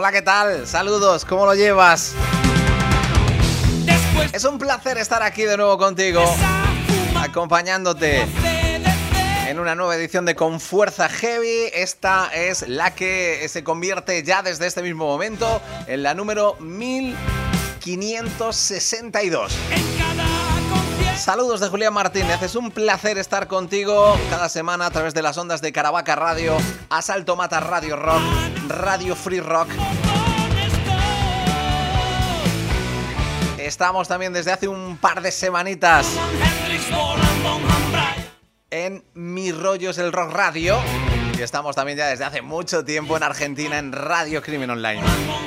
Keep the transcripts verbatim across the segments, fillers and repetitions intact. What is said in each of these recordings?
Hola, ¿qué tal? Saludos, ¿cómo lo llevas? Es un placer estar aquí de nuevo contigo, acompañándote en una nueva edición de Con Fuerza Heavy. Esta es la que se convierte ya desde este mismo momento en la número mil quinientos sesenta y dos. Saludos de Julián Martínez, es un placer estar contigo cada semana a través de las ondas de Caravaca Radio, Asalto Mata Radio Rock, Radio Free Rock. Estamos también desde hace un par de semanitas en Mi Rollo es el Rock Radio y estamos también ya desde hace mucho tiempo en Argentina en Radio Crimen Online.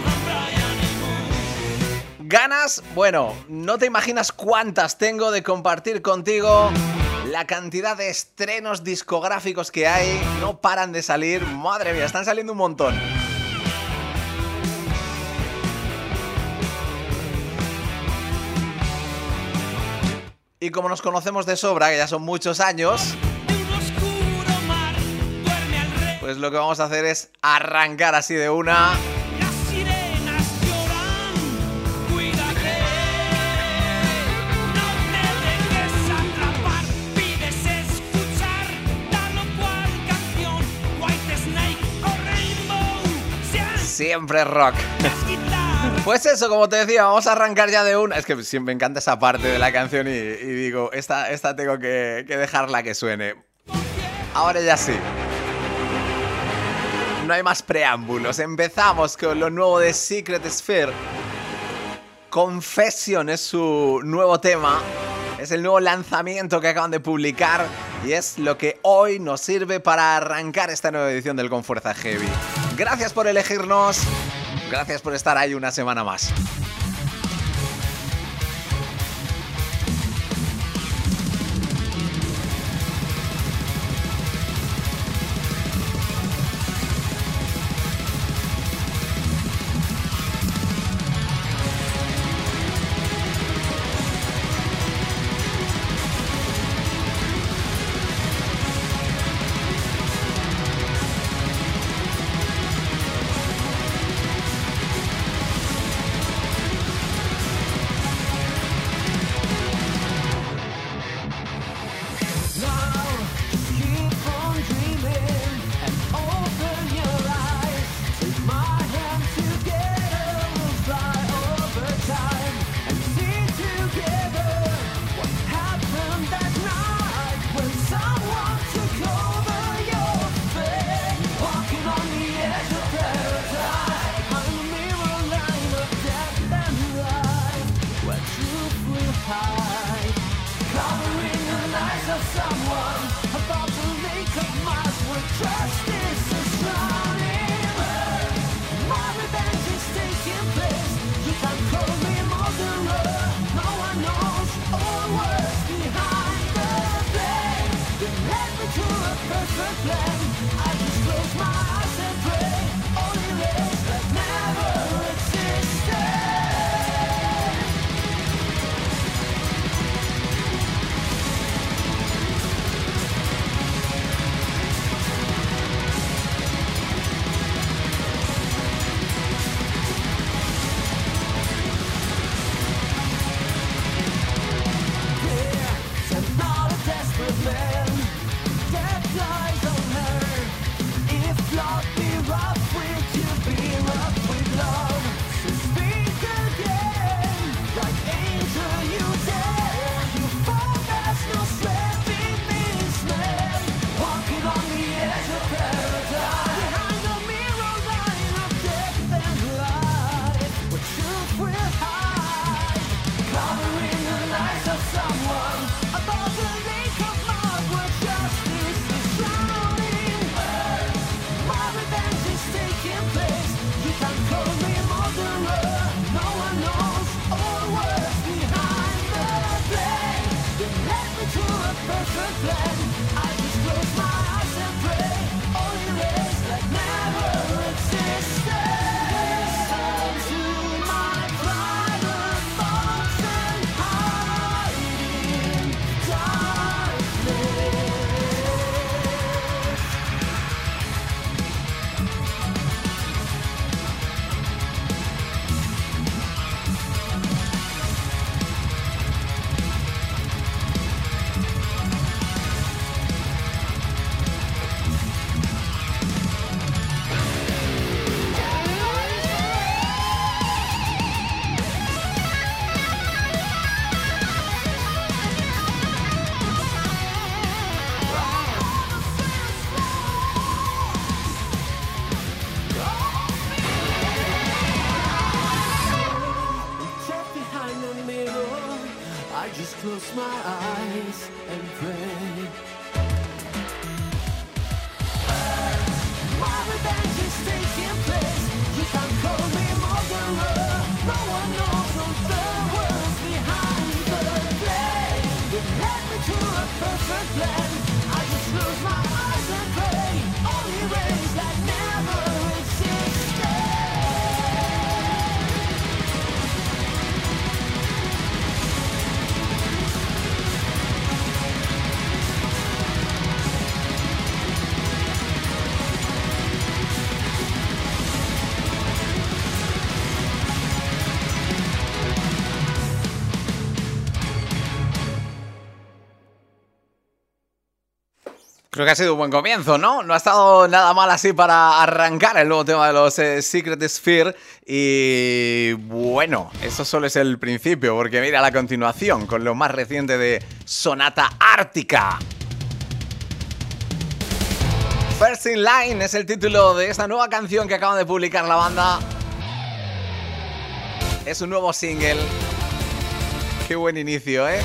Ganas, bueno, no te imaginas cuántas tengo de compartir contigo. La cantidad de estrenos discográficos que hay no paran de salir. Madre mía, están saliendo un montón. Y como nos conocemos de sobra, que ya son muchos años, pues lo que vamos a hacer es arrancar así de una. Siempre rock. Pues eso, como te decía, vamos a arrancar ya de una. Es que siempre me encanta esa parte de la canción y, y digo, esta, esta tengo que, que dejarla que suene. Ahora ya sí. No hay más preámbulos. Empezamos con lo nuevo de Secret Sphere. Confession es su nuevo tema. Es el nuevo lanzamiento que acaban de publicar y es lo que hoy nos sirve para arrancar esta nueva edición del Con Fuerza Heavy. Gracias por elegirnos, gracias por estar ahí una semana más. Desperate man, death lies on her. creo que ha sido un buen comienzo, ¿no? No ha estado nada mal así para arrancar el nuevo tema de los eh, Secret Sphere. Y bueno, eso solo es el principio, porque mira la continuación con lo más reciente de Sonata Ártica. First in Line es el título de esta nueva canción que acaban de publicar la banda. Es un nuevo single. Qué buen inicio, ¿eh?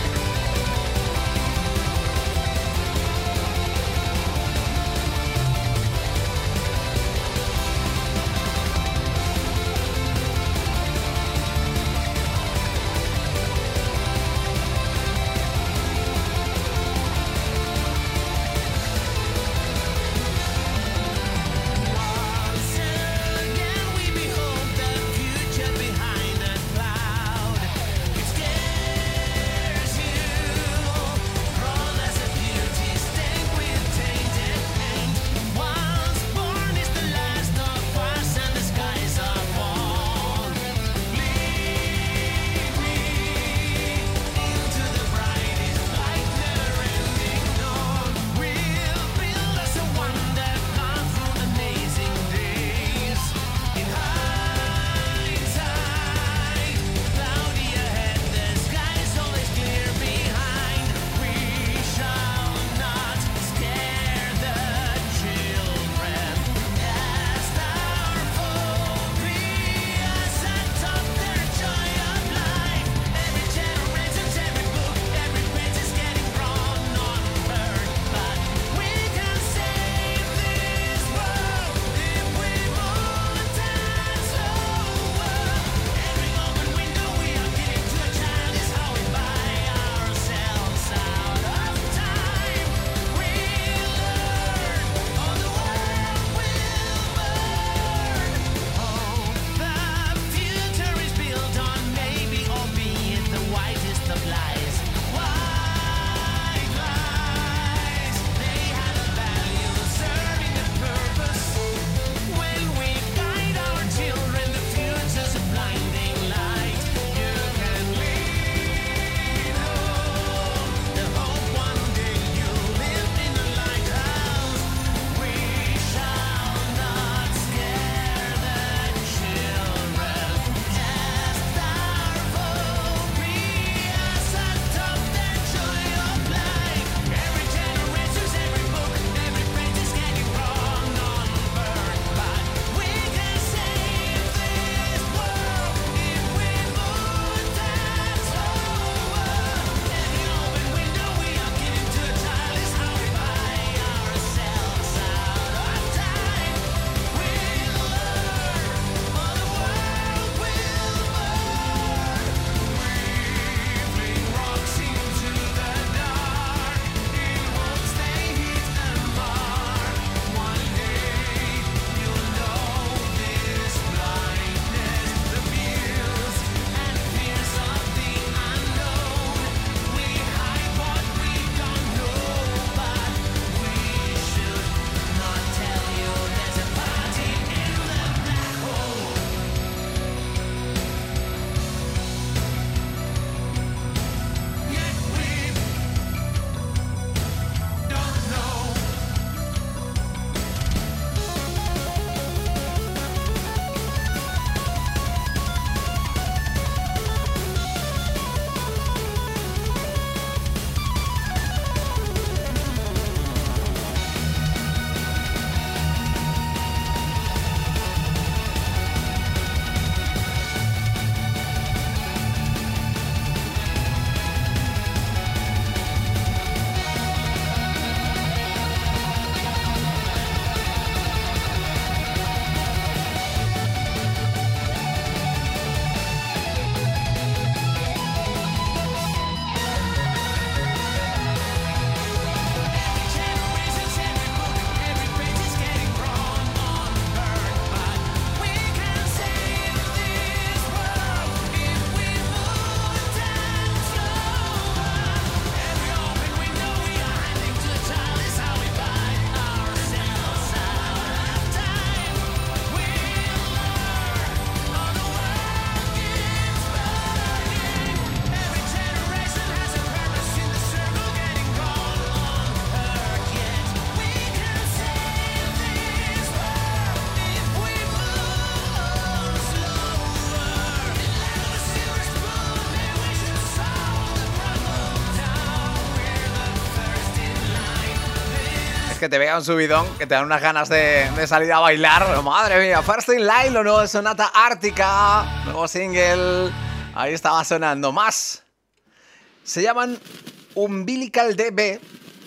Es que te vea un subidón, que te dan unas ganas de, de salir a bailar. Madre mía, First in Line, lo nuevo de Sonata Ártica, nuevo single. Ahí estaba sonando más. Se llaman Umbilical D B.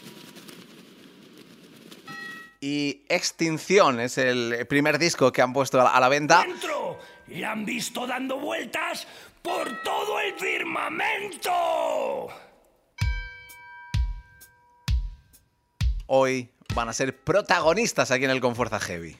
Y Extinción es el primer disco que han puesto a la venta. ¡Dentro! ¡Y han visto dando vueltas por todo el firmamento! Hoy van a ser protagonistas aquí en el Con Fuerza Heavy.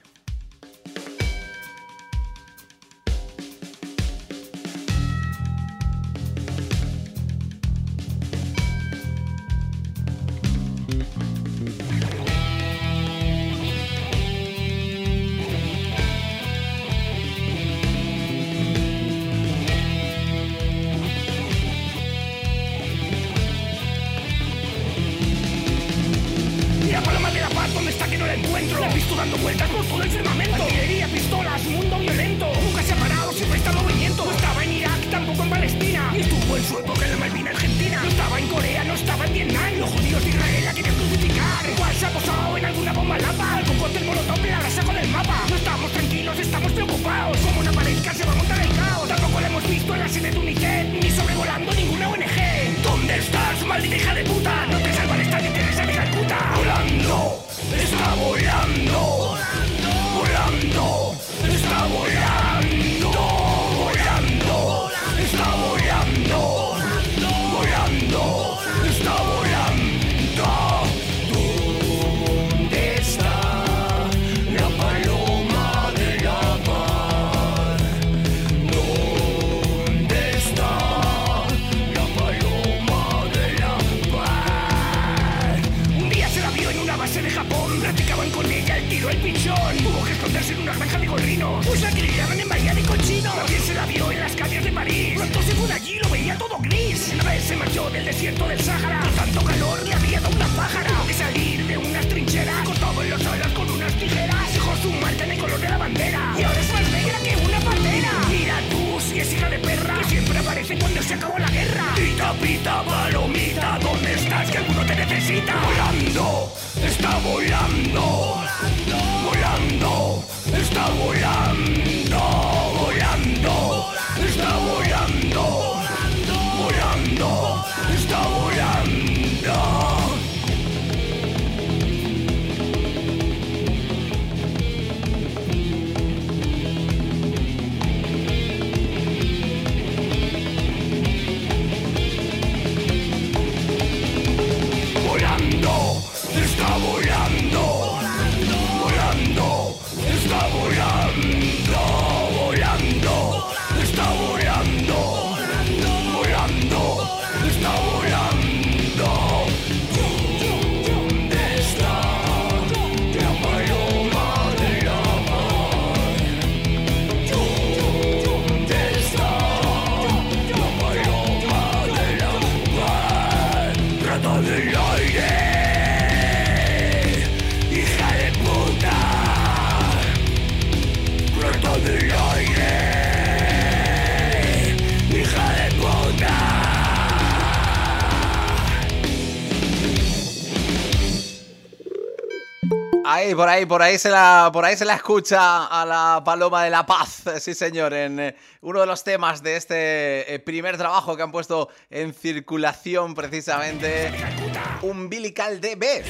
Ahí, por ahí, por ahí se la, por ahí se la escucha a la Paloma de la Paz, sí señor, en eh, uno de los temas de este eh, primer trabajo que han puesto en circulación precisamente, Umbilical D B.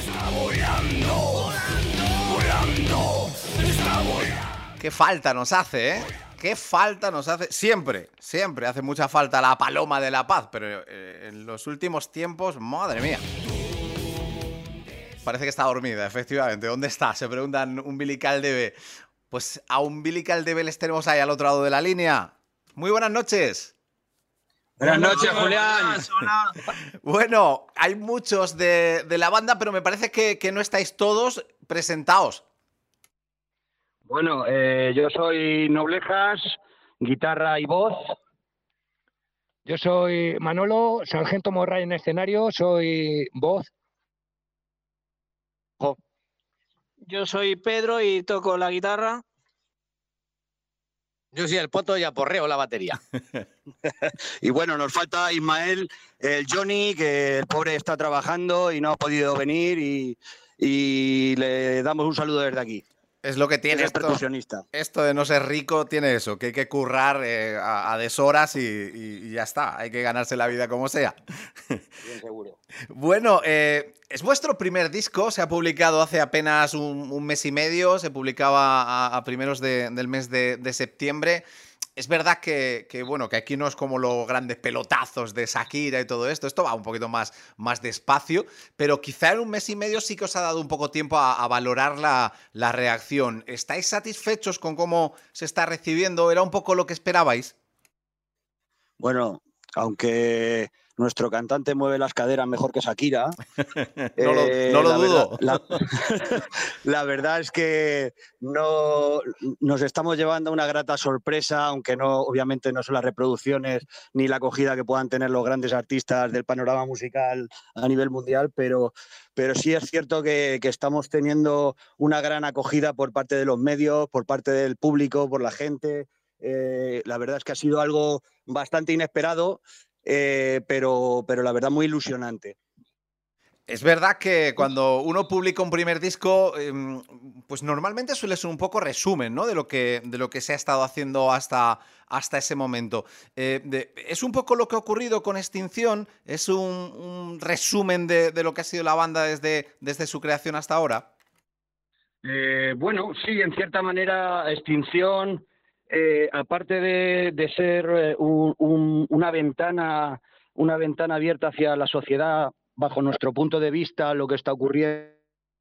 Qué falta nos hace, ¿eh? Qué falta nos hace. Siempre, siempre hace mucha falta la Paloma de la Paz, pero eh, en los últimos tiempos, madre mía. Parece que está dormida, efectivamente. ¿Dónde está? Se preguntan Umbilical D B. Pues a Umbilical D B les tenemos ahí al otro lado de la línea. Muy buenas noches. Buenas noches, Julián. Hola. Bueno, hay muchos de, de la banda, pero me parece que, que no estáis todos presentados. Bueno, eh, yo soy Noblejas, guitarra y voz. Yo soy Manolo, Sargento Morray en escenario, soy voz. Yo soy Pedro y toco la guitarra. Yo soy el Poto y aporreo la batería. Y bueno, nos falta Ismael, el Johnny, que el pobre está trabajando y no ha podido venir. Y, y le damos un saludo desde aquí. Es lo que tiene Es esto, percusionista. esto de no ser rico, tiene eso, que hay que currar eh, a, a deshoras y, y- y ya está, hay que ganarse la vida como sea. Bien seguro. Bueno, eh, es vuestro primer disco, se ha publicado hace apenas un, un mes y medio, se publicaba a, a primeros de- del mes de, de septiembre. Es verdad que, que, bueno, que aquí no es como los grandes pelotazos de Shakira y todo esto, esto va un poquito más, más despacio, pero quizá en un mes y medio sí que os ha dado un poco tiempo a, a valorar la, la reacción. ¿Estáis satisfechos con cómo se está recibiendo? ¿Era un poco lo que esperabais? Bueno, aunque nuestro cantante mueve las caderas mejor que Shakira, No lo, eh, no lo la, verdad, dudo. la, la verdad es que no nos estamos llevando una grata sorpresa, aunque no, obviamente no son las reproducciones ni la acogida que puedan tener los grandes artistas del panorama musical a nivel mundial, pero, pero sí es cierto que, que estamos teniendo una gran acogida por parte de los medios, por parte del público, por la gente. Eh, la verdad es que ha sido algo bastante inesperado, eh, pero, pero la verdad muy ilusionante. Es verdad que cuando uno publica un primer disco, eh, pues normalmente suele ser un poco resumen, ¿no? De lo que, de lo que se ha estado haciendo hasta, hasta ese momento. Eh, de, es un poco lo que ha ocurrido con Extinción, es un, un resumen de, de lo que ha sido la banda desde, desde su creación hasta ahora. Eh, bueno, sí, en cierta manera, Extinción, eh, aparte de, de ser eh, un, un, una ventana, una ventana abierta hacia la sociedad, bajo nuestro punto de vista, lo que está ocurriendo,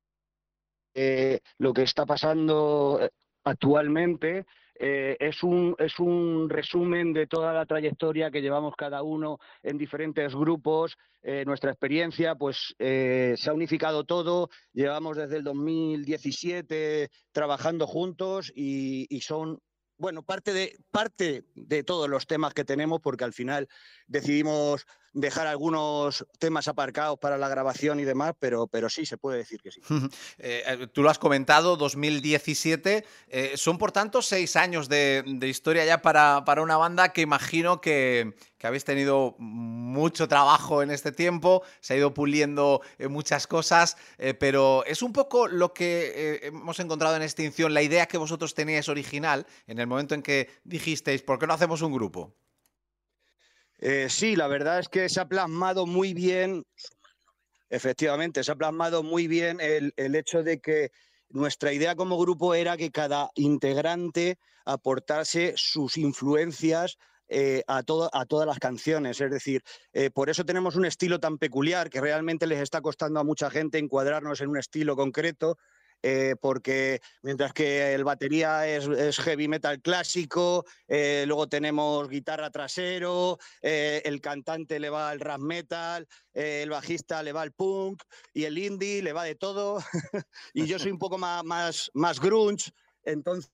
eh, lo que está pasando actualmente, eh, es, un, es un resumen de toda la trayectoria que llevamos cada uno en diferentes grupos. Eh, nuestra experiencia, pues eh, se ha unificado todo. Llevamos desde el dos mil diecisiete trabajando juntos y, y son, bueno, parte de, parte de todos los temas que tenemos, porque al final decidimos dejar algunos temas aparcados para la grabación y demás, pero, pero sí, se puede decir que sí. eh, tú lo has comentado, dos mil diecisiete, eh, son por tanto seis años de, de historia ya para, para una banda que imagino que, que habéis tenido mucho trabajo en este tiempo, se ha ido puliendo eh, muchas cosas, eh, pero es un poco lo que eh, hemos encontrado en Extinción, la idea que vosotros teníais original en el momento en que dijisteis, ¿por qué no hacemos un grupo? Eh, sí, la verdad es que se ha plasmado muy bien, efectivamente, se ha plasmado muy bien el, el hecho de que nuestra idea como grupo era que cada integrante aportase sus influencias eh, a, todo, a todas las canciones. Es decir, eh, por eso tenemos un estilo tan peculiar que realmente les está costando a mucha gente encuadrarnos en un estilo concreto. Eh, porque mientras que el batería es, es heavy metal clásico, eh, luego tenemos guitarra trasero, eh, el cantante le va al rap metal, eh, el bajista le va al punk y el indie le va de todo. Y yo soy un poco más, más, más grunge, entonces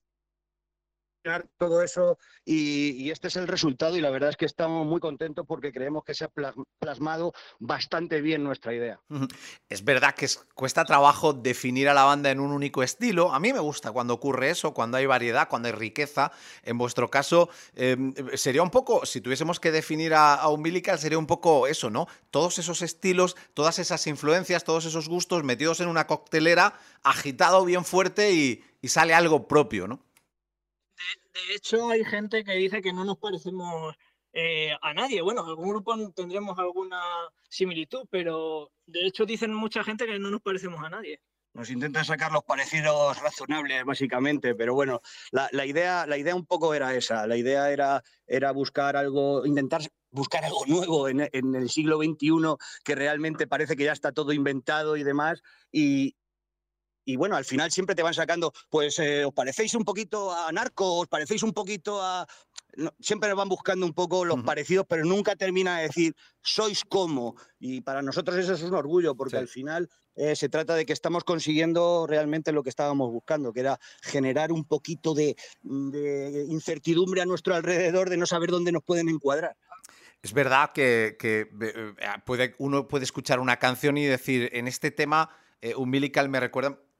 todo eso y, y este es el resultado y la verdad es que estamos muy contentos porque creemos que se ha plasmado bastante bien nuestra idea. Es verdad que es, cuesta trabajo definir a la banda en un único estilo. A mí me gusta cuando ocurre eso, cuando hay variedad, cuando hay riqueza. En vuestro caso, eh, sería un poco, si tuviésemos que definir a, a Umbilical, sería un poco eso, ¿no? Todos esos estilos, todas esas influencias, todos esos gustos metidos en una coctelera, agitado bien fuerte y, y sale algo propio, ¿no? De, de hecho, hay gente que dice que no nos parecemos eh, a nadie. Bueno, algún grupo tendremos alguna similitud, pero de hecho dicen mucha gente que no nos parecemos a nadie. Nos intentan sacar los parecidos razonables, básicamente, pero bueno, la, la, idea, la idea un poco era esa. La idea era, era buscar algo, intentar buscar algo nuevo en, en el siglo veintiuno, que realmente parece que ya está todo inventado y demás, y, Y bueno, al final siempre te van sacando, pues eh, os parecéis un poquito a Narco, os parecéis un poquito a... No, siempre nos van buscando un poco los uh-huh. parecidos, pero nunca termina de decir, sois como. Y para nosotros eso es un orgullo, porque sí. al final eh, se trata de que estamos consiguiendo realmente lo que estábamos buscando, que era generar un poquito de, de incertidumbre a nuestro alrededor, de no saber dónde nos pueden encuadrar. Es verdad que, que puede, uno puede escuchar una canción y decir, en este tema, eh, Umbilical me recuerda...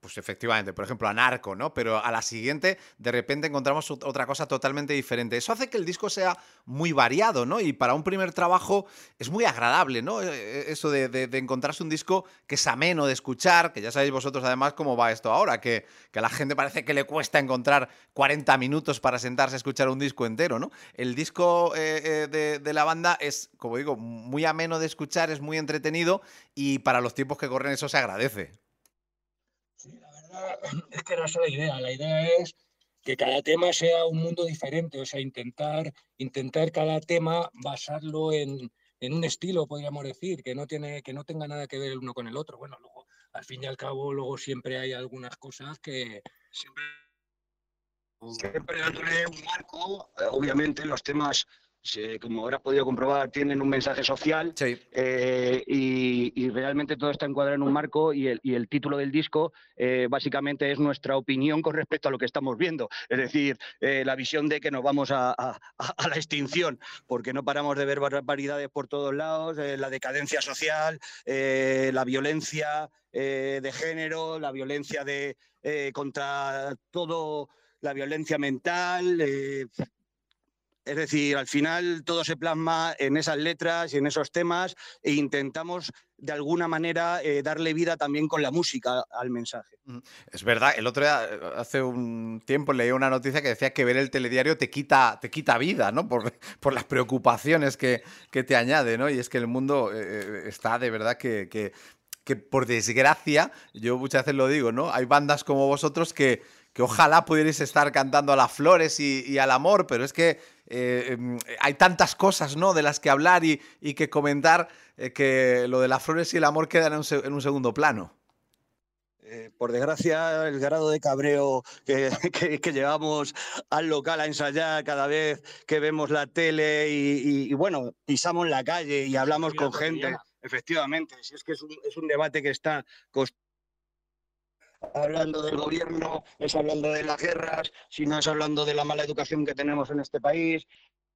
pues efectivamente, por ejemplo, a Narco, ¿no? Pero a la siguiente, de repente encontramos otra cosa totalmente diferente. Eso hace que el disco sea muy variado, ¿no? Y para un primer trabajo es muy agradable, ¿no? Eso de, de, de encontrarse un disco que es ameno de escuchar, que ya sabéis vosotros además cómo va esto ahora, que, que a la gente parece que le cuesta encontrar cuarenta minutos para sentarse a escuchar un disco entero, ¿no? El disco eh, eh, de, de la banda es, como digo, muy ameno de escuchar, es muy entretenido y para los tiempos que corren eso se agradece. Sí, la verdad es que no es la idea. La idea es que cada tema sea un mundo diferente, o sea, intentar, intentar cada tema basarlo en, en un estilo, podríamos decir, que no, tiene, que no tenga nada que ver el uno con el otro. Bueno, luego, al fin y al cabo, luego siempre hay algunas cosas que siempre... Siempre dándole un marco, eh, obviamente los temas, eh, como habrás podido comprobar, tienen un mensaje social. Sí. eh, y, y realmente todo está encuadrado en un marco y el, y el título del disco eh, básicamente es nuestra opinión con respecto a lo que estamos viendo, es decir, eh, la visión de que nos vamos a, a, a la extinción, porque no paramos de ver barbaridades por todos lados, eh, la decadencia social, eh, la violencia eh, de género, la violencia de, eh, contra todo... la violencia mental, eh, es decir, al final todo se plasma en esas letras y en esos temas e intentamos de alguna manera eh, darle vida también con la música al mensaje. Es verdad, el otro día, hace un tiempo, leí una noticia que decía que ver el telediario te quita, te quita vida, ¿no? Por, por las preocupaciones que, que te añade, ¿no? Y es que el mundo eh, está de verdad que... que que por desgracia, yo muchas veces lo digo, ¿no? Hay bandas como vosotros que, que ojalá pudierais estar cantando a las flores y, y al amor, pero es que eh, hay tantas cosas, ¿no? De las que hablar y, y que comentar eh, que lo de las flores y el amor quedan en un, en un segundo plano. Eh, por desgracia, el grado de cabreo que, que, que llevamos al local a ensayar cada vez que vemos la tele y, y, y bueno, pisamos la calle y hablamos con gente. Efectivamente, si es que es un, es un debate que está hablando del gobierno, es hablando de las guerras, si no es hablando de la mala educación que tenemos en este país,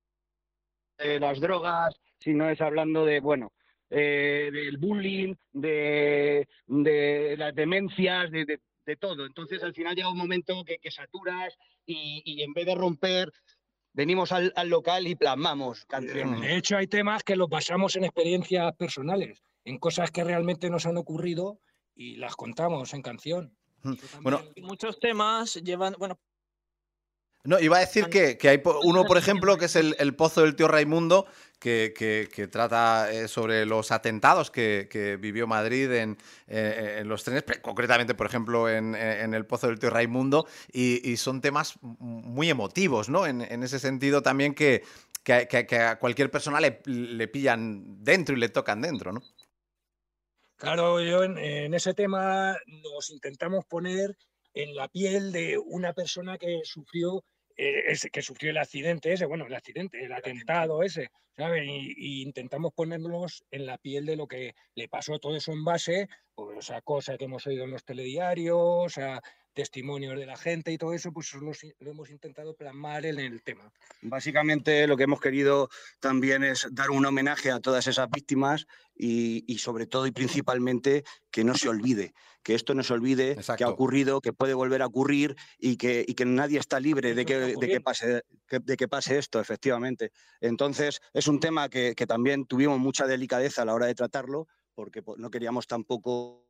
de las drogas, si no es hablando de, bueno, eh, del bullying, de, de las demencias, de, de, de todo. Entonces, al final llega un momento que, que saturas y, y en vez de romper... venimos al, al local y plasmamos canciones. De hecho, hay temas que los basamos en experiencias personales, en cosas que realmente nos han ocurrido y las contamos en canción. Bueno, muchos temas llevan, bueno... No, iba a decir que, que hay uno, por ejemplo, que es el, el Pozo del Tío Raimundo, que, que, que trata eh, sobre los atentados que, que vivió Madrid en, eh, en los trenes, concretamente, por ejemplo, en, en el Pozo del Tío Raimundo, y, y son temas muy emotivos, ¿no? En, en ese sentido también que, que, que, que a cualquier persona le, le pillan dentro y le tocan dentro, ¿no? Claro, yo en, en ese tema nos intentamos poner en la piel de una persona que sufrió eh, ese, que sufrió el accidente ese, bueno, el accidente, el atentado ese, ¿sabes? Y, y intentamos ponernos en la piel de lo que le pasó, todo eso en base, pues a cosas que hemos oído en los telediarios, a testimonios de la gente y todo eso, pues lo, lo hemos intentado plasmar en el tema. Básicamente lo que hemos querido también es dar un homenaje a todas esas víctimas y, y sobre todo y principalmente que no se olvide, que esto no se olvide, Exacto. que ha ocurrido, que puede volver a ocurrir y que, y que nadie está libre de que, de, que pase, de que pase esto, efectivamente. Entonces es un tema que, que también tuvimos mucha delicadeza a la hora de tratarlo porque no queríamos tampoco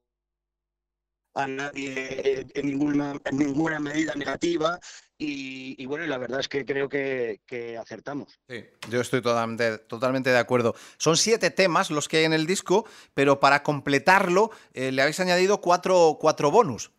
a nadie en ninguna, en ninguna medida negativa y, y bueno, la verdad es que creo que, que acertamos. Sí, yo estoy totalmente, totalmente de acuerdo. Son siete temas los que hay en el disco, pero para completarlo eh, le habéis añadido cuatro, cuatro bonus.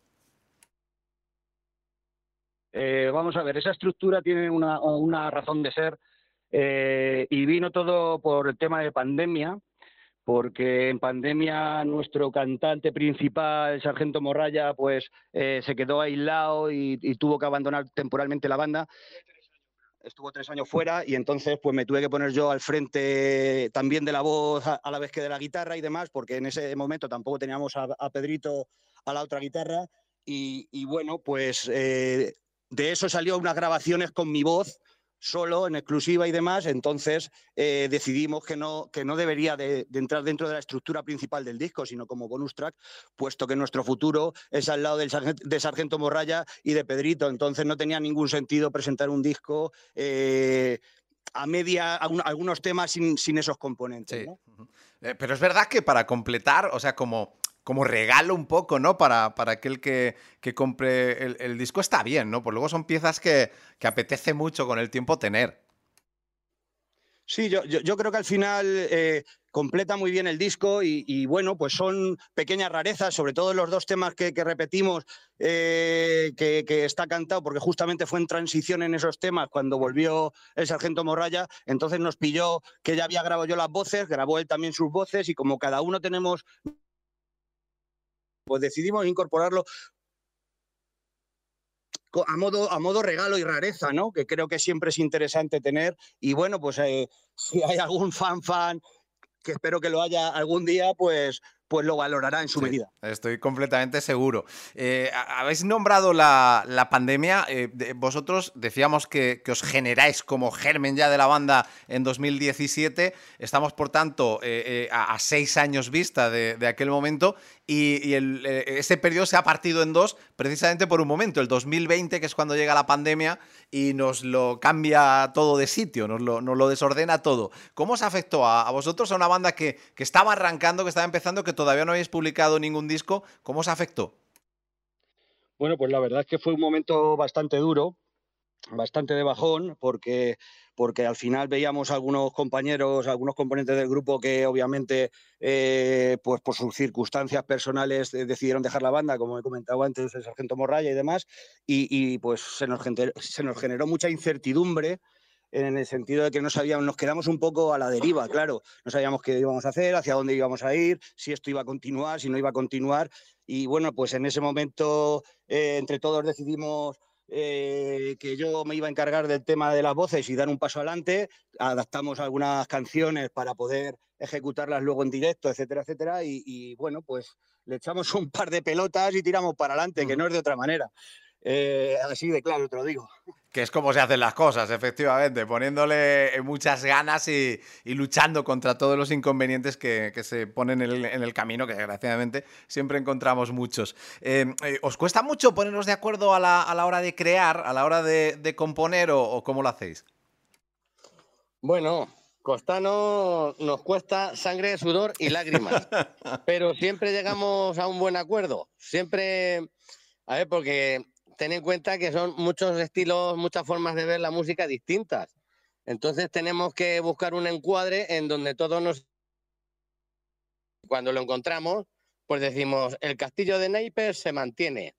Eh, vamos a ver, esa estructura tiene una, una razón de ser eh, y vino todo por el tema de pandemia. Porque en pandemia nuestro cantante principal, el Sargento Morralla, pues eh, se quedó aislado y, y tuvo que abandonar temporalmente la banda. Estuvo tres años fuera y entonces pues me tuve que poner yo al frente también de la voz a, a la vez que de la guitarra y demás, porque en ese momento tampoco teníamos a, a Pedrito a la otra guitarra y, y bueno, pues eh, de eso salió unas grabaciones con mi voz, solo, en exclusiva y demás, entonces eh, decidimos que no, que no debería de, de entrar dentro de la estructura principal del disco, sino como bonus track, puesto que nuestro futuro es al lado del Sargento, de Sargento Morralla y de Pedrito, entonces no tenía ningún sentido presentar un disco eh, a media, a un, algunos temas sin, sin esos componentes. Sí. ¿no? Eh, pero es verdad que para completar, o sea, como... como regalo un poco, ¿no? Para, para aquel que, que compre el, el disco está bien, ¿no? Pues luego son piezas que, que apetece mucho con el tiempo tener. Sí, yo, yo, yo creo que al final eh, completa muy bien el disco y, y bueno, pues son pequeñas rarezas, sobre todo los dos temas que, que repetimos, eh, que, que está cantado, porque justamente fue en transición en esos temas cuando volvió el Sargento Morralla, entonces nos pilló que ya había grabado yo las voces, grabó él también sus voces y como cada uno tenemos... pues decidimos incorporarlo a modo, a modo regalo y rareza, ¿no? Que creo que siempre es interesante tener. Y bueno, pues eh, si hay algún fan fan, que espero que lo haya algún día, pues, pues lo valorará en su Sí, medida. estoy completamente seguro. Eh, habéis nombrado la, la pandemia. Eh, de, vosotros decíamos que, que os generáis como germen ya de la banda en dos mil diecisiete. Estamos, por tanto, eh, eh, a, a seis años vista de, de aquel momento y, y el, eh, ese periodo se ha partido en dos precisamente por un momento. El dos mil veinte, que es cuando llega la pandemia y nos lo cambia todo de sitio, nos lo, nos lo desordena todo. ¿Cómo os afectó a, a vosotros, a una banda que, que estaba arrancando, que estaba empezando, que todavía no habéis publicado ningún disco? ¿Cómo os afectó? Bueno, pues la verdad es que fue un momento bastante duro, bastante de bajón, porque, porque al final veíamos algunos compañeros, algunos componentes del grupo que obviamente, eh, pues por sus circunstancias personales eh, decidieron dejar la banda, como he comentado antes, el Sargento Morralla y demás, y, y pues se nos, generó, se nos generó mucha incertidumbre en el sentido de que no sabíamos, nos quedamos un poco a la deriva, claro, no sabíamos qué íbamos a hacer, hacia dónde íbamos a ir, si esto iba a continuar, si no iba a continuar, y bueno, pues en ese momento eh, entre todos decidimos eh, que yo me iba a encargar del tema de las voces y dar un paso adelante, adaptamos algunas canciones para poder ejecutarlas luego en directo, etcétera, etcétera, y, y bueno, pues le echamos un par de pelotas y tiramos para adelante, que no es de otra manera. Eh, así de claro, te lo digo. Que es como se hacen las cosas, efectivamente, poniéndole muchas ganas y, y luchando contra todos los inconvenientes que, que se ponen en el, en el camino, que desgraciadamente siempre encontramos muchos. Eh, eh, ¿Os cuesta mucho poneros de acuerdo a la, a la hora de crear, a la hora de, de componer o, o cómo lo hacéis? Bueno, Costano nos cuesta sangre, sudor y lágrimas, pero siempre llegamos a un buen acuerdo. Siempre, a ver, porque ten en cuenta que son muchos estilos, muchas formas de ver la música distintas. Entonces tenemos que buscar un encuadre en donde todos nos... Cuando lo encontramos, pues decimos, el castillo de naipes se mantiene.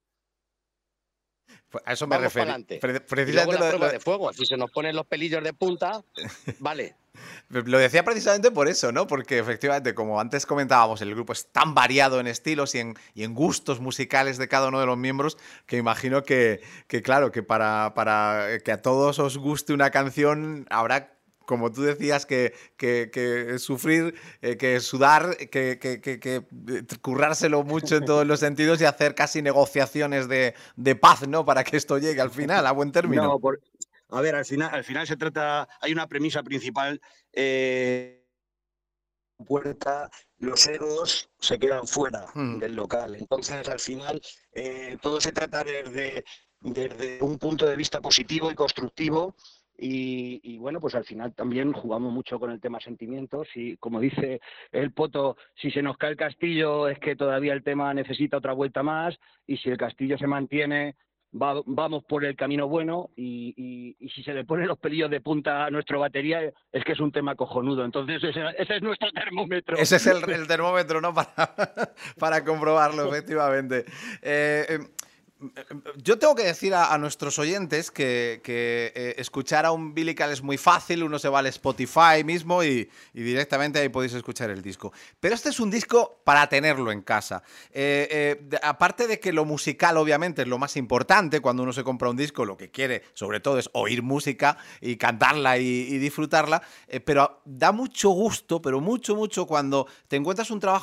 A eso me Vamos refiero. pa'lante. Precisamente Y luego la lo, prueba lo, de fuego. Si se nos ponen los pelillos de punta, vale. Lo decía precisamente por eso, ¿no? Porque efectivamente, como antes comentábamos, el grupo es tan variado en estilos y en, y en gustos musicales de cada uno de los miembros que imagino que, que claro, que para, para que a todos os guste una canción habrá, como tú decías, que, que, que sufrir, eh, que sudar, que, que, que, que currárselo mucho en todos los sentidos y hacer casi negociaciones de, de paz, ¿no? Para que esto llegue al final a buen término. No, por... A ver, al final, al final se trata, hay una premisa principal, eh, puerta, los egos se quedan fuera mm. del local. Entonces, al final, eh, todo se trata desde, desde un punto de vista positivo y constructivo. Y, y bueno, pues al final también jugamos mucho con el tema sentimientos y como dice el Poto, si se nos cae el castillo es que todavía el tema necesita otra vuelta más y si el castillo se mantiene... Va, vamos por el camino bueno y, y, y si se le ponen los pelillos de punta a nuestra batería es que es un tema cojonudo. Entonces ese, ese es nuestro termómetro. Ese es el, el termómetro, ¿no? Para, para comprobarlo, efectivamente. Eh, eh, Yo tengo que decir a, a nuestros oyentes que, que eh, escuchar a Umbilical es muy fácil, uno se va al Spotify mismo y, y directamente ahí podéis escuchar el disco. Pero este es un disco para tenerlo en casa. Eh, eh, de, aparte de que lo musical obviamente es lo más importante, cuando uno se compra un disco lo que quiere sobre todo es oír música y cantarla y, y disfrutarla, eh, pero da mucho gusto, pero mucho, mucho cuando te encuentras un trabajo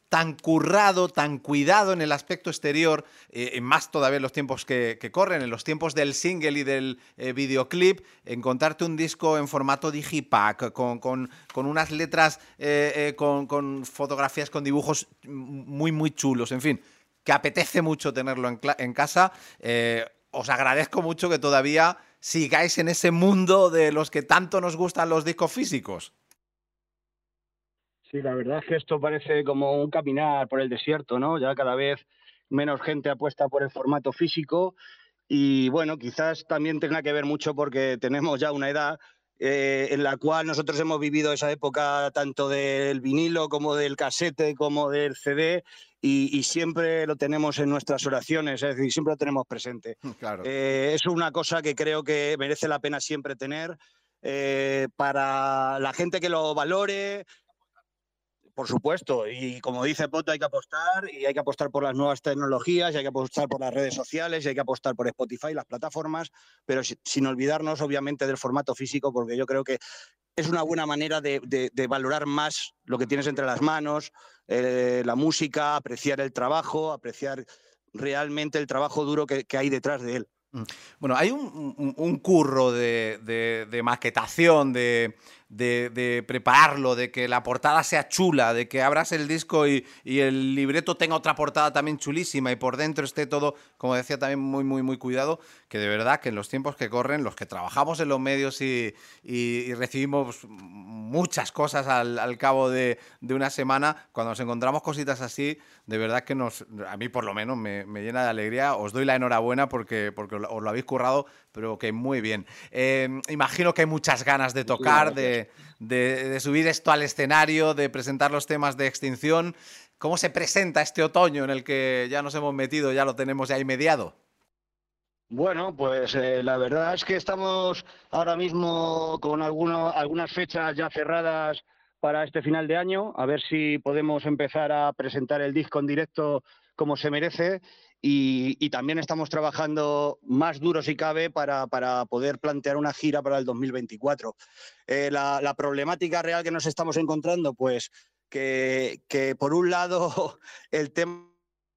tan currado, tan cuidado en el aspecto exterior, eh, más todavía en los tiempos que, que corren, en los tiempos del single y del eh, videoclip, encontrarte un disco en formato digipack, con, con, con unas letras, eh, eh, con, con fotografías, con dibujos muy, muy chulos, en fin, que apetece mucho tenerlo en, en casa. Eh, os agradezco mucho que todavía sigáis en ese mundo de los que tanto nos gustan los discos físicos. Sí, la verdad es que esto parece como un caminar por el desierto, ¿no? Ya cada vez menos gente apuesta por el formato físico y bueno, quizás también tenga que ver mucho porque tenemos ya una edad eh, en la cual nosotros hemos vivido esa época tanto del vinilo como del casete como del C D y, y siempre lo tenemos en nuestras oraciones, es decir, siempre lo tenemos presente. Claro. Eh, es una cosa que creo que merece la pena siempre tener eh, para la gente que lo valore. Por supuesto, y como dice Poto, hay que apostar, y hay que apostar por las nuevas tecnologías, y hay que apostar por las redes sociales, y hay que apostar por Spotify, las plataformas, pero sin olvidarnos, obviamente, del formato físico, porque yo creo que es una buena manera de, de, de valorar más lo que tienes entre las manos, eh, la música, apreciar el trabajo, apreciar realmente el trabajo duro que, que hay detrás de él. Bueno, hay un, un, un curro de, de, de maquetación, de, de, de prepararlo, de que la portada sea chula, de que abras el disco y, y el libreto tenga otra portada también chulísima y por dentro esté todo, como decía, también muy, muy, muy cuidado, que de verdad que en los tiempos que corren, los que trabajamos en los medios y, y, y recibimos muchas cosas al, al cabo de, de una semana, cuando nos encontramos cositas así, de verdad que nos, a mí por lo menos me, me llena de alegría. Os doy la enhorabuena porque, porque os lo habéis currado, pero que muy bien. Eh, imagino que hay muchas ganas de tocar, de, de, de subir esto al escenario, de presentar los temas de Extinción. ¿Cómo se presenta este otoño en el que ya nos hemos metido, ya lo tenemos ya inmediato? Bueno, pues eh, la verdad es que estamos ahora mismo con alguno, algunas fechas ya cerradas para este final de año, a ver si podemos empezar a presentar el disco en directo como se merece. Y, y también estamos trabajando más duro si cabe para, para poder plantear una gira para el dos mil veinticuatro. Eh, la, la problemática real que nos estamos encontrando, pues que, que por un lado el tema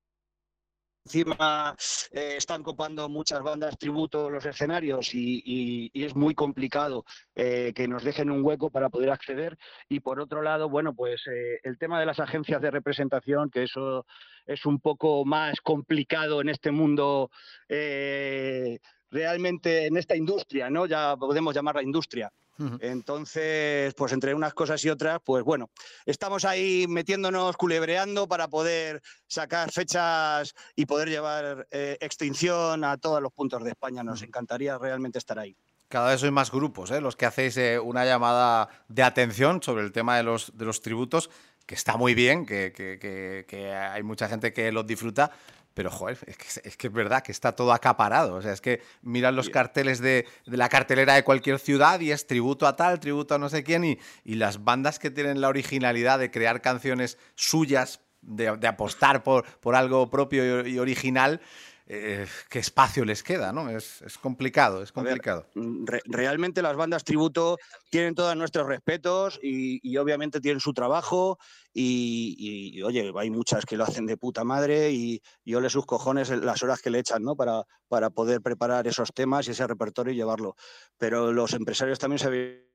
encima eh, están copando muchas bandas tributo los escenarios y, y, y es muy complicado eh, que nos dejen un hueco para poder acceder. Y por otro lado, bueno, pues eh, el tema de las agencias de representación, que eso es un poco más complicado en este mundo, eh, realmente en esta industria, ¿no? Ya podemos llamarla industria. Entonces, pues entre unas cosas y otras, pues bueno, estamos ahí metiéndonos, culebreando para poder sacar fechas y poder llevar eh, Extinción a todos los puntos de España. Nos encantaría realmente estar ahí. Cada vez sois más grupos, ¿eh? Los que hacéis eh, una llamada de atención sobre el tema de los, de los tributos, que está muy bien, que, que, que, que hay mucha gente que los disfruta. Pero, joder, es que, es que es verdad que está todo acaparado. O sea, es que miran los carteles de, de la cartelera de cualquier ciudad y es tributo a tal, tributo a no sé quién. Y, y las bandas que tienen la originalidad de crear canciones suyas, de, de apostar por, por algo propio y, y original, eh, ¿qué espacio les queda, no? Es, es complicado, es complicado. A ver, re realmente las bandas tributo tienen todos nuestros respetos y, y obviamente tienen su trabajo y, y, y, oye, hay muchas que lo hacen de puta madre y, y ole sus cojones las horas que le echan, ¿no? Para, para poder preparar esos temas y ese repertorio y llevarlo. Pero los empresarios también se ven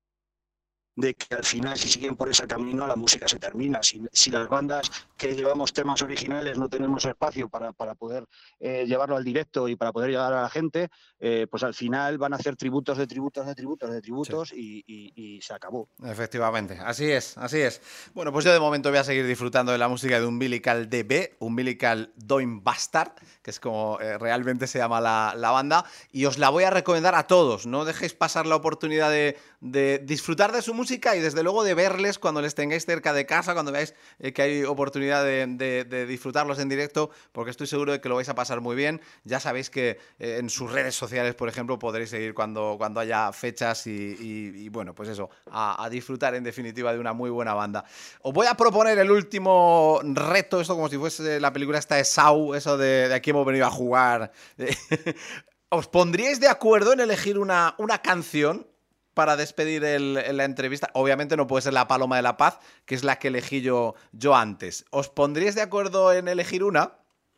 de que al final, si siguen por ese camino, la música se termina. Si, si las bandas que llevamos temas originales no tenemos espacio para, para poder eh, llevarlo al directo y para poder llegar a la gente, eh, pues al final van a hacer tributos de tributos de tributos de tributos sí. y, y, y se acabó. Efectivamente, así es, así es. Bueno, pues yo de momento voy a seguir disfrutando de la música de Umbilical D B, Umbilical Doing Bastard, que es como eh, realmente se llama la, la banda, y os la voy a recomendar a todos. No dejéis pasar la oportunidad de, de disfrutar de su música y desde luego de verles cuando les tengáis cerca de casa, cuando veáis eh, que hay oportunidad de, de, de disfrutarlos en directo, porque estoy seguro de que lo vais a pasar muy bien. Ya sabéis que eh, en sus redes sociales, por ejemplo, podréis seguir cuando, cuando haya fechas y, y, y bueno, pues eso, a, a disfrutar en definitiva de una muy buena banda. Os voy a proponer el último reto, esto como si fuese la película esta de Saw, eso de, de aquí hemos venido a jugar. ¿Os pondríais de acuerdo en elegir una, una canción para despedir el, el, la entrevista. Obviamente no puede ser la Paloma de la Paz, que es la que elegí yo, yo antes. ¿Os pondríais de acuerdo en elegir una?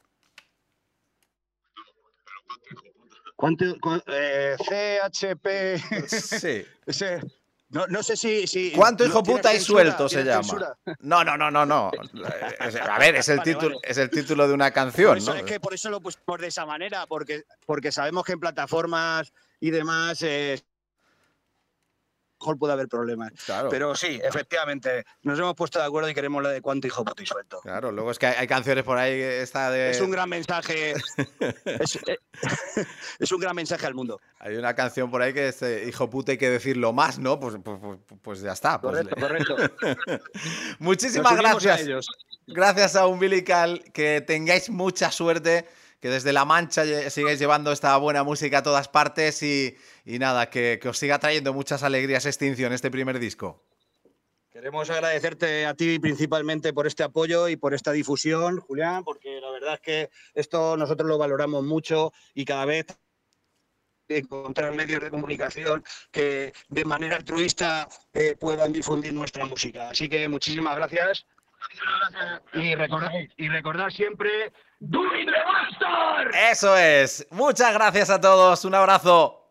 ¿Cuánto? Eh, C H P... Sí. Ese... No, no sé si... si ¿Cuánto hijo no, puta y censura, suelto se llama? Censura? No, no, no, no, no. A ver, es el, vale, título, vale. es el título de una canción, Por eso, ¿no? Es que por eso lo pusimos de esa manera, porque, porque sabemos que en plataformas y demás... Eh, mejor puede haber problemas. Claro. Pero sí, efectivamente, nos hemos puesto de acuerdo y queremos la de cuánto hijo puto y suelto. Claro, luego es que hay, hay canciones por ahí que está de... Es un gran mensaje. es, es un gran mensaje al mundo. Hay una canción por ahí que es eh, hijo puta hay que decirlo más, ¿no? Pues, pues, pues, pues ya está. Pues Correcto, correcto. Muchísimas Nos unimos gracias. a ellos. Gracias a Umbilical, que tengáis mucha suerte, que desde La Mancha sigáis llevando esta buena música a todas partes y, y nada, que, que os siga trayendo muchas alegrías Extinción, este primer disco. Queremos agradecerte a ti principalmente por este apoyo y por esta difusión, Julián, porque la verdad es que esto nosotros lo valoramos mucho y cada vez encontrar medios de comunicación que de manera altruista eh, puedan difundir nuestra música. Así que muchísimas gracias. Y recordar, y recordar siempre... ¡Doing the Master! Eso es. Muchas gracias a todos. Un abrazo.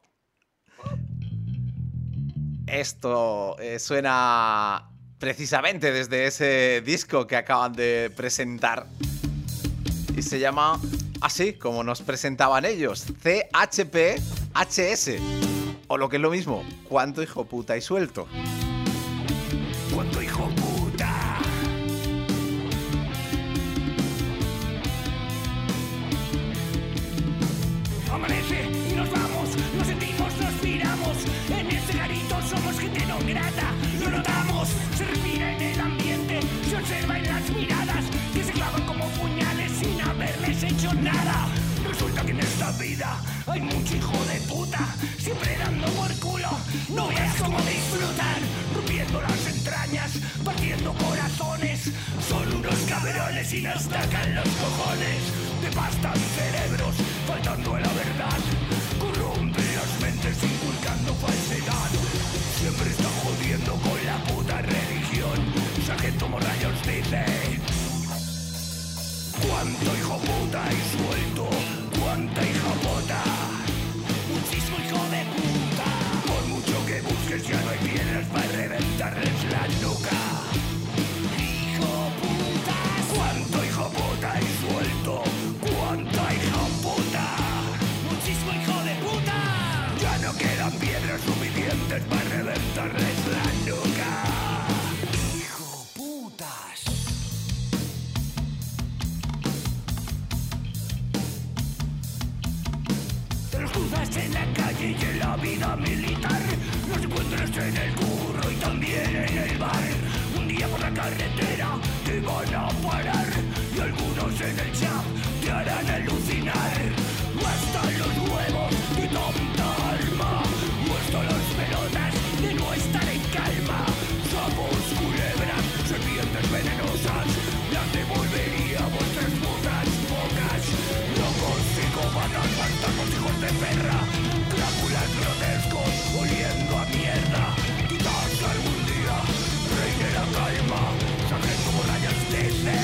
Esto eh, suena precisamente desde ese disco que acaban de presentar. Y se llama así como nos presentaban ellos. C H P H S. O lo que es lo mismo. ¿Cuánto hijo puta y suelto? ¡Cuánto hijo puta! Amanece y nos vamos, nos sentimos, nos miramos. En este garito somos gente no grata, lo notamos. Se respira en el ambiente, se observa en las miradas que se clavan como puñales sin haberles hecho nada. Resulta que en esta vida hay mucho hijo de puta, siempre dando por culo. No veas cómo disfrutan, rompiendo las entrañas, partiendo corazones. Son unos cabrones y nos tacan los cojones. Devastan cerebros, faltando a la verdad. Corrompen las mentes, inculcando falsedad. Siempre está jodiendo con la puta religión. Sargento Morrayos dice: cuánto hijo puta y suelto, cuánta hija puta, muchísimo hijo de puta. Por mucho que busques ya no hay piedras para reventarles la nuca. Hijo puta, cuánto hijo puta y suelto, cuánta hija puta, muchísimo hijo de puta. Ya no quedan piedras suficientes para reventarles la nuca. Hijo putas. Te los cruzas en la calle y en la vida militar. Los encuentras en el curro y también en el bar. Un día por la carretera te van a parar y algunos en el chat te harán alucinar. Hasta los huevos de tanta alma, hasta las pelotas de no estar en calma. Sapos, culebras, serpientes venenosas, las devolvería a vuestras putas bocas. Locos, psicópatas, bastardos, hijos de perra, Dráculas grotescos, oliendo a mierda. Quizás algún día reine la calma. Sargento Morrayas dice: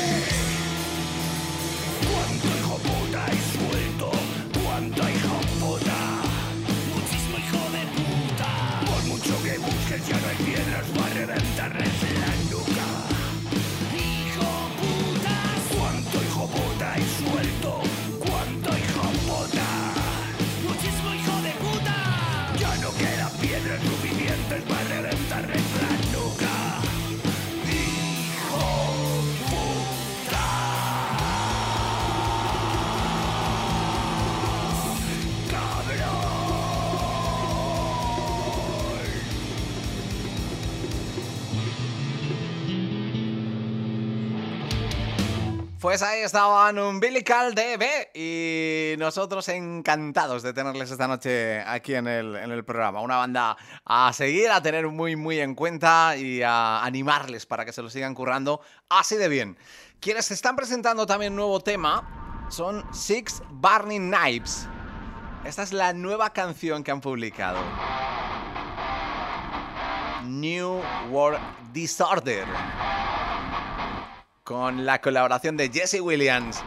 cuánto hijo puta y suelto, cuánta hija puta, muchísimo hijo de puta. Por mucho que busques ya no hay piedras para reventarles la nuca. Hijo puta, cuánto hijo puta y suelto, cuánto hijo puta, muchísimo hijo de puta. Ya no quedan piedras suficientes para reventarles la nuca. Hijo puta. Pues ahí estaban Umbilical D B y nosotros encantados de tenerles esta noche aquí en el, en el programa. Una banda a seguir, a tener muy muy en cuenta y a animarles para que se lo sigan currando así de bien. Quienes se están presentando también nuevo tema son Six Burning Knives. Esta es la nueva canción que han publicado. New World Disorder, con la colaboración de Jesse Williams.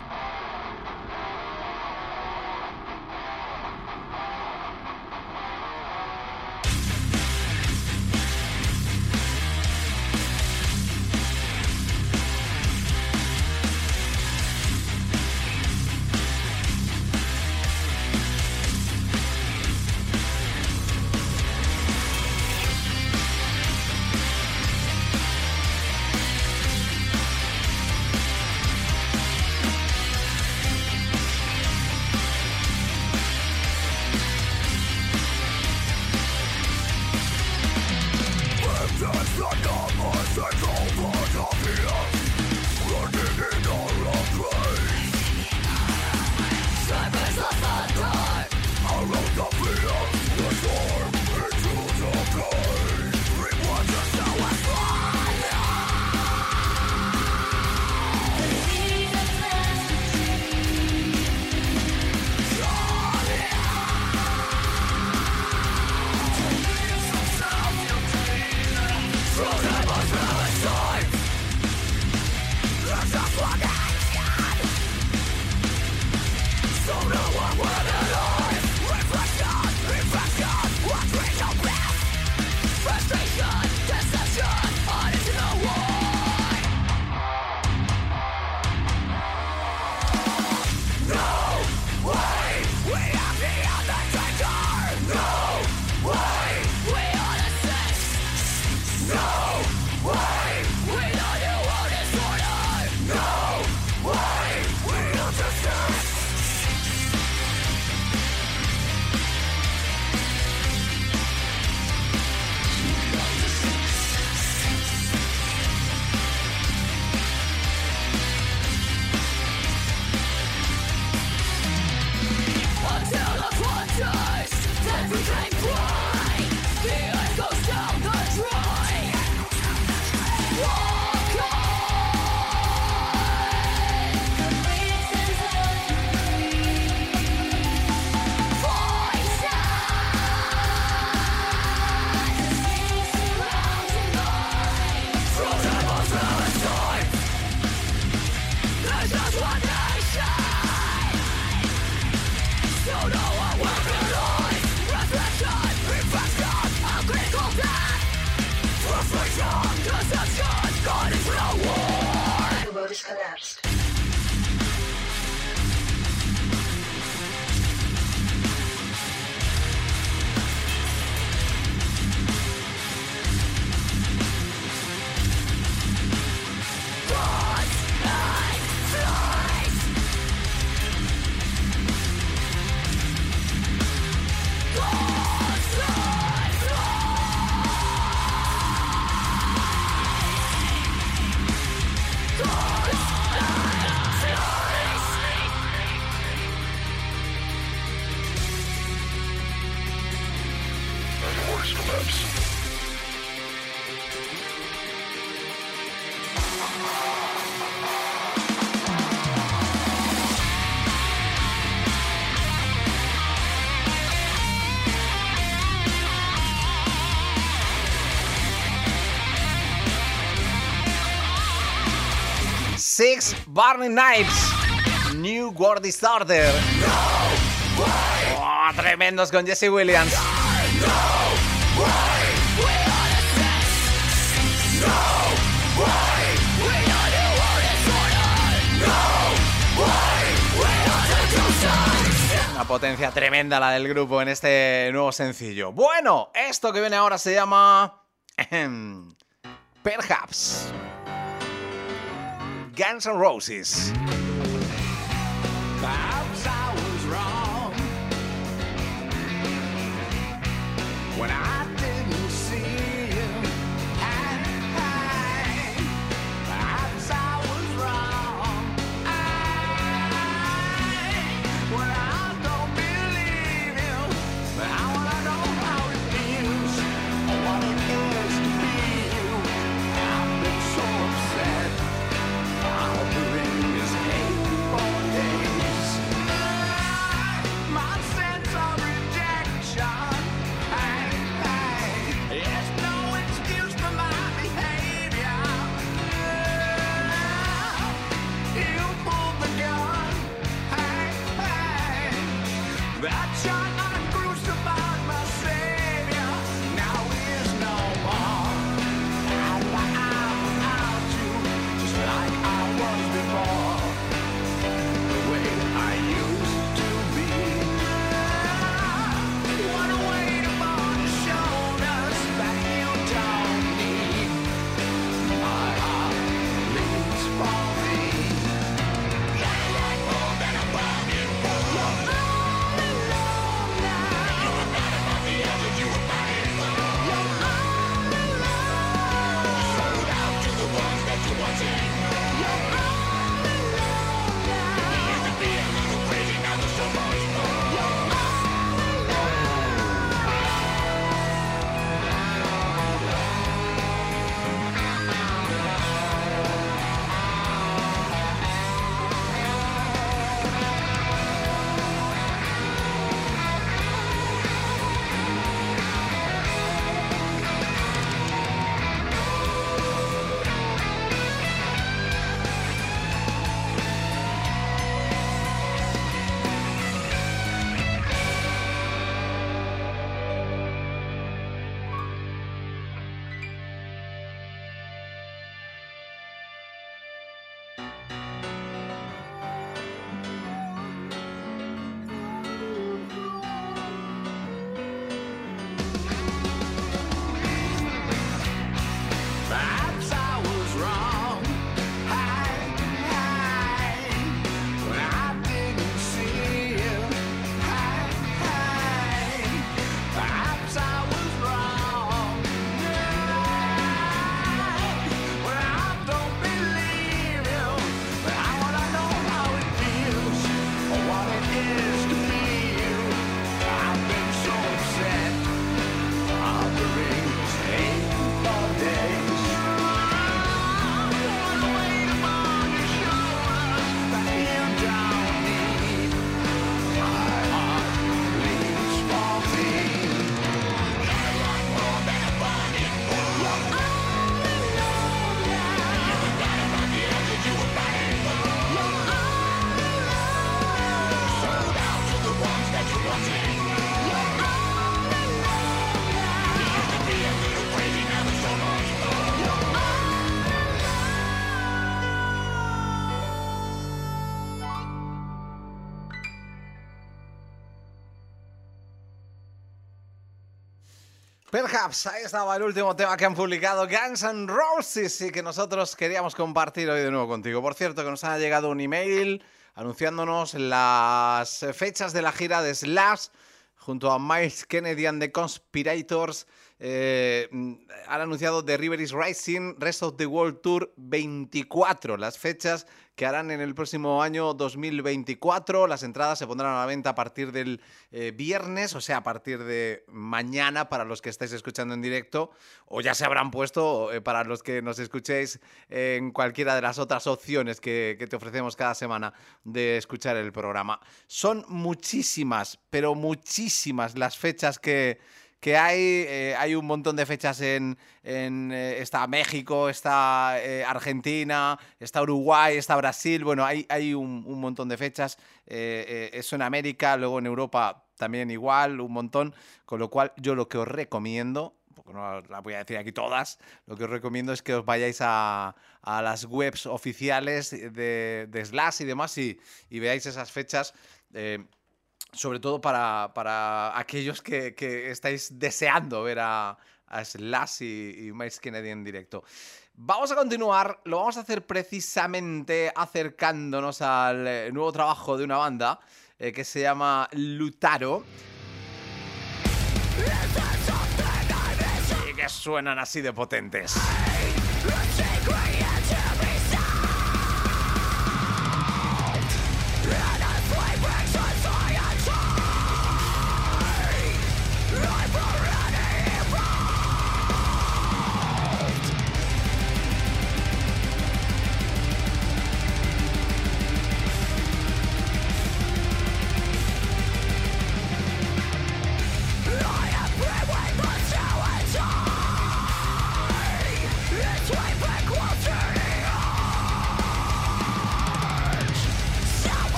Six Burning Knives, New World Disorder. Oh, tremendos con Jesse Williams. Una potencia tremenda la del grupo en este nuevo sencillo. Bueno, esto que viene ahora se llama Perhaps. Guns N' Roses. Perhaps I was wrong when I didn't see you. Perhaps I was wrong when I don't believe you. But I wanna know how it feels, what it is to be you. I've been so upset. I've been in this hate for days. Perhaps, ahí estaba el último tema que han publicado Guns N' Roses y que nosotros queríamos compartir hoy de nuevo contigo. Por cierto, que nos ha llegado un email anunciándonos las fechas de la gira de Slash junto a Myles Kennedy and the Conspirators. Eh, han anunciado The River is Rising, Rest of the World Tour veinticuatro, las fechas que harán en el próximo año dos mil veinticuatro. Las entradas se pondrán a la venta a partir del eh, viernes, o sea, a partir de mañana para los que estáis escuchando en directo, o ya se habrán puesto eh, para los que nos escuchéis en cualquiera de las otras opciones que, que te ofrecemos cada semana de escuchar el programa. Son muchísimas, pero muchísimas las fechas que... que hay, eh, hay un montón de fechas en, en eh, está México, está eh, Argentina, está Uruguay, está Brasil, bueno, hay, hay un, un montón de fechas, eh, eh, eso en América, luego en Europa también igual, un montón, con lo cual yo lo que os recomiendo, porque no las voy a decir aquí todas, lo que os recomiendo es que os vayáis a, a las webs oficiales de, de Slash y demás y, y veáis esas fechas, eh, sobre todo para, para aquellos que, que estáis deseando ver a, a Slash y, y Myles Kennedy en directo. Vamos a continuar, lo vamos a hacer precisamente acercándonos al nuevo trabajo de una banda eh, que se llama Lutaro. Y que suenan así de potentes.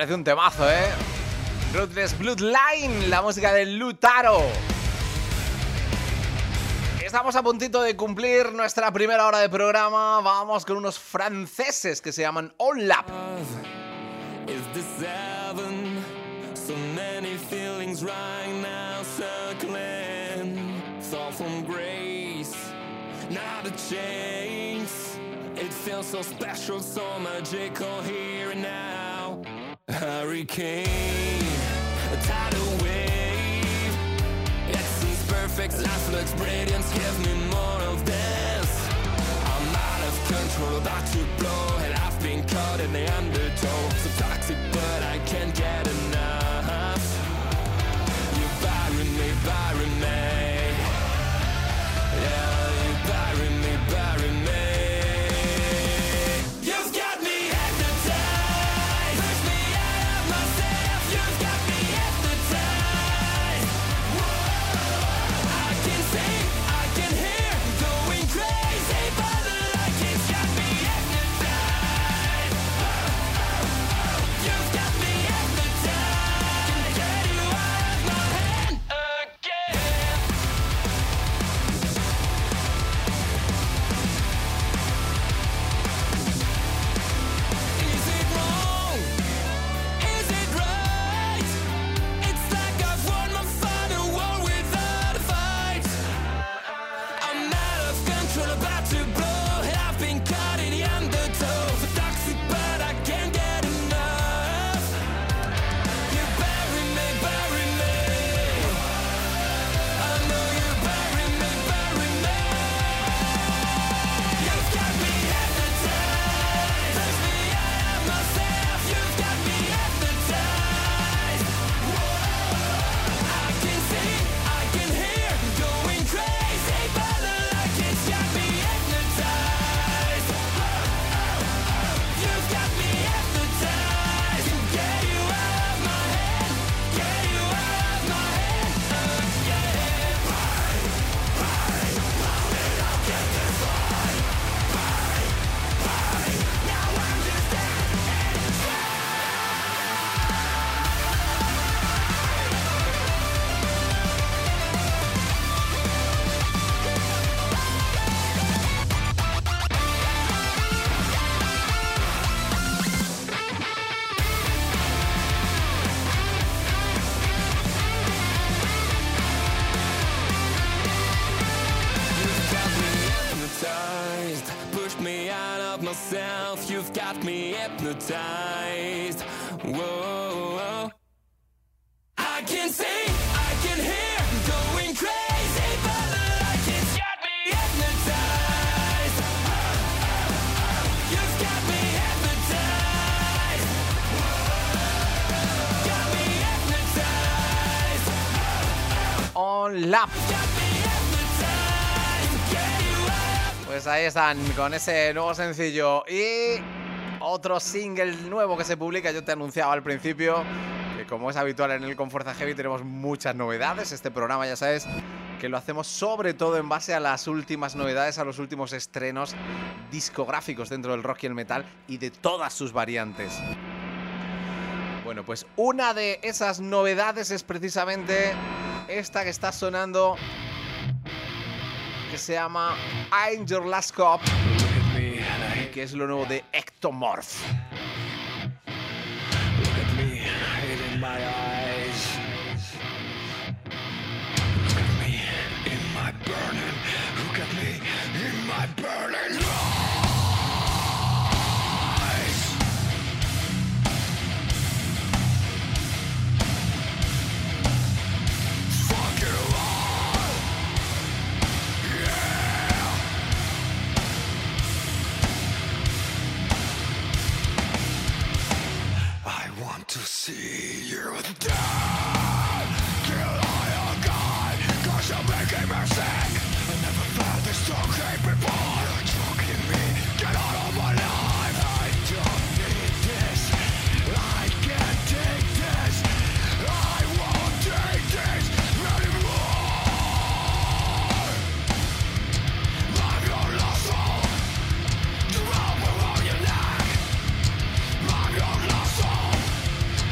parece un temazo, ¿eh? Ruthless Bloodline, la música de Lutaro. Estamos a puntito de cumplir nuestra primera hora de programa. Vamos con unos franceses que se llaman On Lap. So many feelings right now circling. Fall from grace, not a chase. It feels so special, so magical here and now. A hurricane, a tidal wave. Essence perfect, life looks brilliant. Give me more of this. I'm out of control, about to blow, and I've been caught in the undertow. So toxic, but I can't get enough. Bury me, yeah, you bury me, bury me. You've got me hypnotized, push me out of myself. You've got me hypnotized. Whoa. I can see, I can hear, going crazy, but the light has got me hypnotized. You've got me hypnotized. Can get you out of my head. You've got me hypnotized. Whoa. I can see, I can hear, going crazy, but the light has got me hypnotized. You've got me hypnotized. Got me hypnotized. On Lap. Pues ahí están, con ese nuevo sencillo y otro single nuevo que se publica. Yo te anunciaba al principio que, como es habitual en el Con Fuerza Heavy, tenemos muchas novedades. Este programa, ya sabes, que lo hacemos sobre todo en base a las últimas novedades, a los últimos estrenos discográficos dentro del rock y el metal y de todas sus variantes. Bueno, pues una de esas novedades es precisamente esta que está sonando, que se llama I'm Your Last Cop, que es lo nuevo de Ectomorph. Look at me, hate in my eyes. Look at me in my burning. Look at me in my burning eyes. Fuck you all. Yeah. I want to see you dead. Till I am gone, 'cause you're making me sick. I never felt this so great before. You're choking me, get out of my life. I don't need this, I can't take this. I won't take this anymore. I'm your lost soul, the road around your neck. I'm your lost soul,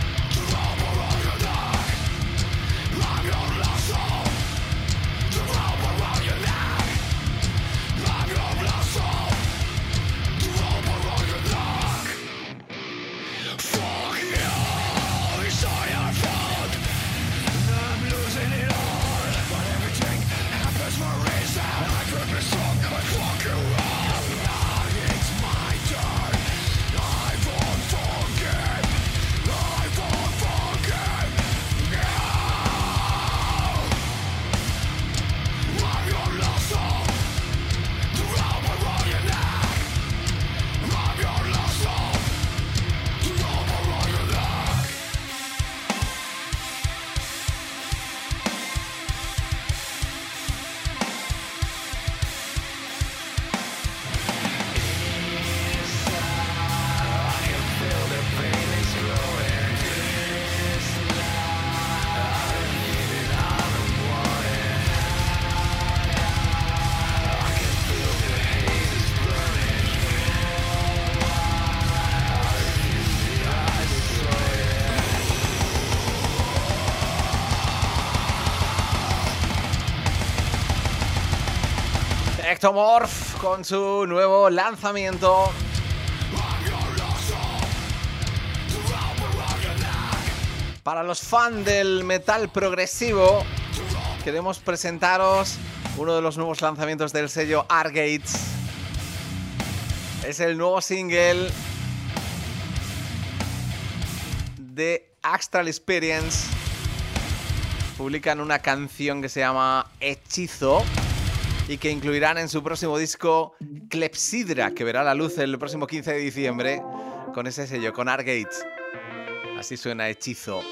Ectomorph con su nuevo lanzamiento. Para los fans del metal progresivo, queremos presentaros uno de los nuevos lanzamientos del sello Argates. Es el nuevo single de Astral Experience. Publican una canción que se llama Hechizo y que incluirán en su próximo disco Clepsidra, que verá la luz el próximo quince de diciembre con ese sello, con Argates. Así suena Hechizo.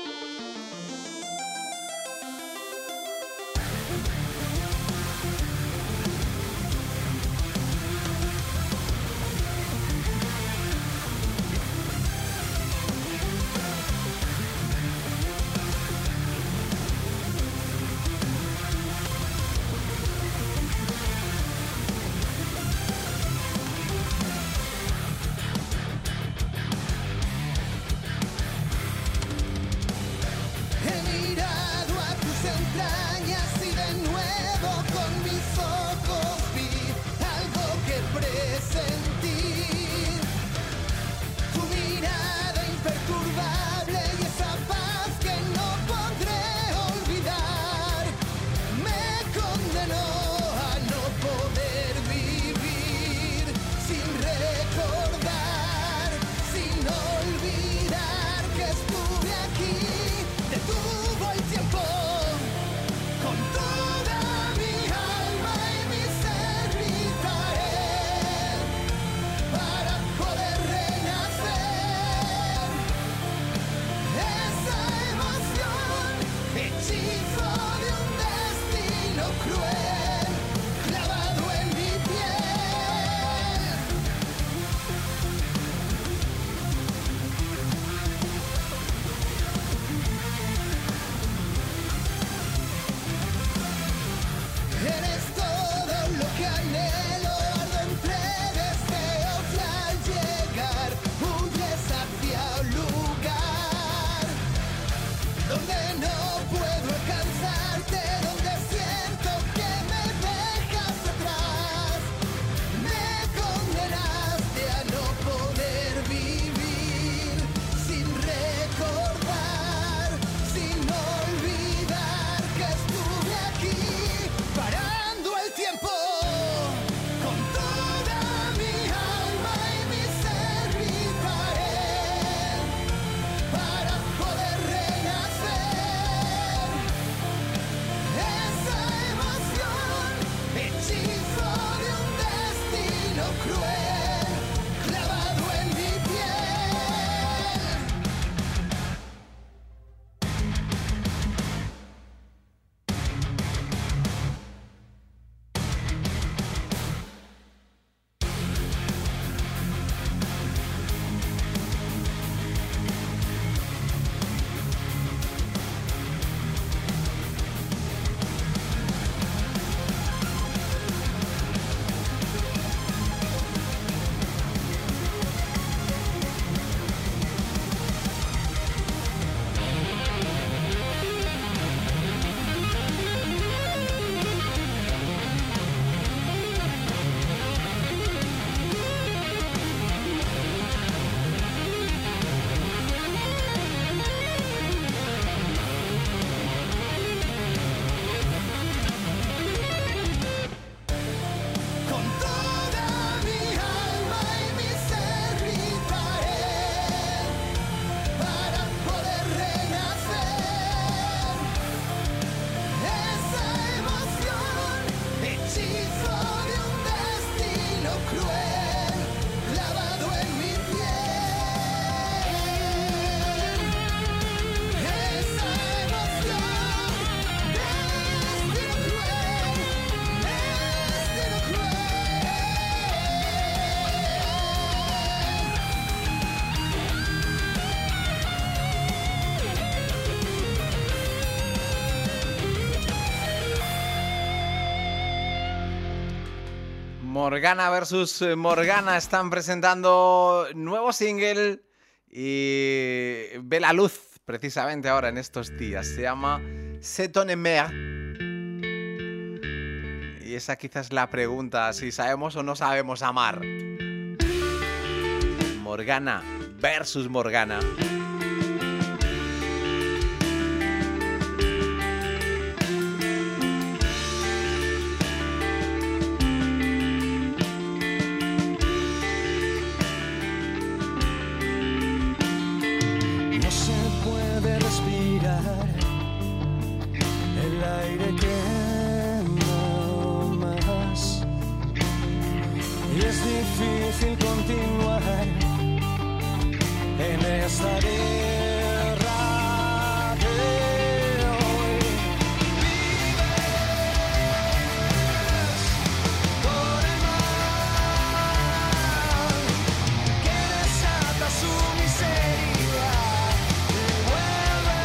Morgana versus Morgana están presentando nuevo single y ve la luz precisamente ahora en estos días. Se llama C'est ton aimé. Y esa quizás es la pregunta, si sabemos o no sabemos amar. Morgana versus Morgana. No se puede respirar el aire que no más. Y es difícil continuar en esta guerra de hoy. Vives por el mal que desata su miseria y vuelve.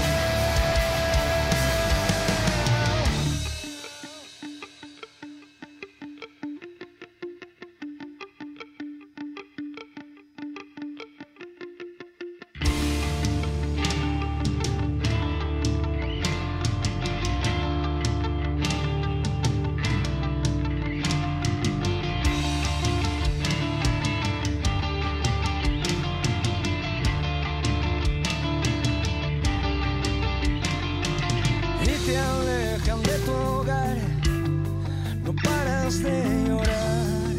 Y te alejan de tu hogar, no paras de llorar.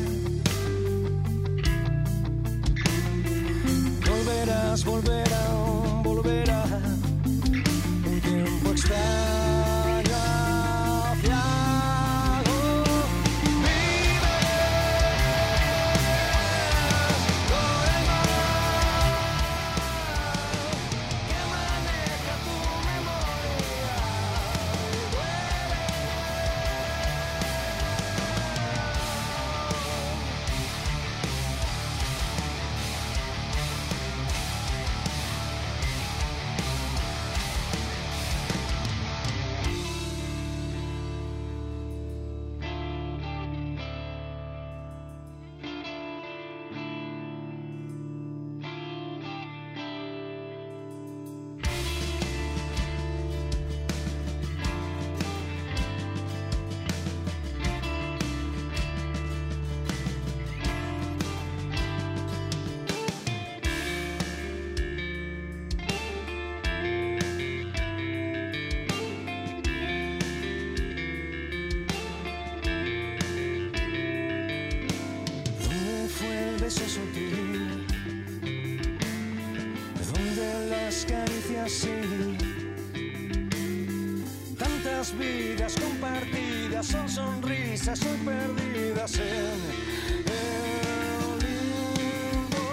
Volverás, volverá, volverá un tiempo extraño afiado. Vives por el mal que maneja tu memoria. ¿Dónde fue el beso sutil? ¿Dónde las caricias sí? Tantas vidas compartidas son sonrisas hoy perdidas en el limbo.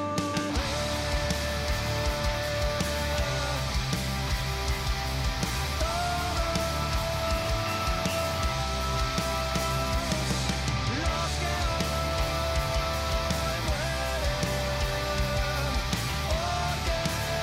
Los que hoy mueren, porque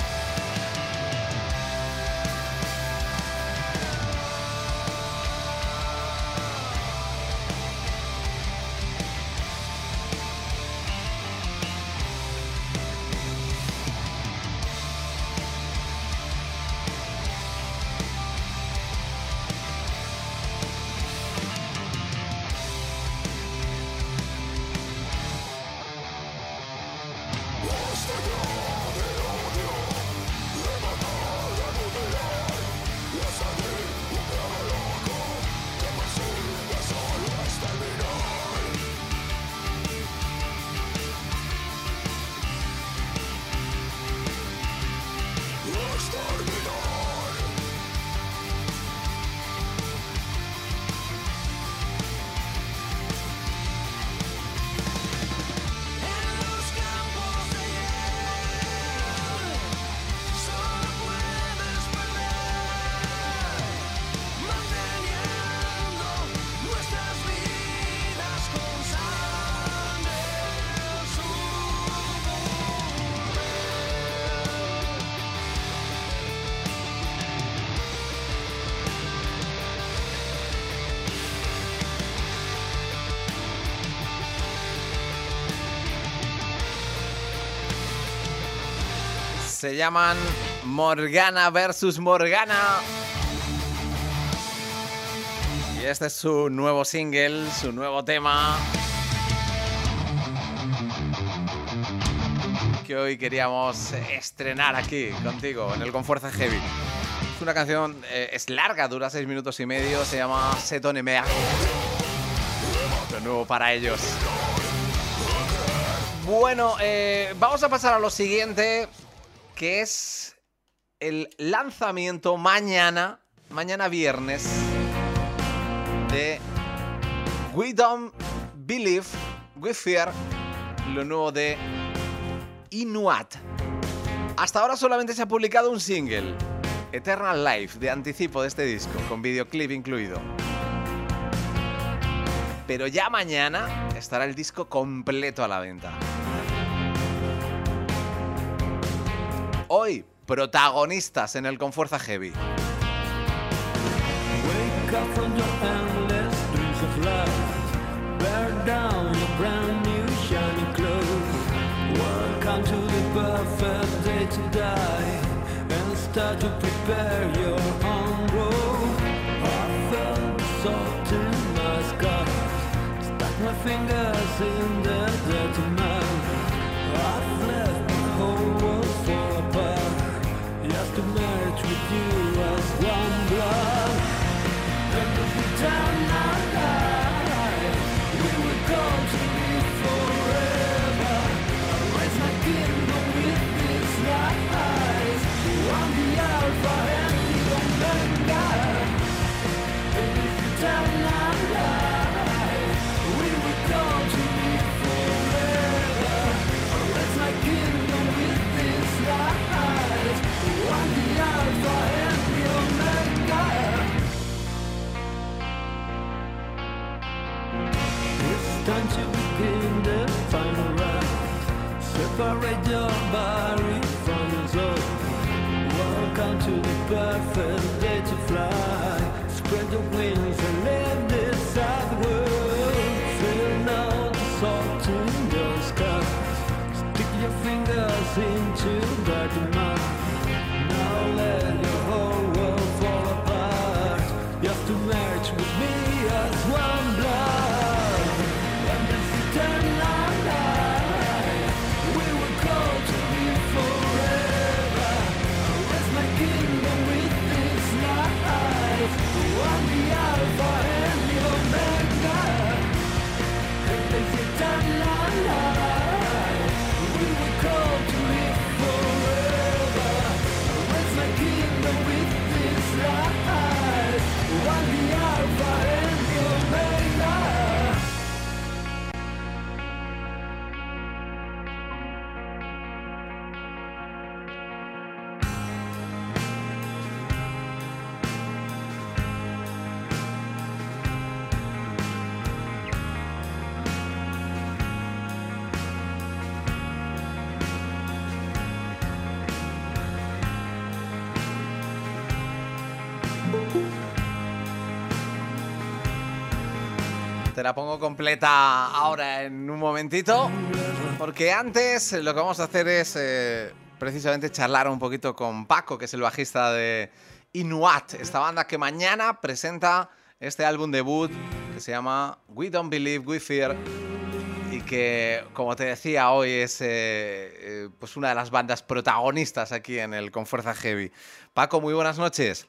Se llaman Morgana versus Morgana. Y Y este es su nuevo single, su nuevo tema, que hoy queríamos estrenar aquí contigo en el Con Fuerza Heavy. Es una canción, eh, es larga, dura seis minutos y medio, se llama Setonemea. Lo nuevo para ellos. Bueno, eh, vamos a pasar a lo siguiente, que es el lanzamiento mañana, mañana viernes, de We Don't Believe, We Fear, lo nuevo de Inuat. Hasta ahora solamente se ha publicado un single, Eternal Life, de anticipo de este disco, con videoclip incluido. Pero ya mañana estará el disco completo a la venta. Hoy, protagonistas en el Con Fuerza Heavy. Wake up from your endless dreams of life. Wear down your brand new shiny clothes. Welcome to the perfect day to die. And start to prepare your own road. I felt the salt in my scars. Stuck my fingers in the dirty mud. I've left my whole world fall apart. Just to merge with you as one blood. And if we turn our life, we will come to live forever. I'll raise my kingdom with these lies. I'm the Alpha and the Omega. And if we turn our life, we will come to live forever. I'll raise my kingdom with these lies. I'm the Alpha and the Omega. It's time to begin the final round. Separate your body from your soul. Welcome to the perfect day to fly. Spread your wings and live this side world. Feel now the salt in your skies. Stick your fingers into dirty mud. Now let your whole world fall apart. You have to merge with me as one blood. And if we turn our life, we will come to live forever. I'll raise my kingdom with this life. I'm the Alpha and the Omega. And if we turn our life, we will come to live forever. I'll raise my kingdom with this life. I'm the Alpha and the Omega. Te la pongo completa ahora en un momentito, porque antes lo que vamos a hacer es eh, precisamente charlar un poquito con Paco, que es el bajista de Inuat, esta banda que mañana presenta este álbum debut que se llama We Don't Believe, We Fear, y que, como te decía, hoy es eh, eh, pues una de las bandas protagonistas aquí en el Con Fuerza Heavy. Paco, muy buenas noches.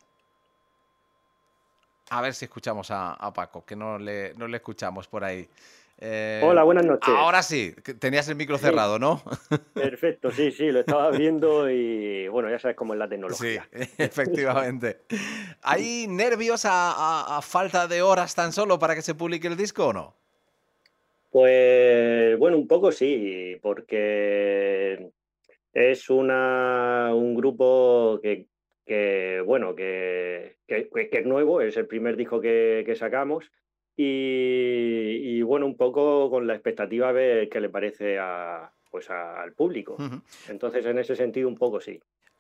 A ver si escuchamos a, a Paco, que no le, no le escuchamos por ahí. Eh, Hola, buenas noches. Ahora sí, que tenías el micro cerrado, ¿no? Perfecto, sí, sí, lo estaba viendo y bueno, ya sabes cómo es la Sí, tecnología. efectivamente. ¿Hay nervios a, a- a falta de horas tan solo para que se publique el disco o no? Pues bueno, un poco sí, porque es una, un grupo que, que, bueno, que, que- que es nuevo, es el primer disco que, que sacamos y, y, bueno, un poco con la expectativa de qué le parece a, pues a- al público. Ujú. Entonces, en ese sentido, un poco sí.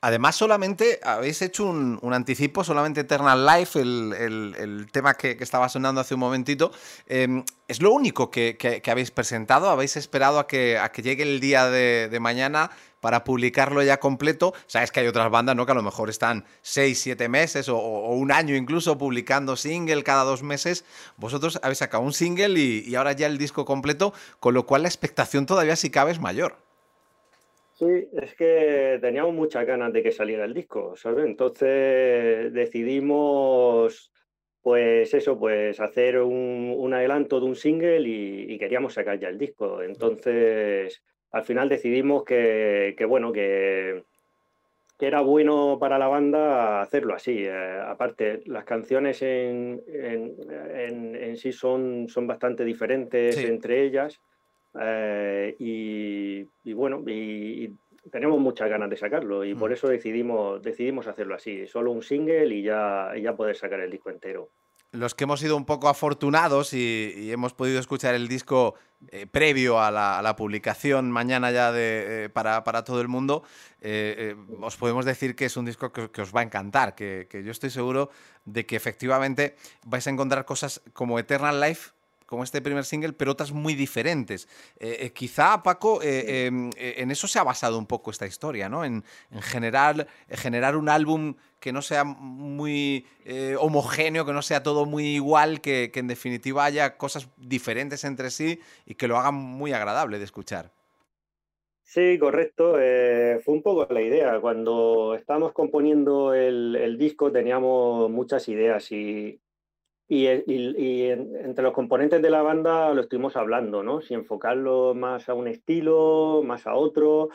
Además, solamente habéis hecho un, un anticipo, solamente Eternal Life, el, el- el tema que, que estaba sonando hace un momentito. eh, ¿Es lo único que, que- que habéis presentado? ¿Habéis esperado a que, a que llegue el día de, de mañana para publicarlo ya completo? Sabes que hay otras bandas, ¿no? Que a lo mejor están seis, siete meses o, o un año incluso publicando single cada dos meses. Vosotros habéis sacado un single y, y ahora ya el disco completo, con lo cual la expectación todavía si cabe es mayor. Sí, es que teníamos muchas ganas de que saliera el disco, ¿sabes? Entonces decidimos, pues eso, pues hacer un, un adelanto de un single y, y queríamos sacar ya el disco. Entonces, al final decidimos que, que bueno, que, que era bueno para la banda hacerlo así. Eh, aparte, las canciones en, en, en- en sí son, son bastante diferentes Sí. entre ellas. Eh, y, y bueno, y, y tenemos muchas ganas de sacarlo y por Mm. eso decidimos, decidimos hacerlo así, solo un single y ya, y ya poder sacar el disco entero. Los que hemos sido un poco afortunados y, y hemos podido escuchar el disco eh, previo a la, a la publicación mañana ya de, eh, para, para todo el mundo, eh, eh, os podemos decir que es un disco que, que os va a encantar, que, que yo estoy seguro de que efectivamente vais a encontrar cosas como Eternal Life, como este primer single, pero otras muy diferentes. Eh, eh, quizá, Paco, eh, eh, eh, en eso se ha basado un poco esta historia, ¿no? En, en generar, en generar un álbum que no sea muy eh, homogéneo, que no sea todo muy igual, que, que en definitiva haya cosas diferentes entre sí y que lo hagan muy agradable de escuchar. Sí, correcto. Eh, fue un poco la idea. Cuando estábamos componiendo el, el disco teníamos muchas ideas y, y, y- y en- entre los componentes de la banda lo estuvimos hablando, ¿no? Si enfocarlo más a un estilo, más a otro.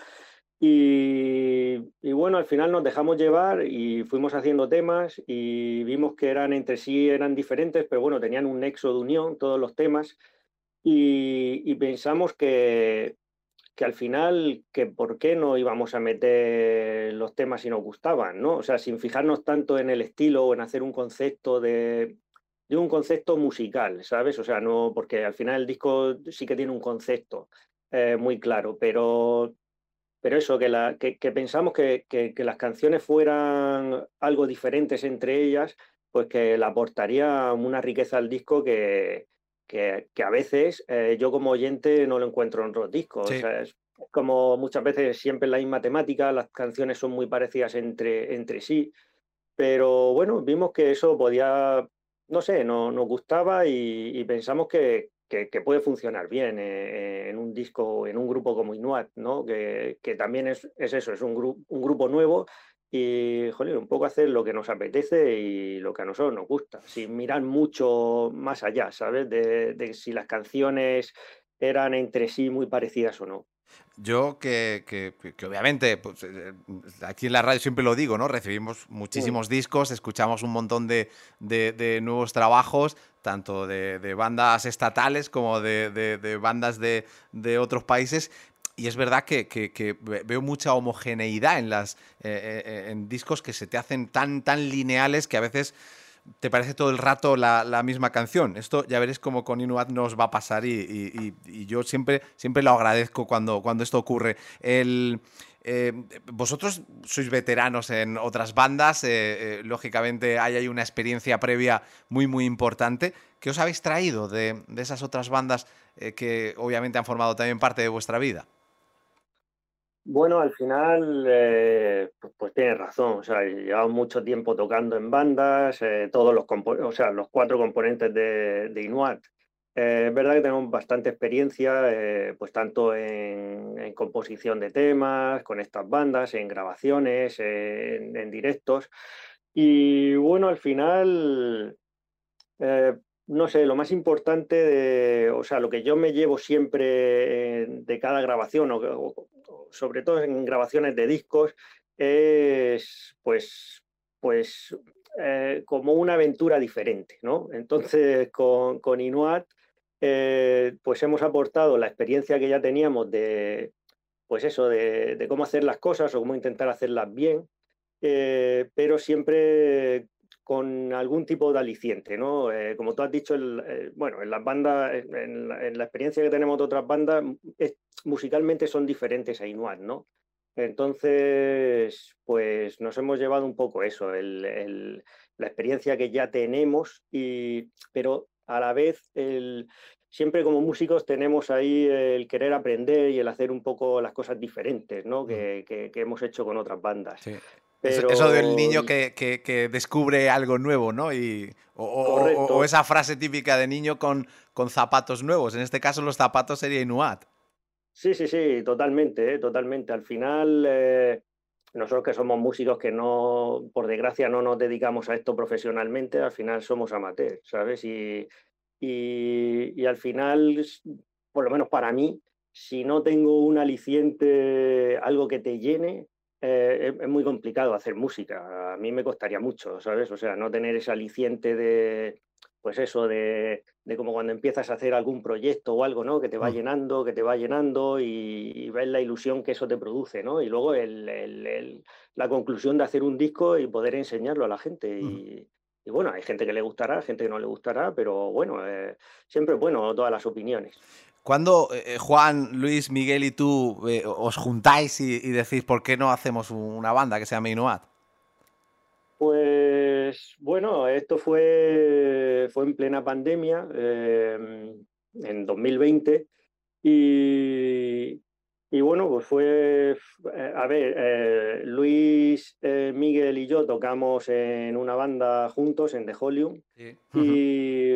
Y, y bueno, al final nos dejamos llevar y fuimos haciendo temas y vimos que eran entre sí, eran diferentes, pero bueno, tenían un nexo de unión todos los temas y, y pensamos que, que al final, que por qué no íbamos a meter los temas si nos gustaban, ¿no? O sea, sin fijarnos tanto en el estilo o en hacer un concepto de, de un concepto musical, ¿sabes? O sea, no, porque al final el disco sí que tiene un concepto eh, muy claro, pero pero eso, que, la, que, que pensamos que, que- que las canciones fueran algo diferentes entre ellas, pues que le aportaría una riqueza al disco que, que, que a veces eh, yo como oyente no lo encuentro en otros discos. O Sí. sea, es como muchas veces siempre la misma temática, las canciones son muy parecidas entre, entre sí, pero bueno, vimos que eso podía, no sé, no, nos gustaba y, y pensamos que, que- que puede funcionar bien eh, en un disco, en un grupo como Inuat, ¿no? Que, que también es, es eso, es un, gru- un grupo nuevo y, joder, un poco hacer lo que nos apetece y lo que a nosotros nos gusta, sin mirar mucho más allá, ¿sabes? De, de si las canciones eran entre sí muy parecidas o no. Yo que, que- que obviamente, pues, eh, aquí en la radio siempre lo digo, ¿no? Recibimos Mm. muchísimos discos, escuchamos un montón de, de- de nuevos trabajos, tanto de, de bandas estatales como de, de- de bandas de, de otros países. Y es verdad que, que- que ve- veo mucha homogeneidad en las eh, eh, en discos que se te hacen tan, tan lineales que a veces te parece todo el rato la, la misma canción. Esto ya veréis como con Inuat nos va a pasar y, y- y- y yo siempre, siempre lo agradezco cuando, cuando esto ocurre. El, eh, vosotros sois veteranos en otras bandas, eh, eh, lógicamente hay ahí una experiencia previa muy, muy importante. ¿Qué os habéis traído de, de esas otras bandas eh, que obviamente han formado también parte de vuestra vida? Bueno, al final, eh, pues, pues tienes razón. O sea, llevamos mucho tiempo tocando en bandas, eh, todos los compo- o sea, los cuatro componentes de, de Inuat. Eh, es verdad que tenemos bastante experiencia, eh, pues tanto en, en composición de temas, con estas bandas, en grabaciones, eh, en, en directos. Y bueno, al final, eh, no sé, lo más importante de, o sea, lo que yo me llevo siempre eh, de cada grabación, o, o- o sobre todo en grabaciones de discos, es pues, pues eh, como una aventura diferente, ¿no? Entonces, con, con Inuat, eh, pues hemos aportado la experiencia que ya teníamos de, pues eso, de, de cómo hacer las cosas o cómo intentar hacerlas bien, eh, pero siempre con algún tipo de aliciente, ¿no? Eh, como tú has dicho, el, eh, bueno, en las bandas, en, en la, en la experiencia que tenemos de otras bandas, es- musicalmente son diferentes a Inuat, ¿no? Entonces, pues nos hemos llevado un poco eso, el, el, la experiencia que ya tenemos, y, pero a la vez el, siempre como músicos tenemos ahí el querer aprender y el hacer un poco las cosas diferentes, ¿no? Que, que, que hemos hecho con otras bandas. Sí. Pero... Eso del niño que, que, que descubre algo nuevo, ¿no? Y, o, o, o, esa frase típica de niño con, con zapatos nuevos. En este caso los zapatos sería Inuat. Sí, sí, sí, totalmente, ¿eh? Totalmente. Al final, eh, nosotros que somos músicos que no, por desgracia, no nos dedicamos a esto profesionalmente, al final somos amateurs, ¿sabes? Y, y, y al final, por lo menos para mí, si no tengo un aliciente, algo que te llene, eh, es, es muy complicado hacer música. A mí me costaría mucho, ¿sabes? O sea, no tener ese aliciente de, pues eso, de, de como cuando empiezas a hacer algún proyecto o algo, ¿no? Que te va llenando, que te va llenando y, y ves la ilusión que eso te produce, ¿no? Y luego el, el, el, la conclusión de hacer un disco y poder enseñarlo a la gente. Y, y bueno, hay gente que le gustará, gente que no le gustará, pero bueno, eh, siempre es bueno todas las opiniones. ¿Cuándo eh, Juan, Luis, Miguel y tú eh, os juntáis y, y decís por qué no hacemos una banda que se llame Inuat? Pues bueno, esto fue, fue en plena pandemia, eh, en dos mil veinte, y, y bueno, pues fue, eh, a ver, eh, Luis, eh, Miguel y yo tocamos en una banda juntos en The Holium, Sí. y,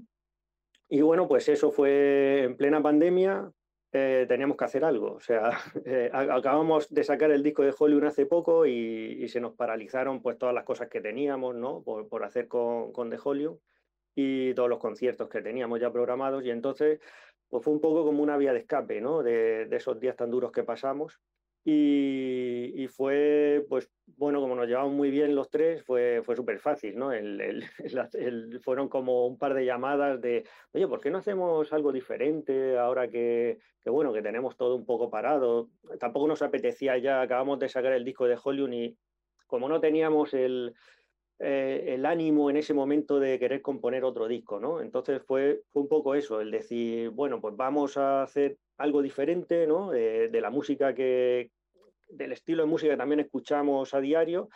y bueno, pues eso fue en plena pandemia. Eh, teníamos que hacer algo. O sea, eh, acabamos de sacar el disco de Hollywood hace poco y, y se nos paralizaron pues todas las cosas que teníamos, ¿no? Por, por hacer con, con The Hollywood y todos los conciertos que teníamos ya programados. Y entonces pues fue un poco como una vía de escape, ¿no? De, de esos días tan duros que pasamos. Y, y fue, pues, bueno, como nos llevamos muy bien los tres, fue, fue súper fácil, ¿no? El, el, el, el, fueron como un par de llamadas de, oye, ¿por qué no hacemos algo diferente ahora que, que, bueno, que tenemos todo un poco parado? Tampoco nos apetecía ya, acabamos de sacar el disco de Hollywood y como no teníamos el, eh, el ánimo en ese momento de querer componer otro disco, ¿no? Entonces fue, fue un poco eso, el decir, bueno, pues vamos a hacer algo diferente, ¿no? De, de la música que, del estilo de música que también escuchamos a diario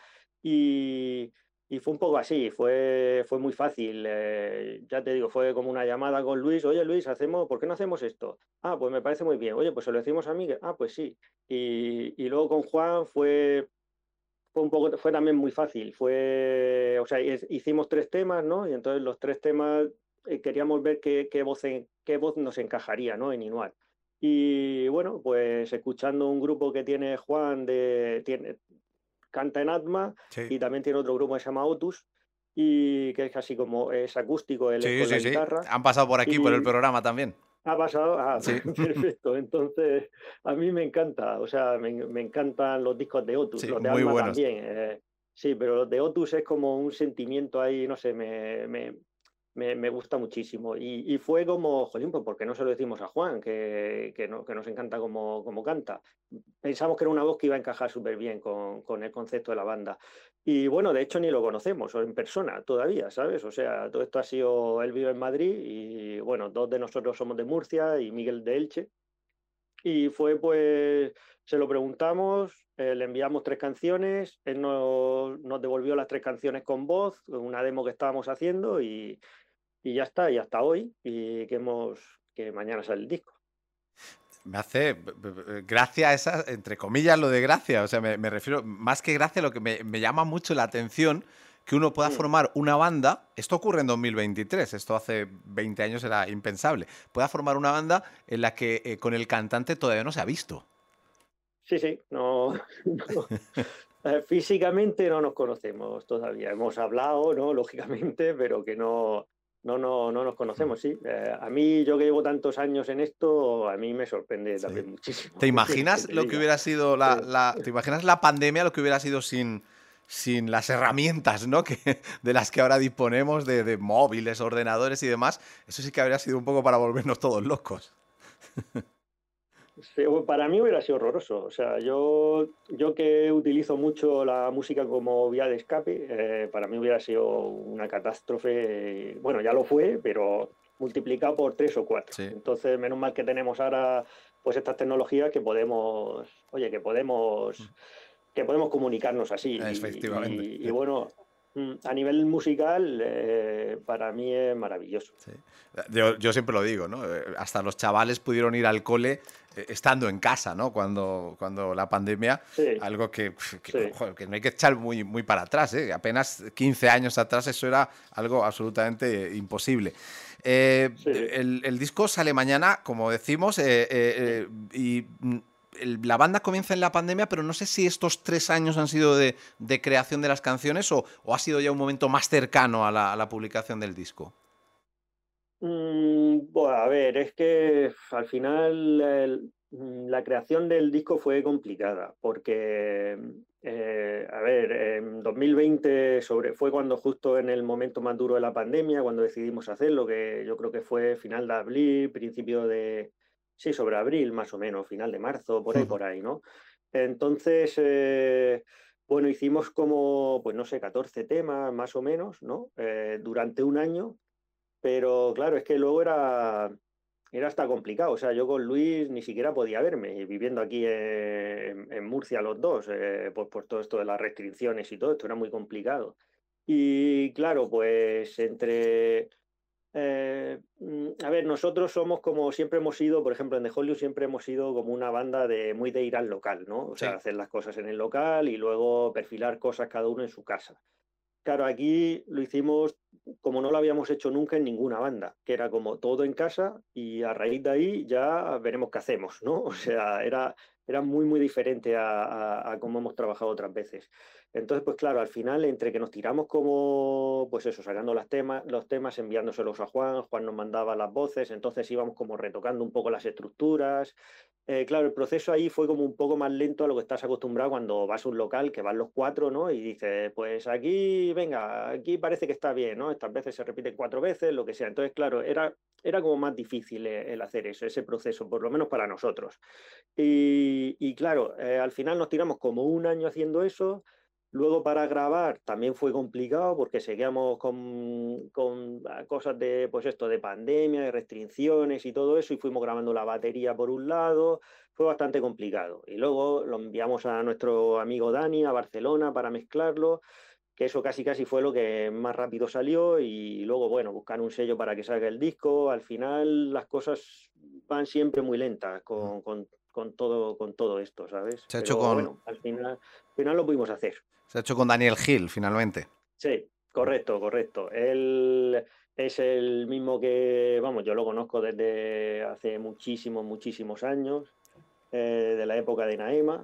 y, y fue un poco así, fue, fue muy fácil, eh, ya te digo, fue como una llamada con Luis, oye Luis, hacemos, ¿por qué no hacemos esto? Ah, pues me parece muy bien, oye, pues se lo decimos a Miguel, ah, pues sí, y, y luego con Juan fue... Fue, un poco, fue también muy fácil, fue, o sea, hicimos tres temas, ¿no? Y entonces los tres temas eh, queríamos ver qué, qué, voz en, qué voz nos encajaría, ¿no? En Inuat. Y bueno, pues escuchando un grupo que tiene Juan, de, tiene, canta en Atma, Sí. y también tiene otro grupo que se llama Otus, y que es así como es acústico, él Sí, es con sí, la sí. guitarra. Han pasado por aquí, y... por el programa también. Ha pasado, ah, Sí. perfecto. Entonces, a mí me encanta, o sea, me, me encantan los discos de Otus, Sí, los de muy Alma buenos. también. Eh, sí, pero los de Otus es como un sentimiento ahí, no sé, me, me, me, me gusta muchísimo. Y, y fue como, jolín, pues ¿por qué no se lo decimos a Juan, que, que, no, que nos encanta como, como canta? Pensamos que era una voz que iba a encajar súper bien con, con el concepto de la banda. Y bueno, de hecho ni lo conocemos en persona todavía, ¿sabes? O sea, todo esto ha sido, él vive en Madrid y bueno, dos de nosotros somos de Murcia y Miguel de Elche. Y fue pues, se lo preguntamos, eh, le enviamos tres canciones, él nos, nos devolvió las tres canciones con voz, una demo que estábamos haciendo y, y ya está, y hasta hoy, y que, hemos, que mañana sale el disco. Me hace gracia esa, entre comillas, lo de gracia. O sea, me, me refiero, más que gracia, lo que me, me llama mucho la atención que uno pueda mm. formar una banda. Esto ocurre en dos mil veintitrés, esto hace veinte años era impensable. Pueda formar una banda en la que eh, con el cantante todavía no se ha visto. Sí, sí, no, no. Eh, físicamente no nos conocemos todavía. Hemos hablado, ¿no? Lógicamente, pero que no, no, no, no nos conocemos, sí. Eh, a mí, yo que llevo tantos años en esto, a mí me sorprende sí. también muchísimo. ¿Te imaginas que lo que hubiera sido la, la, ¿te imaginas la pandemia, lo que hubiera sido sin, sin las herramientas, ¿no? que, de las que ahora disponemos, de, de móviles, ordenadores y demás? Eso sí que habría sido un poco para volvernos todos locos. Sí, para mí hubiera sido horroroso. O sea, yo, yo que utilizo mucho la música como vía de escape, eh, para mí hubiera sido una catástrofe. Bueno, ya lo fue, pero multiplicado por tres o cuatro. Sí. Entonces, menos mal que tenemos ahora pues estas tecnologías que podemos, oye, que podemos, que podemos comunicarnos así. Y, Efectivamente. y- y bueno, mm, a nivel musical, eh, para mí es maravilloso. Sí. Yo, yo siempre lo digo, ¿no? Eh, Hasta los chavales pudieron ir al cole eh, estando en casa, ¿no? Cuando, cuando la pandemia, Sí, algo que, pf, que, sí. joder, que no hay que echar muy, muy para atrás, ¿eh? Apenas quince años atrás eso era algo absolutamente eh, imposible. Eh, Sí, sí. el, el disco sale mañana, como decimos, eh, eh, eh, y mm, el- la banda comienza en la pandemia, pero no sé si estos tres años han sido de, de creación de las canciones o, o ha sido ya un momento más cercano a la, a la publicación del disco. Mm, bueno, a ver, es que f- al final el- mm, la creación del disco fue complicada porque, eh, a ver, en dos mil veinte sobre, fue cuando justo en el momento más duro de la pandemia, cuando decidimos hacerlo, que yo creo que fue final de abril, principio de, sí, sobre abril más o menos, final de marzo, por ahí, por ahí, ¿no? Entonces, eh, bueno, hicimos como, pues no sé, catorce temas más o menos, ¿no? Eh, durante un año. Pero claro, es que luego era, era hasta complicado. O sea, yo con Luis ni siquiera podía verme, y viviendo aquí en, en Murcia los dos, eh, por, por todo esto de las restricciones y todo, esto era muy complicado. Y claro, pues entre... eh, mm, a ver, nosotros somos como siempre hemos sido, por ejemplo, en The Hollywood siempre hemos sido como una banda de muy de ir al local, ¿no? O sea, Sí. hacer las cosas en el local y luego perfilar cosas cada uno en su casa. Claro, aquí lo hicimos como no lo habíamos hecho nunca en ninguna banda, que era como todo en casa y a raíz de ahí ya veremos qué hacemos, ¿no? O sea, era, era muy, muy diferente a, a, a cómo hemos trabajado otras veces. Entonces, pues claro, al final, entre que nos tiramos como, pues eso, sacando las temas, los temas, enviándoselos a Juan, Juan nos mandaba las voces, entonces íbamos como retocando un poco las estructuras. Eh, claro, el proceso ahí fue como un poco más lento a lo que estás acostumbrado cuando vas a un local, que van los cuatro, ¿no? Y dices, pues aquí, venga, aquí parece que está bien, ¿no? Estas veces se repiten cuatro veces, lo que sea. Entonces, claro, era, era como más difícil eh, el hacer eso, ese proceso, por lo menos para nosotros. Y, y claro, eh, al final nos tiramos como un año haciendo eso. Luego para grabar también fue complicado porque seguíamos con, con ah, cosas de, pues esto, de pandemia, de restricciones y todo eso, y fuimos grabando la batería por un lado, fue bastante complicado. Y luego lo enviamos a nuestro amigo Dani a Barcelona para mezclarlo, que eso casi casi fue lo que más rápido salió, y luego, bueno, buscar un sello para que salga el disco. Al final las cosas van siempre muy lentas con, con, con todo, con todo esto, ¿sabes? Se ha hecho Pero con, bueno, al final, al final lo pudimos hacer. se ha hecho con Daniel Gil, finalmente. Sí, correcto, correcto. Él es el mismo que, vamos, yo lo conozco desde hace muchísimos, muchísimos años, eh, de la época de Naema.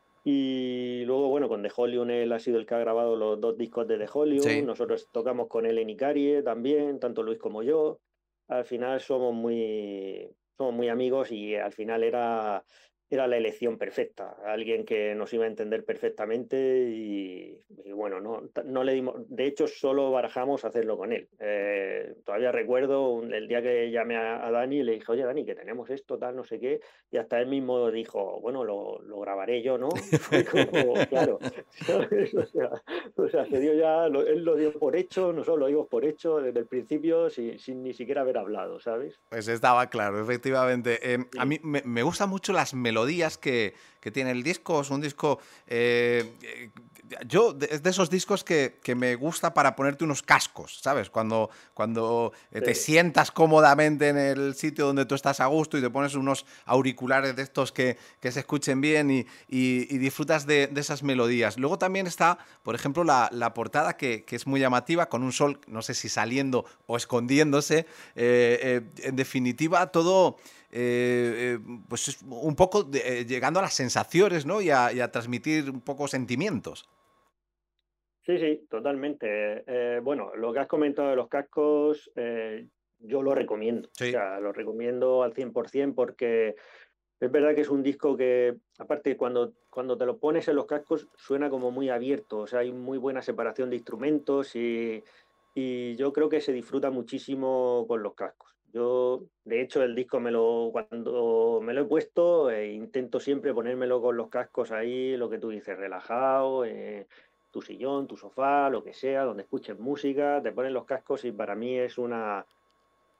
Y luego, bueno, con The Holium él ha sido el que ha grabado los dos discos de The Holium. Sí. Nosotros tocamos con él en Icarie también, tanto Luis como yo. Al final somos muy, somos muy amigos y al final era, era la elección perfecta. Alguien que nos iba a entender perfectamente y, y bueno, no, no le dimos, de hecho solo barajamos hacerlo con él. Eh, todavía recuerdo un- el día que llamé a, a Dani y le dije, oye Dani, que tenemos esto, tal, no sé qué, y hasta él mismo dijo, bueno, lo, lo grabaré yo, ¿no? Fue como, claro, ¿sabes? O sea, o sea, se dio ya, lo- él lo dio por hecho, nosotros lo dimos por hecho desde el principio sin, sin ni siquiera haber hablado, ¿sabes? Pues estaba claro, efectivamente. Eh, a Sí. mí me, me gustan mucho las melodías que, que tiene el disco. Es un disco. eh, eh, yo, de- es de esos discos que, que me gusta para ponerte unos cascos, ¿sabes? Cuando, cuando eh, te Sí. sientas cómodamente en el sitio donde tú estás a gusto y te pones unos auriculares de estos que, que se escuchen bien y, y- y disfrutas de, de esas melodías. Luego también está, por ejemplo, la, la portada que, que es muy llamativa, con un sol, no sé si saliendo o escondiéndose. Eh, eh, en definitiva, todo eh, eh, pues es un poco de- eh, llegando a las sensaciones, ¿no? Y a, y a transmitir un poco sentimientos. Sí, sí, totalmente. Eh, bueno, lo que has comentado de los cascos, eh, yo lo recomiendo. O Sí, sea, lo recomiendo al cien por ciento porque es verdad que es un disco que, aparte, cuando, cuando te lo pones en los cascos, suena como muy abierto. O sea, hay muy buena separación de instrumentos y, y yo creo que se disfruta muchísimo con los cascos. Yo, de hecho, el disco me lo, cuando me lo he puesto, eh, intento siempre ponérmelo con los cascos ahí, lo que tú dices, relajado, eh, tu sillón, tu sofá, lo que sea, donde escuches música, te pones los cascos y para mí es una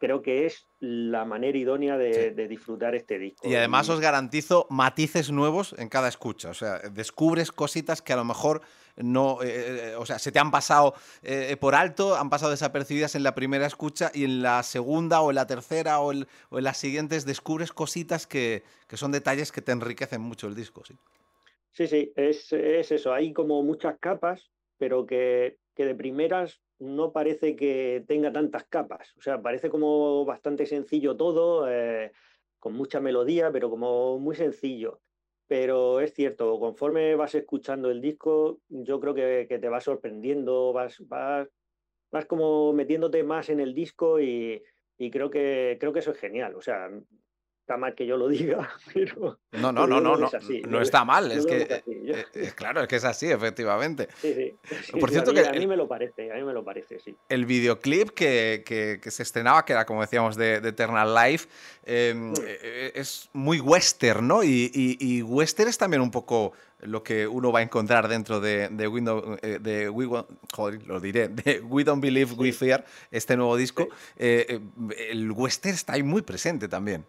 creo que es la manera idónea de, Sí. de disfrutar este disco. Y además Y- os garantizo matices nuevos en cada escucha. O sea, descubres cositas que a lo mejor no, eh, eh, o sea, se te han pasado eh, por alto, han pasado desapercibidas en la primera escucha y en la segunda o en la tercera o, el- o en las siguientes descubres cositas que, que son detalles que te enriquecen mucho el disco, sí. Sí, sí, es, es eso. Hay como muchas capas, pero que, que de primeras no parece que tenga tantas capas. O sea, parece como bastante sencillo todo, eh, con mucha melodía, pero como muy sencillo. Pero es cierto, conforme vas escuchando el disco, yo creo que, que te va sorprendiendo, vas, vas, vas como metiéndote más en el disco y, y creo que, creo que eso es genial. O sea, está mal que yo lo diga, pero, No, no, pero no, yo no, creo que no, es así. no Yo, está mal. yo Es creo que, que es eh, así. Yo- eh, eh, claro, es que es así, efectivamente. Sí, sí, sí, Por sí, a cierto, mí, que a mí el, me lo parece, a mí me lo parece, sí. el videoclip que, que- que se estrenaba, que era como decíamos de, de Eternal Life, eh, Mm. eh, es muy western, ¿no? Y, y- y western es también un poco lo que uno va a encontrar dentro de, de, Window- eh, de We, Won't- joder, lo diré, de We Don't Believe, We Sí, Fear, este nuevo disco. sí, Eh, eh, el western está ahí muy presente también.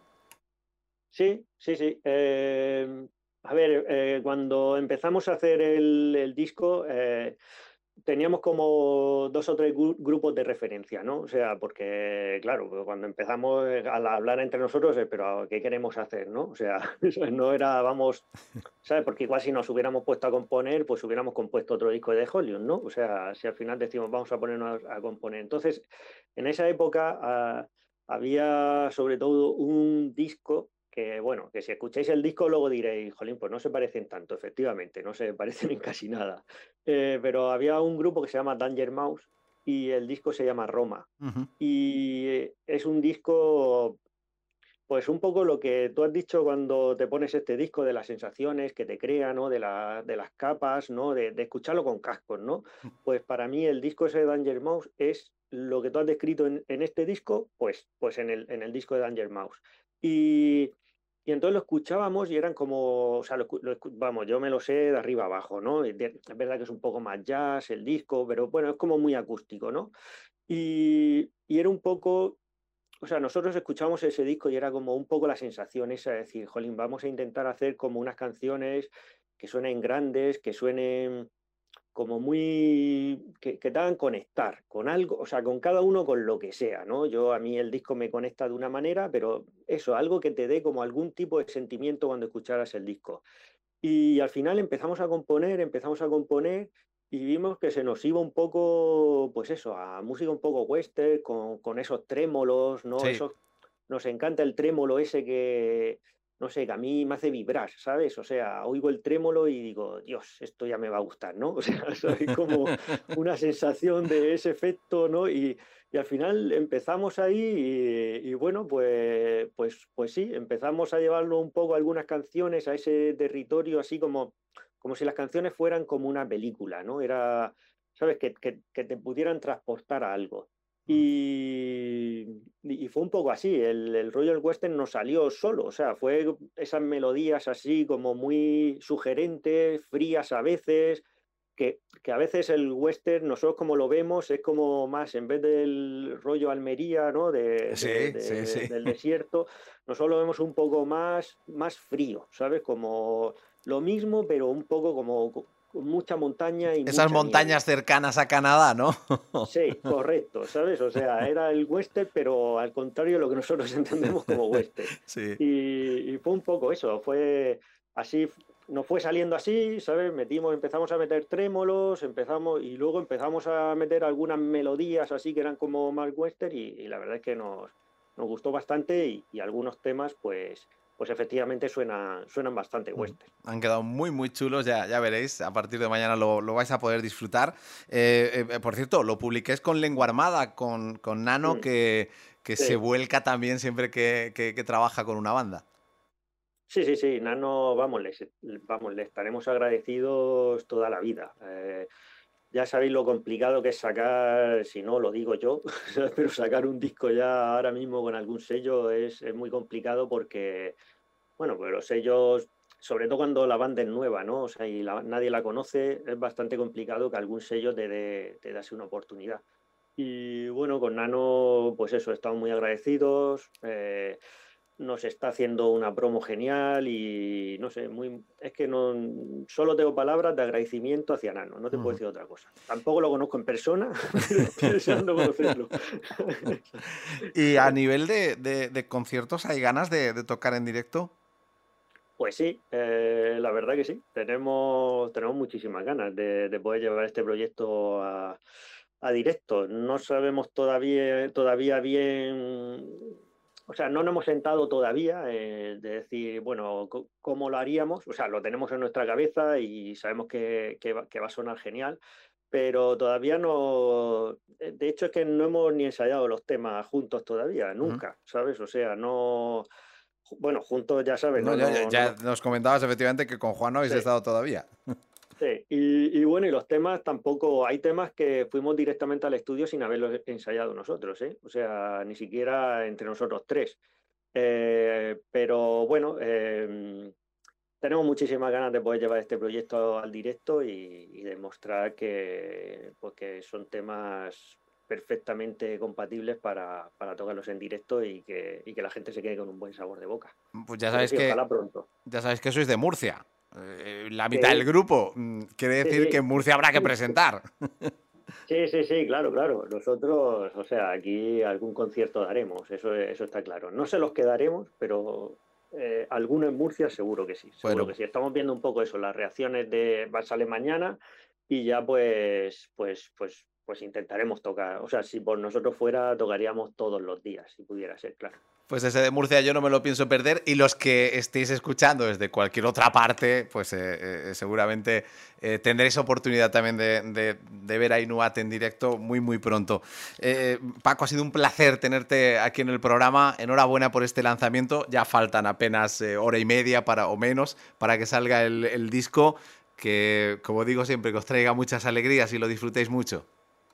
sí, sí, sí. Eh, a ver, eh, cuando empezamos a hacer el, el disco, eh, teníamos como dos o tres gru- grupos de referencia, ¿no? O sea, porque, claro, pues cuando empezamos eh, a la- hablar entre nosotros, eh, pero ¿qué queremos hacer, no? O sea, eso no era, vamos, ¿sabes? Porque igual si nos hubiéramos puesto a componer, pues hubiéramos compuesto otro disco de Hollywood, ¿no? O sea, si al final decimos vamos a ponernos a componer. Entonces, en esa época ah, había sobre todo un disco que, bueno, que si escucháis el disco luego diréis, jolín, pues no se parecen tanto, efectivamente, no se parecen en casi nada. Eh, pero había un grupo que se llama Danger Mouse y el disco se llama Roma. Ujú. Y eh, es un disco, pues un poco lo que tú has dicho cuando te pones este disco de las sensaciones que te crea, ¿no? De, la, de las capas, ¿no? De, de escucharlo con cascos, ¿no? Pues para mí el disco ese de Danger Mouse es lo que tú has descrito en, en este disco, pues, pues en, el, en el disco de Danger Mouse. Y, y entonces lo escuchábamos y eran como, o sea, lo, lo, vamos, yo me lo sé de arriba abajo, ¿no? Es verdad que es un poco más jazz el disco, pero bueno, es como muy acústico, ¿no? Y, y era un poco, o sea, nosotros escuchamos ese disco y era como un poco la sensación esa de decir, jolín, vamos a intentar hacer como unas canciones que suenen grandes, que suenen como muy, que, que te hagan conectar con algo, o sea, con cada uno con lo que sea, ¿no? Yo a mí el disco me conecta de una manera, pero eso, algo que te dé como algún tipo de sentimiento cuando escucharas el disco. Y al final empezamos a componer, empezamos a componer y vimos que se nos iba un poco, pues eso, a música un poco western, con, con esos trémolos, ¿no? Sí. Esos, nos encanta el trémolo ese que, no sé, que a mí me hace vibrar, ¿sabes? O sea, oigo el trémolo y digo, Dios, esto ya me va a gustar, ¿no? O sea, hay como una sensación de ese efecto, ¿no? Y, y al final empezamos ahí y, y bueno, pues, pues, pues sí, empezamos a llevarlo un poco a algunas canciones, a ese territorio, así como, como si las canciones fueran como una película, ¿no? Era, ¿sabes? Que, que, que te pudieran transportar a algo. Y, y fue un poco así, el, el rollo del western no salió solo, o sea, fue esas melodías así como muy sugerentes, frías a veces, que, que a veces el western, nosotros como lo vemos, es como más, en vez del rollo Almería, ¿no? De, de- Sí, sí, de- sí. del desierto, nosotros lo vemos un poco más, más frío, ¿sabes? Como lo mismo, pero un poco como con mucha montaña y Esas mucha niebla. montañas cercanas a Canadá, ¿no? Sí, correcto, ¿sabes? O sea, era el western, pero al contrario de lo que nosotros entendemos como western. Sí. Y, y fue un poco eso, fue así, nos fue saliendo así, ¿sabes? Metimos, empezamos a meter trémolos, empezamos, y luego empezamos a meter algunas melodías así que eran como más western, y, y la verdad es que nos, nos gustó bastante, y, y algunos temas, pues, pues efectivamente suenan, suenan bastante western. Han quedado muy, muy chulos, ya, ya veréis. A partir de mañana lo, lo vais a poder disfrutar. Eh, eh, por cierto, lo publiquéis con Lengua Armada, con, con Nano, Mm, que, que se sí. vuelca también siempre que, que- que trabaja con una banda. Sí, sí, sí, Nano, vamos, les, vamos, le estaremos agradecidos toda la vida. Eh, ya sabéis lo complicado que es sacar, si no lo digo yo, pero sacar un disco ya ahora mismo con algún sello es, es muy complicado porque, bueno, pues los sellos, sobre todo cuando la banda es nueva, ¿no? O sea, y la- nadie la conoce, es bastante complicado que algún sello te dé te dé así una oportunidad. Y bueno, con Nano, pues eso, estamos muy agradecidos. Eh, nos está haciendo una promo genial y no sé, muy es que no solo tengo palabras de agradecimiento hacia Nano, no te puedo decir otra cosa. Tampoco lo conozco en persona, pero estoy deseando conocerlo. Y a nivel de, de, de conciertos, ¿hay ganas de, de tocar en directo? Pues sí, eh, la verdad que sí. Tenemos, tenemos muchísimas ganas de, de poder llevar este proyecto a, a directo. No sabemos todavía, todavía bien, o sea, no nos hemos sentado todavía eh, de decir, bueno, cómo lo haríamos. O sea, lo tenemos en nuestra cabeza y sabemos que, que, va, que va a sonar genial, pero todavía no. De hecho, es que no hemos ni ensayado los temas juntos todavía, nunca, uh-huh. ¿sabes? O sea, no. Bueno, juntos ya sabes. No, no, ya, no, ya no... nos comentabas efectivamente que con Juan no habéis sí. estado todavía. Sí, y, y bueno, y los temas tampoco, hay temas que fuimos directamente al estudio sin haberlos ensayado nosotros, ¿eh? O sea, ni siquiera entre nosotros tres. Eh, pero bueno, eh, tenemos muchísimas ganas de poder llevar este proyecto al directo y, y demostrar que, pues, que son temas perfectamente compatibles para, para tocarlos en directo y que, y que la gente se quede con un buen sabor de boca. Pues ya sabéis, sí, que, ojalá pronto. Ya sabéis que sois de Murcia. Eh, la mitad sí. del grupo. Quiere decir sí, sí. que en Murcia habrá que presentar. Sí, sí, sí, claro, claro. Nosotros, o sea, aquí algún concierto daremos, eso, eso está claro. No sé los que daremos, pero eh, alguno en Murcia seguro que sí. Seguro bueno. que sí. Estamos viendo un poco eso, las reacciones de sale mañana y ya pues, pues, pues, pues intentaremos tocar. O sea, si por nosotros fuera, tocaríamos todos los días, si pudiera ser, claro. Pues ese de Murcia yo no me lo pienso perder, y los que estéis escuchando desde cualquier otra parte, pues eh, eh, seguramente eh, tendréis oportunidad también de, de, de ver a Inuat en directo muy muy pronto. Eh, Paco, ha sido un placer tenerte aquí en el programa, enhorabuena por este lanzamiento, ya faltan apenas eh, hora y media para, o menos para que salga el, el disco, que como digo siempre, que os traiga muchas alegrías y lo disfrutéis mucho.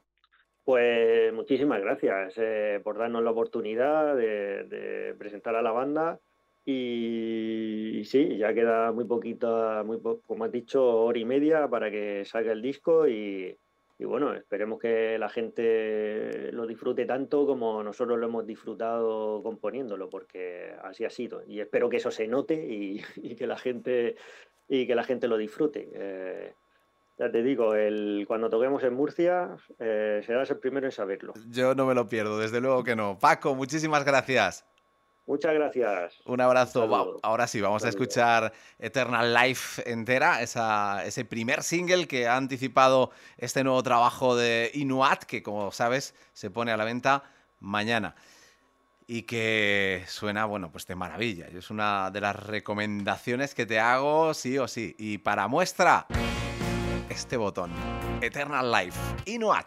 Pues muchísimas gracias eh, por darnos la oportunidad de, de presentar a la banda y, y sí, ya queda muy poquito, muy po como has dicho, hora y media para que salga el disco y, y bueno, esperemos que la gente lo disfrute tanto como nosotros lo hemos disfrutado componiéndolo, porque así ha sido y espero que eso se note y, y que la gente y que la gente lo disfrute. Eh, Ya te digo, el, cuando toquemos en Murcia, eh, serás el primero en saberlo. Yo no me lo pierdo, desde luego que no. Paco, muchísimas gracias. Muchas gracias. Un abrazo. Un Ahora sí, vamos a escuchar Eternal Life entera, esa, ese primer single que ha anticipado este nuevo trabajo de Inuat, que como sabes se pone a la venta mañana. Y que suena, bueno, pues de maravilla. Es una de las recomendaciones que te hago sí o sí. Y para muestra, este botón, Eternal Life, Inuat.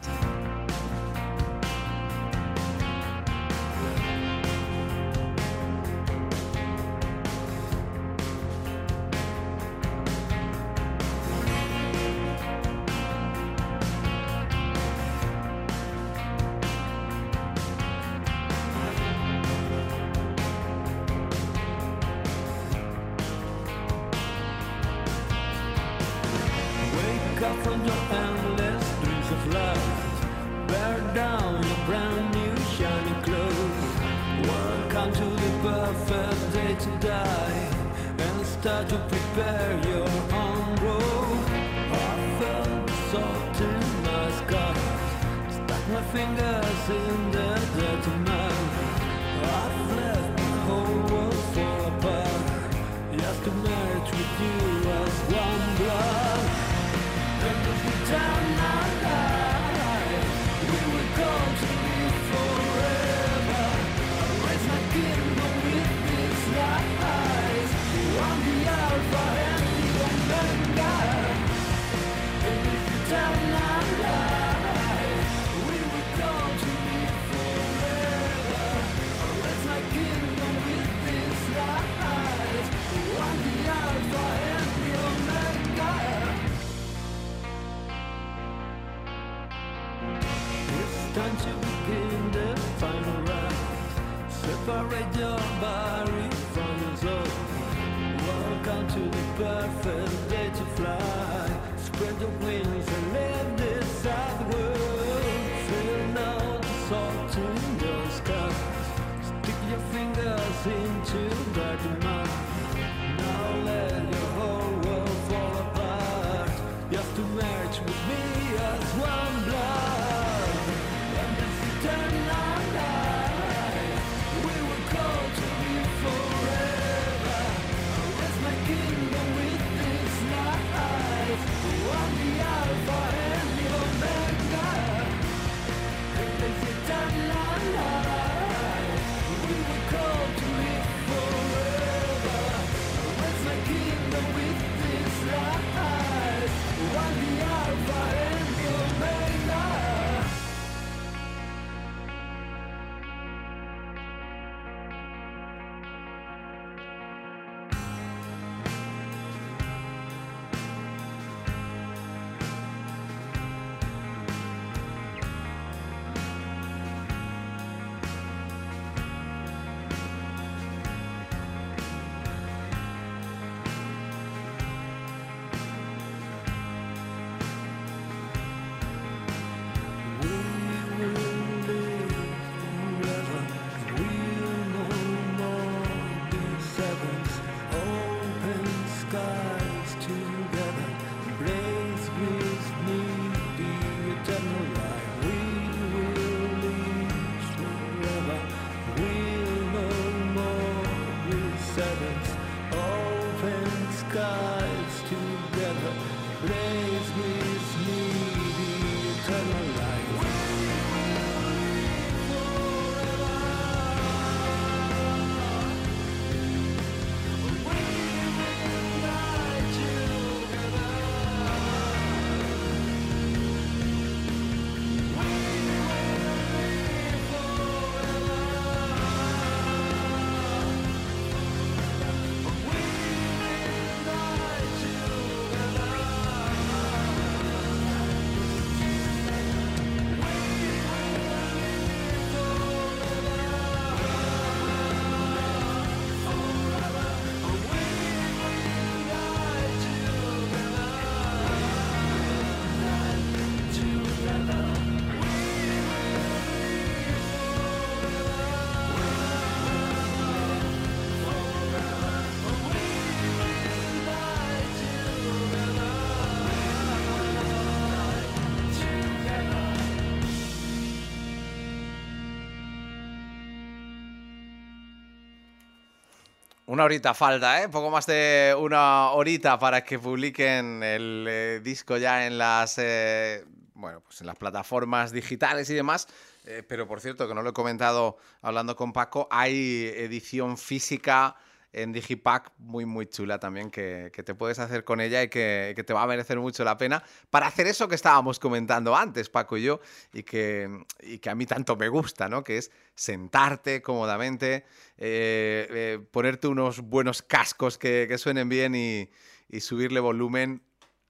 Una horita falta, ¿eh? Poco más de una horita para que publiquen el eh, disco ya en las, eh, bueno, pues en las plataformas digitales y demás. Eh, pero por cierto, que no lo he comentado hablando con Paco, hay edición física en Digipack muy muy chula también que, que te puedes hacer con ella y que, que te va a merecer mucho la pena para hacer eso que estábamos comentando antes, Paco y yo, y que, y que a mí tanto me gusta, ¿no? Que es sentarte cómodamente, eh, eh, ponerte unos buenos cascos que, que suenen bien y, y subirle volumen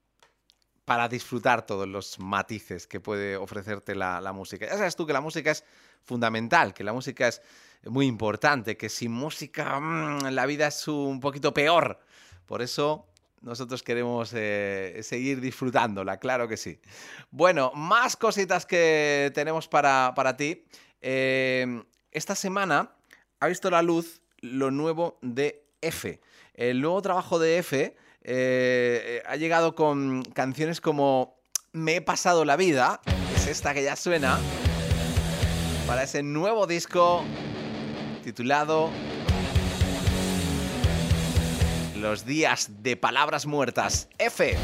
para disfrutar todos los matices que puede ofrecerte la, la música. Ya sabes tú que la música es fundamental, que la música es muy importante, que sin música mmm, la vida es un poquito peor. Por eso nosotros queremos eh, seguir disfrutándola, claro que sí. Bueno, más cositas que tenemos para, para ti. Eh, esta semana ha visto la luz lo nuevo de F. El nuevo trabajo de F eh, ha llegado con canciones como Me he pasado la vida, es esta que ya suena, para ese nuevo disco titulado Los días de palabras muertas. F.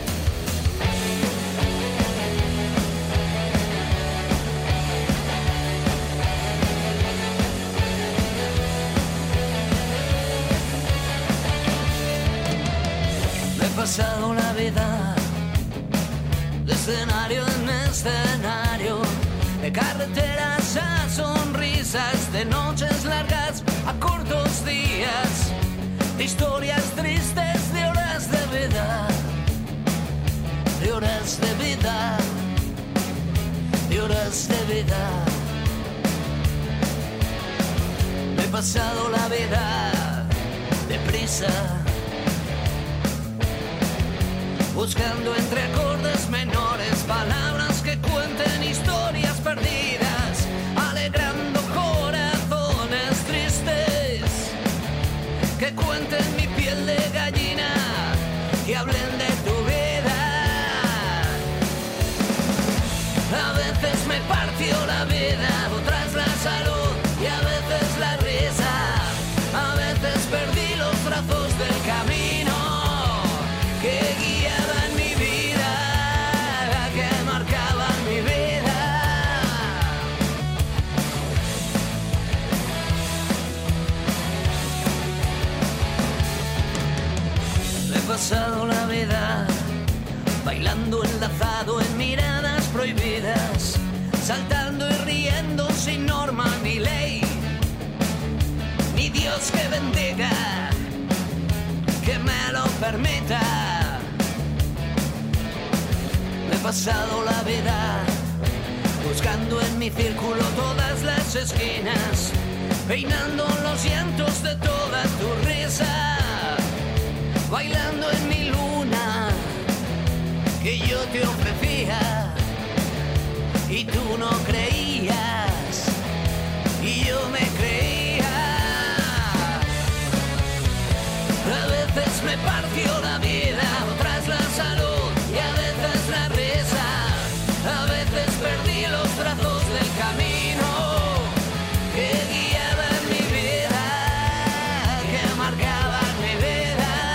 Me he pasado la vida de escenario en escenario, de carreteras a sonrisas, de noches largas a cortos días, de historias tristes, de horas de vida, de horas de vida, de horas de vida. Me he pasado la vida deprisa, buscando entre acordes menores palabras que cuenten historias perdidas, alegrando corazones tristes, que cuenten mi piel de gallina, que hablen de tu vida. A veces me partió la vida, otras la salud y a veces la risa. A veces perdí los trazos del camino que guiaban mi vida, que marcaban mi vida. Me he pasado la vida bailando enlazado en miradas prohibidas, saltando y riendo sin norma ni ley, ni Dios que bendiga, que me lo permita. Me he pasado la vida buscando en mi círculo todas las esquinas, peinando los llantos de toda tu risa, bailando en mi luna que yo te ofrecía y tú no creías y yo me creía. A veces me partió la vida, otras la salud y a veces la risa. A veces perdí los trazos del camino que guiaban mi vida, que marcaban mi vida.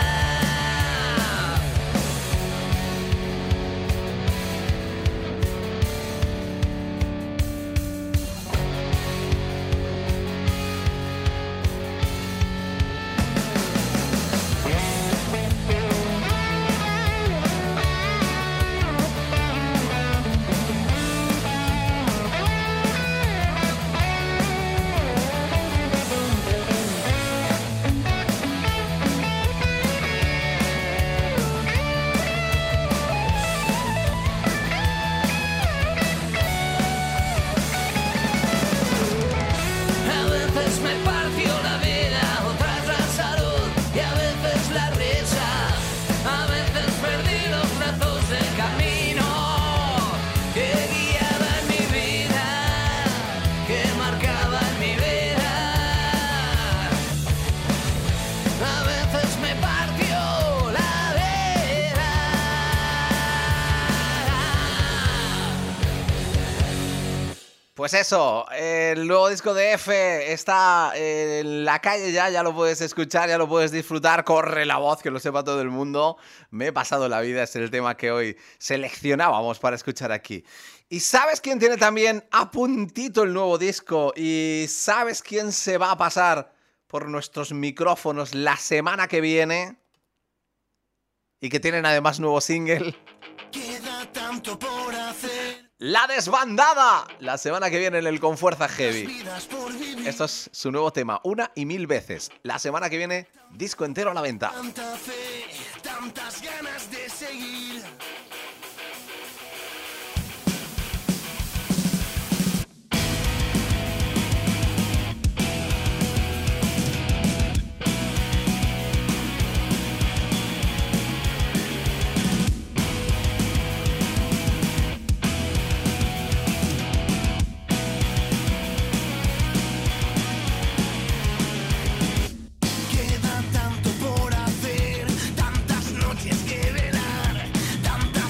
Pues eso, el nuevo disco de F está en la calle ya, ya lo puedes escuchar, ya lo puedes disfrutar, corre la voz, que lo sepa todo el mundo. Me he pasado la vida, es el tema que hoy seleccionábamos para escuchar aquí. ¿Y sabes quién tiene también a puntito el nuevo disco? ¿Y sabes quién se va a pasar por nuestros micrófonos la semana que viene? Y que tienen además nuevo single. Queda tanto por hacer. La Desbandada, la semana que viene en el Con Fuerza Heavy. Esto es su nuevo tema, una y mil veces. La semana que viene, disco entero a la venta. Tanta fe, tantas ganas de seguir. Queda tanto por hacer, tantas noches que velar, tantas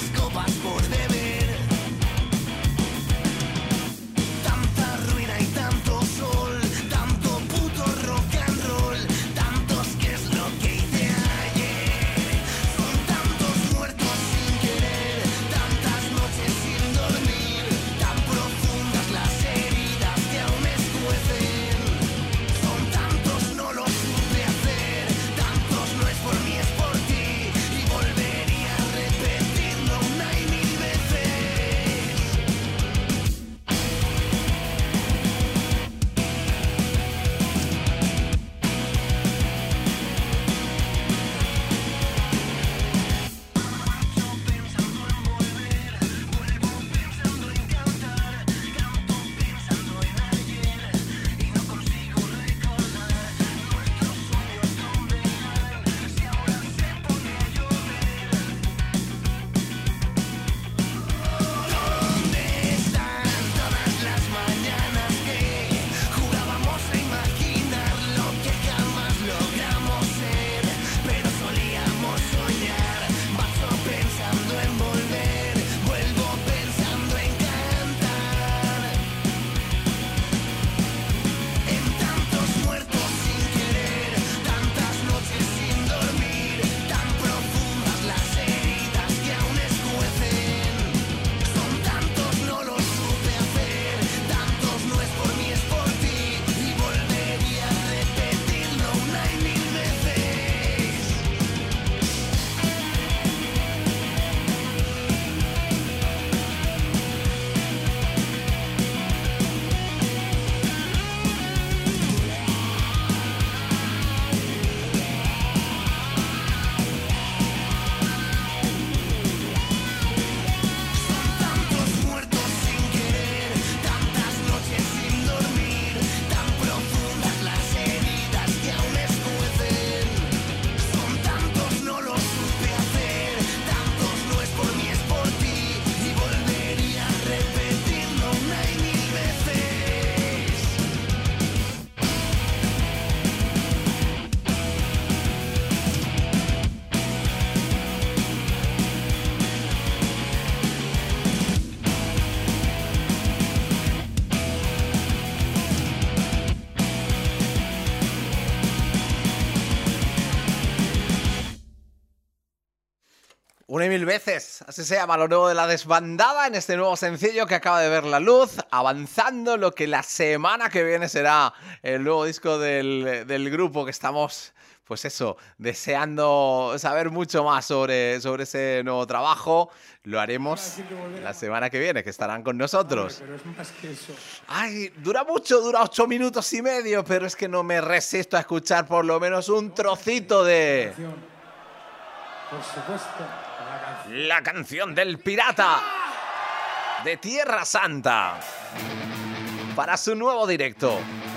Una y mil veces, así se llama lo nuevo de La Desbandada en este nuevo sencillo que acaba de ver la luz, avanzando lo que la semana que viene será el nuevo disco del, del grupo, que estamos, pues eso, deseando saber mucho más sobre, sobre ese nuevo trabajo. Lo haremos la semana que viene, que estarán con nosotros. Pero es más que eso. Ay, dura mucho, dura ocho minutos y medio, pero es que no me resisto a escuchar por lo menos un trocito de... Por supuesto. La canción del pirata de Tierra Santa para su nuevo directo.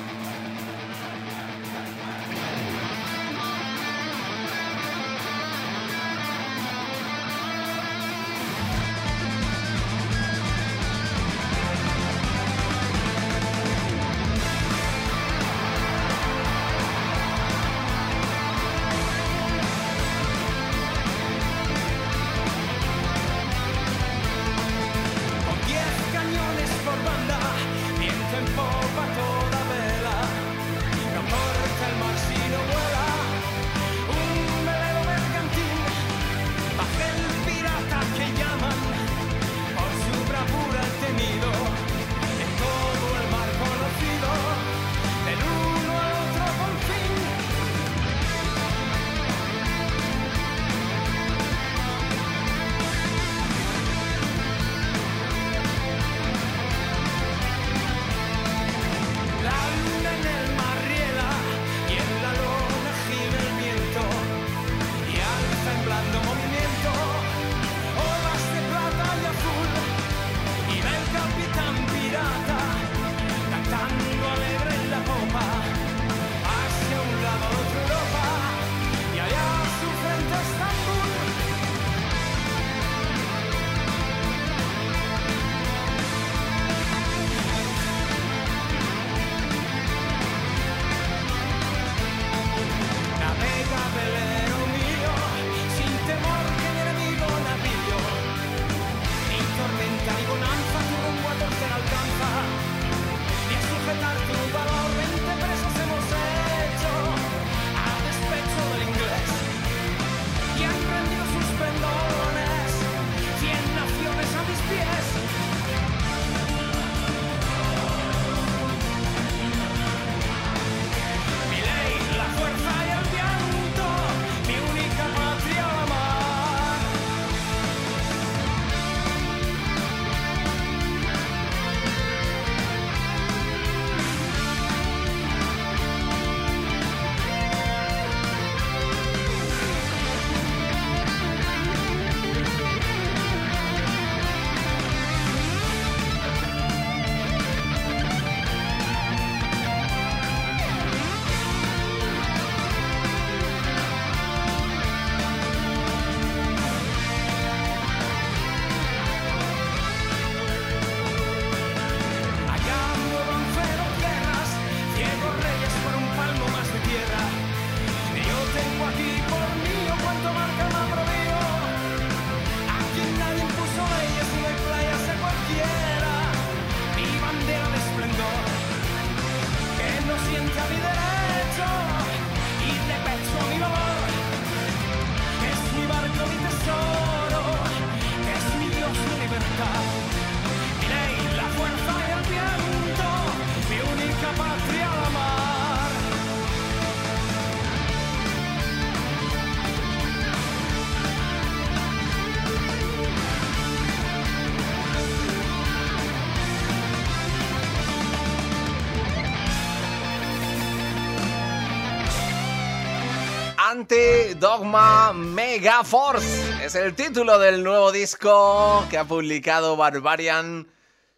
Anti-Dogma Megaforce es el título del nuevo disco que ha publicado Barbarian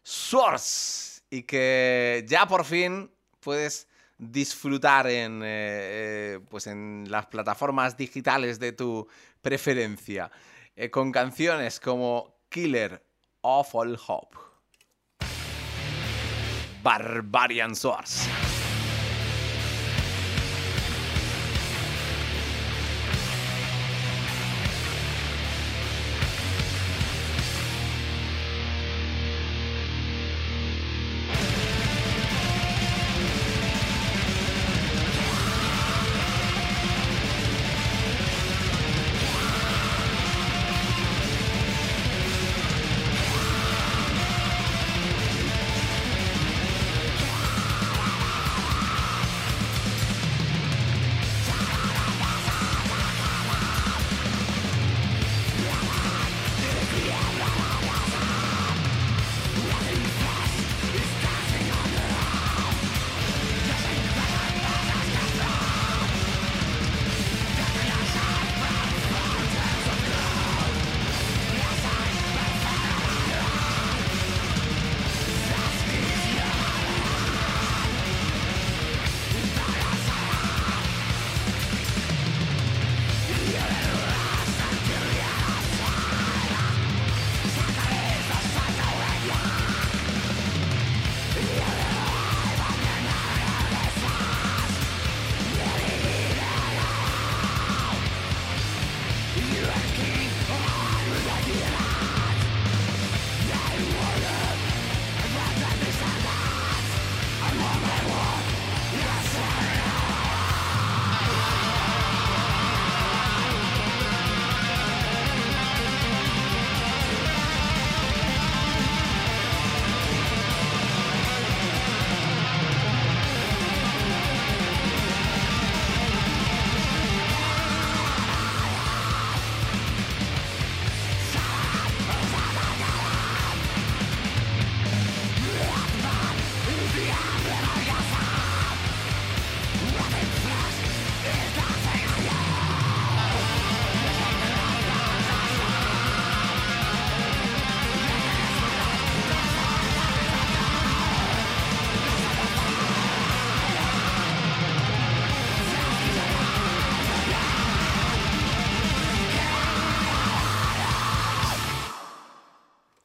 Swords y que ya por fin puedes disfrutar en, eh, pues en las plataformas digitales de tu preferencia, eh, con canciones como Killer of All Hope. Barbarian Swords.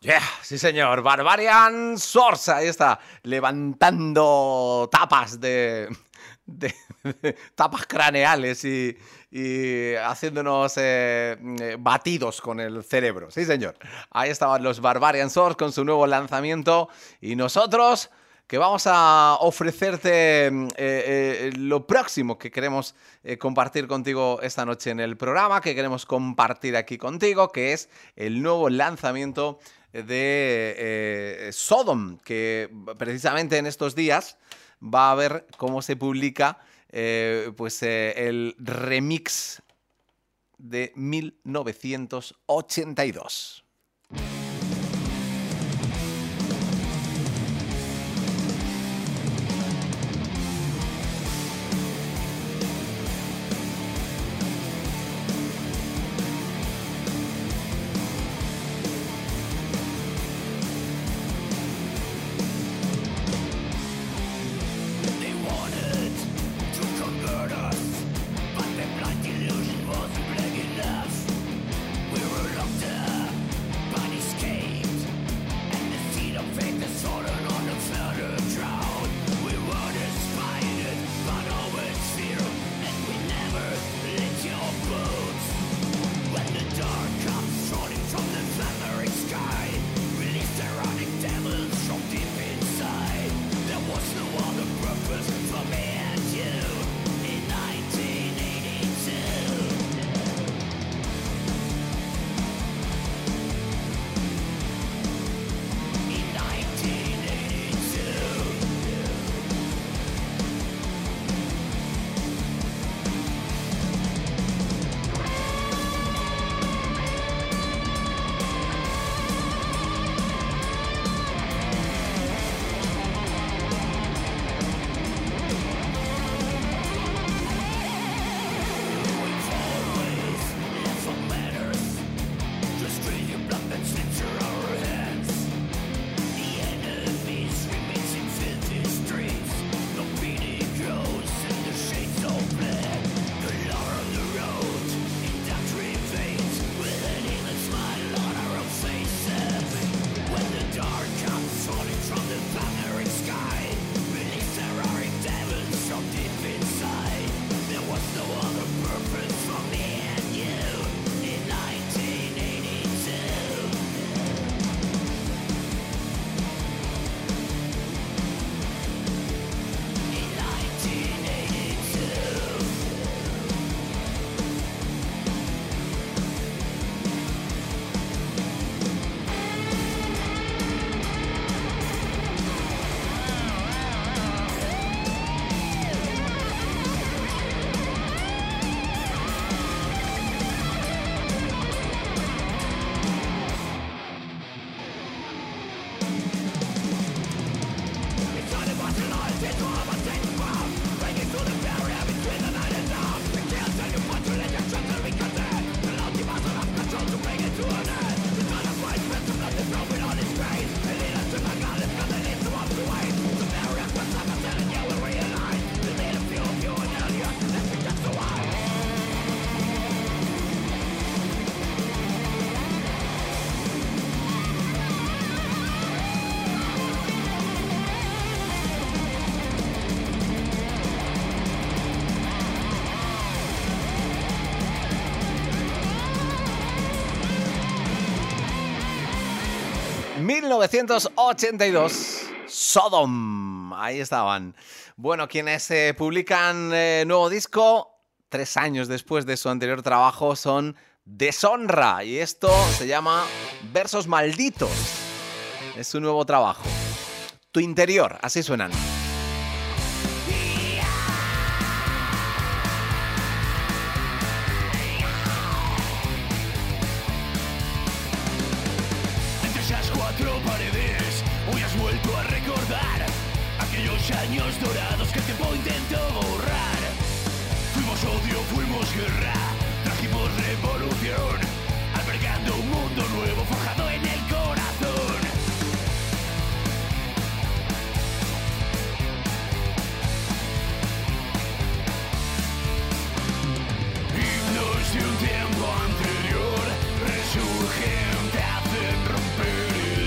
Yeah, sí señor, Barbarian Source, ahí está, levantando tapas de, de, de tapas craneales y, y haciéndonos eh, batidos con el cerebro, sí señor. Ahí estaban los Barbarian Source con su nuevo lanzamiento y nosotros que vamos a ofrecerte eh, eh, lo próximo que queremos eh, compartir contigo esta noche en el programa, que queremos compartir aquí contigo, que es el nuevo lanzamiento de eh, Sodom, que precisamente en estos días va a ver cómo se publica eh, pues, eh, el remix de mil novecientos ochenta y dos. mil novecientos ochenta y dos, Sodom, ahí estaban. Bueno, quienes eh, publican eh, nuevo disco tres años después de su anterior trabajo son Deshonra, y esto se llama Versos Malditos. Es su nuevo trabajo. Tu interior, así suenan. Años dorados que el tiempo intentó borrar. Fuimos odio, fuimos guerra, trajimos revolución, albergando un mundo nuevo forjado en el corazón. Himnos de un tiempo anterior resurgen, te hacen romper el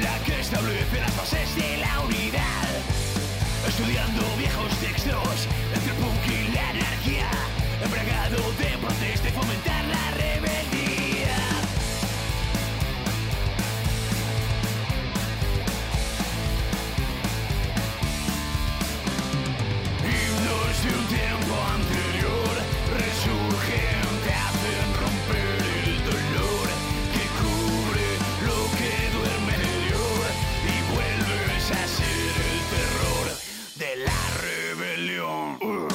la que establece las bases de la unidad. Estudiando viejos textos entre el punk y la anarquía, embriagado de protesta y fomentar la rebeldía. Himnos de un tiempo anterior resurgen, te hacen romper el dolor que cubre lo que duerme interior y vuelves a ser el terror de la rebelión. Uh.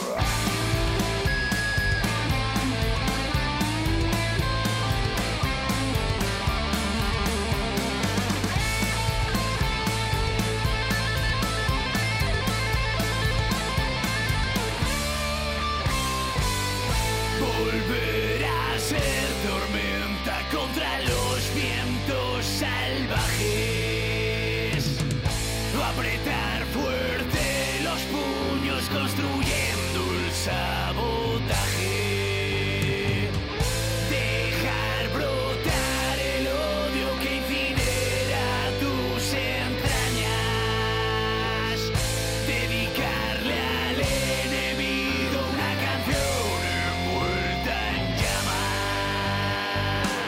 Volverá a ser tormenta contra los vientos salvajes. Apretar fuerte los puños construyendo el sabotaje. Dejar brotar el odio que incinera tus entrañas. Dedicarle al enemigo una canción envuelta en llamas.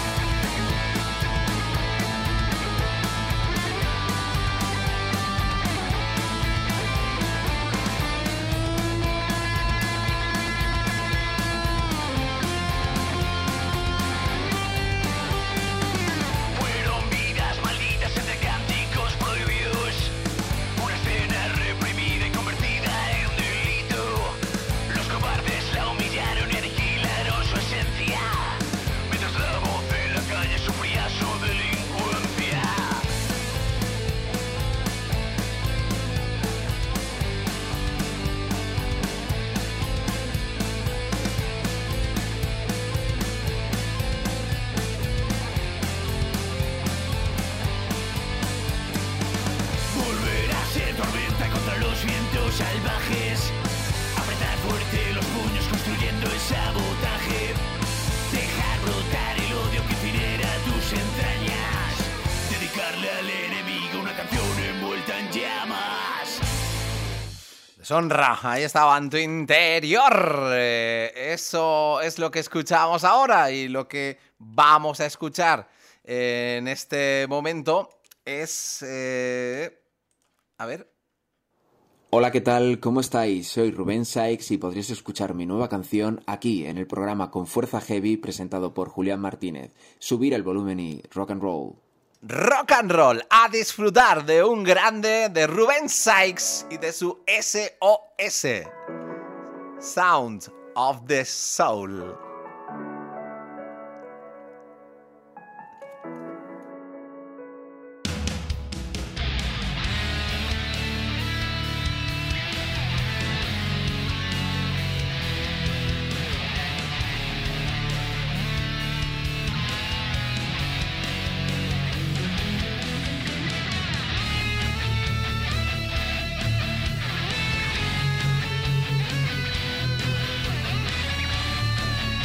Fueron vidas malditas entre cánticos prohibidos, una escena reprimida y convertida en delito. Los cobardes la humillaron y aniquilaron su esencia, mientras la voz de la calle sufría su delincuencia. Volverá a ser tormenta contra los vientos salvajes. Apretar fuerte los puños construyendo el sabotaje. Dejar brotar el odio que incinera tus entrañas. Dedicarle al enemigo una canción envuelta en llamas. Deshonra, ahí estaba en tu interior. Eh, eso es lo que escuchamos ahora y lo que vamos a escuchar eh, en este momento es... eh, a ver... Hola, ¿qué tal? ¿Cómo estáis? Soy Rubén Sykes y podréis escuchar mi nueva canción aquí en el programa Con Fuerza Heavy presentado por Julián Martínez. Subir el volumen y rock and roll. Rock and roll, a disfrutar de un grande de Rubén Sykes y de su S O S. Sound of the Soul. We'll be right back.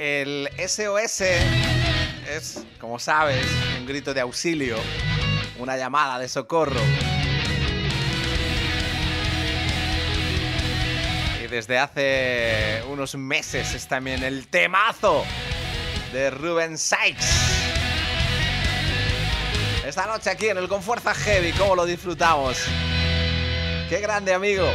El S O S es, como sabes, un grito de auxilio, una llamada de socorro. Y desde hace unos meses es también el temazo de Rubén Sykes. Esta noche aquí en el Con Fuerza Heavy, ¿cómo lo disfrutamos? ¡Qué grande, amigo!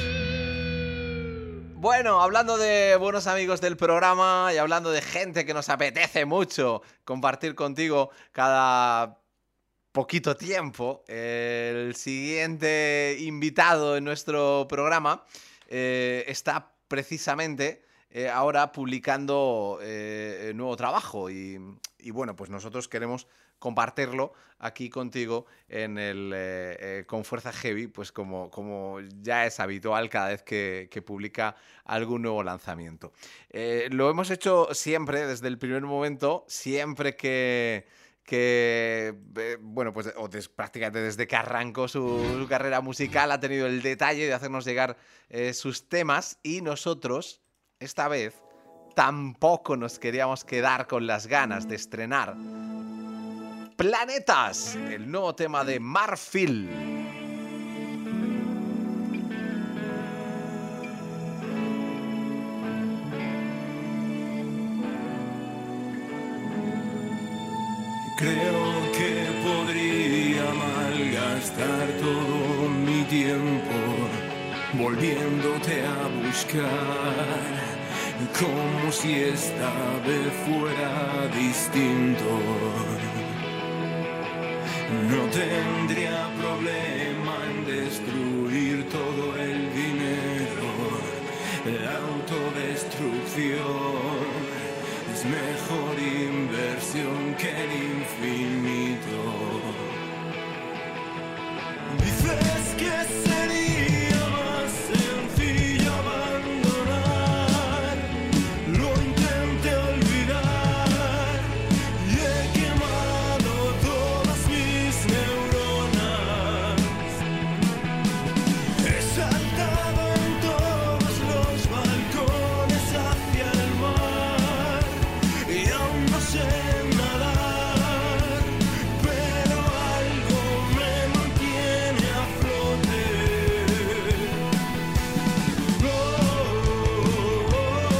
Bueno, hablando de buenos amigos del programa y hablando de gente que nos apetece mucho compartir contigo cada poquito tiempo, el siguiente invitado en nuestro programa eh, está precisamente eh, ahora publicando eh, nuevo trabajo y, y bueno, pues nosotros queremos compartirlo aquí contigo en el eh, eh, Con Fuerza Heavy, pues como, como ya es habitual cada vez que, que publica algún nuevo lanzamiento. Eh, lo hemos hecho siempre, desde el primer momento, siempre que, que eh, bueno, pues o des, prácticamente desde que arrancó su, su carrera musical, ha tenido el detalle de hacernos llegar eh, sus temas y nosotros, esta vez, tampoco nos queríamos quedar con las ganas de estrenar Planetas, el nuevo tema de Marfil. Creo que podría malgastar todo mi tiempo volviéndote a buscar, como si esta vez fuera distinto. No tendría problema en destruir todo el dinero, la autodestrucción es mejor inversión que el infinito. Dices que sería más sencillo abandonar, lo intenté olvidar y he quemado todas mis neuronas. He saltado en todos los balcones hacia el mar y aún no sé nadar, pero algo me mantiene a flote. Oh, oh,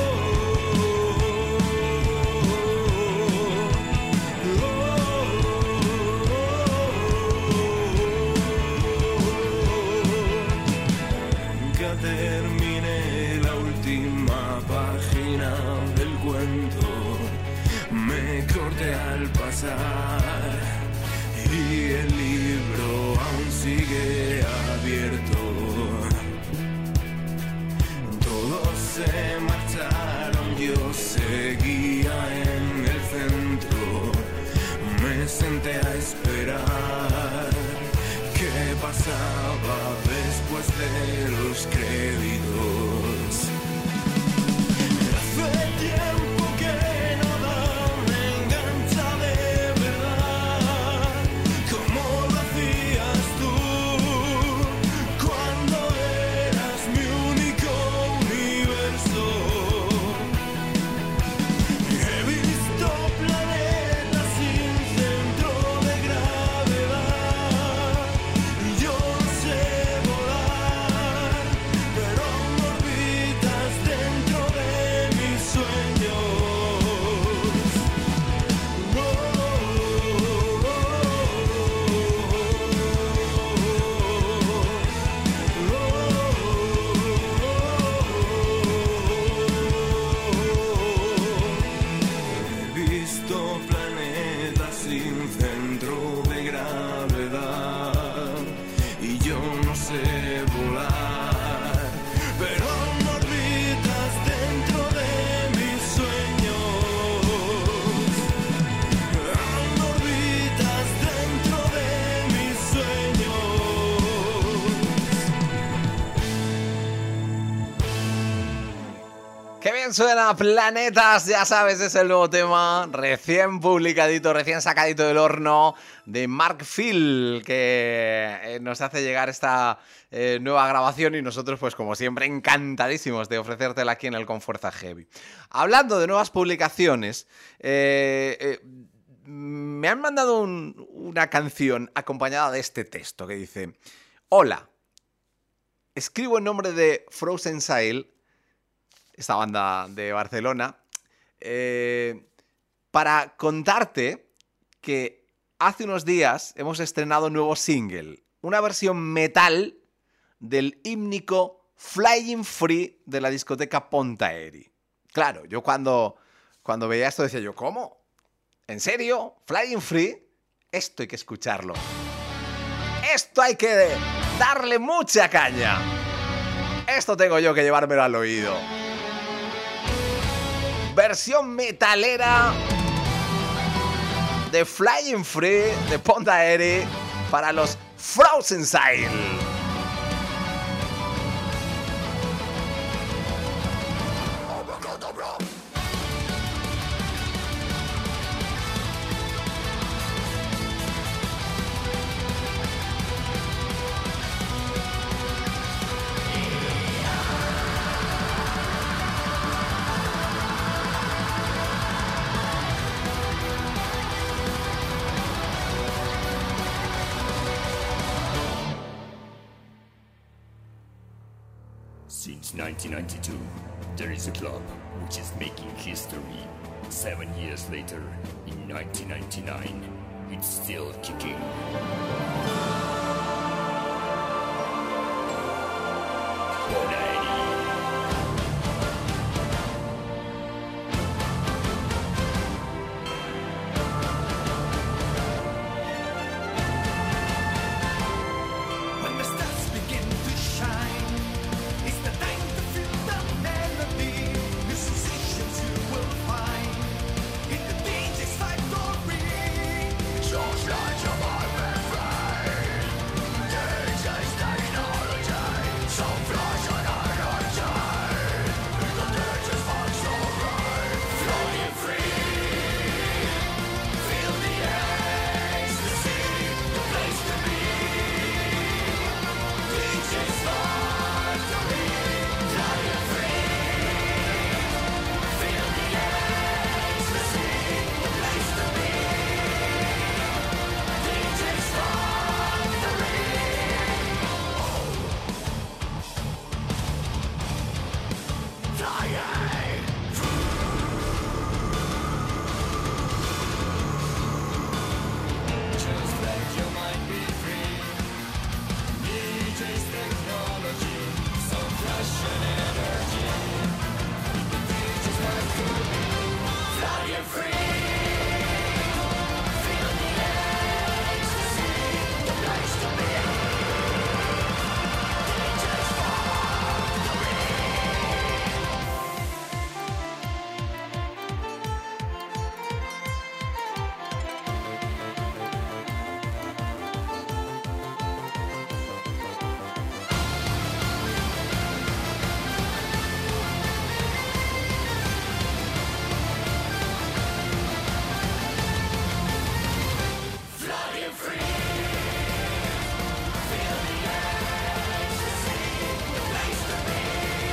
Que termine la última página del cuento, me corté al pasar y el libro aún sigue abierto. Todos se marcharon, yo seguía en el centro, me senté a esperar qué pasaba después de los créditos. Hace tiempo que nada me engancha de verdad, como lo hacías tú cuando eras mi único universo. He visto planetas sin centro de gravedad, yo sé volar Qué bien suena Planetas, ya sabes, es el nuevo tema recién publicadito, recién sacadito del horno de Mark Phil, que nos hace llegar esta eh, nueva grabación y nosotros, pues como siempre, encantadísimos de ofrecértela aquí en el Con Fuerza Heavy. Hablando de nuevas publicaciones, eh, eh, me han mandado un, una canción acompañada de este texto que dice: hola, escribo en nombre de Frozen Sail, esta banda de Barcelona, eh, para contarte que hace unos días hemos estrenado un nuevo single, una versión metal del hímnico Flying Free de la discoteca Pontaeri. Claro, yo cuando, cuando veía esto decía yo, ¿cómo? ¿En serio? ¿Flying Free? Esto hay que escucharlo. Esto hay que darle mucha caña. Esto tengo yo que llevármelo al oído. Versión metalera de Flying Free de Pontaeri para los Frozen Sail. Since nineteen ninety-two, there is a club which is making history. Seven years later, in nineteen ninety-nine, it's still kicking. When the stars begin to shine, it's the time to feel the melody. New sensations you will find in the D J's factory. Just like your my friend, D J's technology, so flash and energy. In the D J's factory, flying free. Feel the ecstasy, the place to be. D J's factory, flying free. Feel the ecstasy, the place to be. D J's factory. Flying just let your mind be free. D J's technology, so fresh and energy. The D J's factory, flying free. Feel the ecstasy, the place to be. D J's factory. Flying free. Feel the ecstasy, the place to be.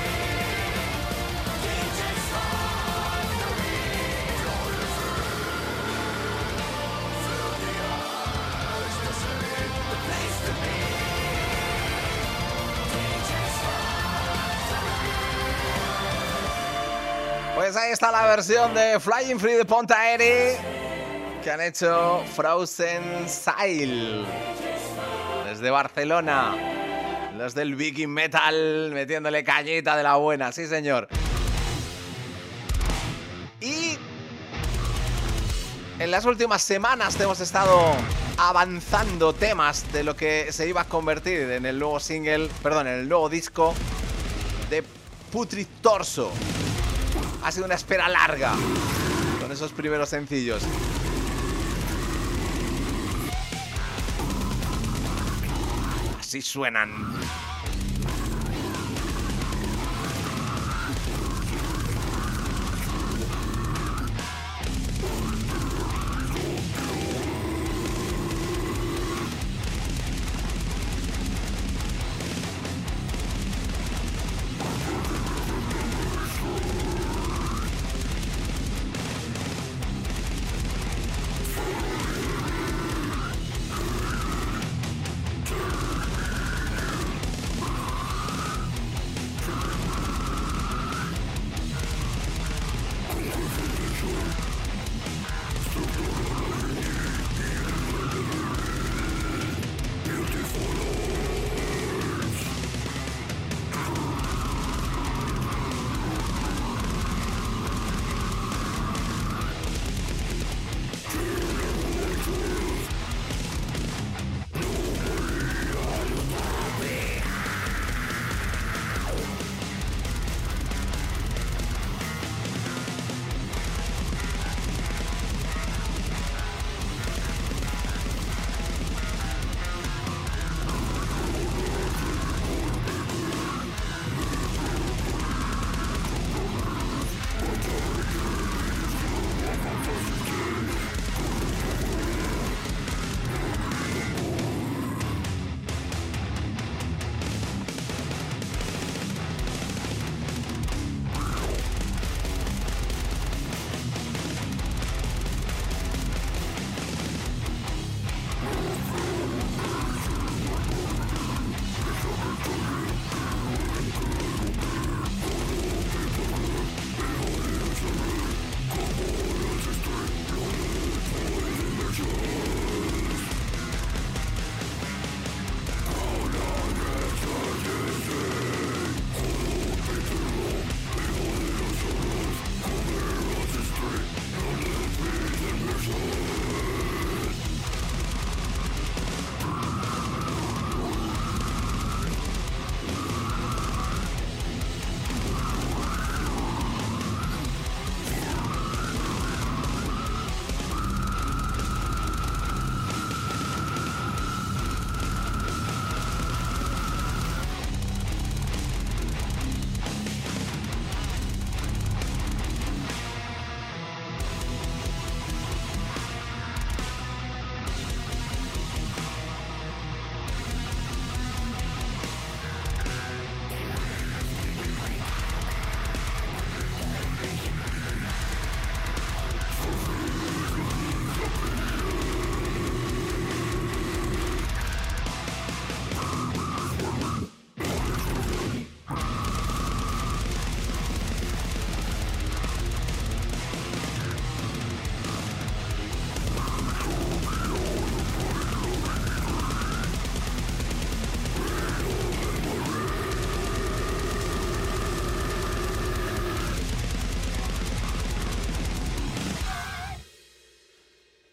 D J's factory. Flying free. Feel the ecstasy, the place to be. D J's factory. Pues ahí está la versión de Flying Free de Pontaeri que han hecho Frozen Sail desde Barcelona. Los del Viking Metal metiéndole cañita de la buena, sí señor. Y en las últimas semanas hemos estado avanzando temas de lo que se iba a convertir en el nuevo single, perdón, en el nuevo disco de Putrid Torso. Ha sido una espera larga con esos primeros sencillos. Así suenan.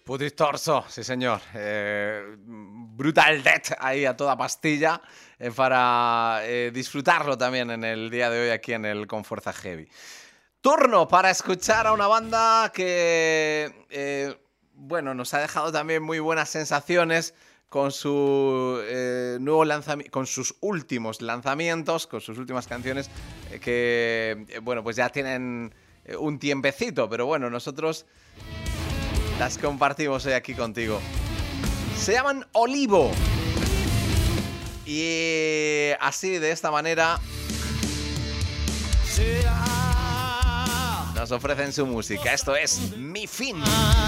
Putrid-Torso, sí señor. Eh, Brutal Death ahí a toda pastilla eh, para eh, disfrutarlo también en el día de hoy aquí en el Con Fuerza Heavy. Turno para escuchar a una banda que, eh, bueno, nos ha dejado también muy buenas sensaciones con su eh, nuevo lanzamiento, con sus últimos lanzamientos, con sus últimas canciones eh, que, eh, bueno, pues ya tienen eh, un tiempecito, pero bueno, nosotros las compartimos hoy aquí contigo. Se llaman Olivo. Y así, de esta manera, nos ofrecen su música. Esto es Mi Fin.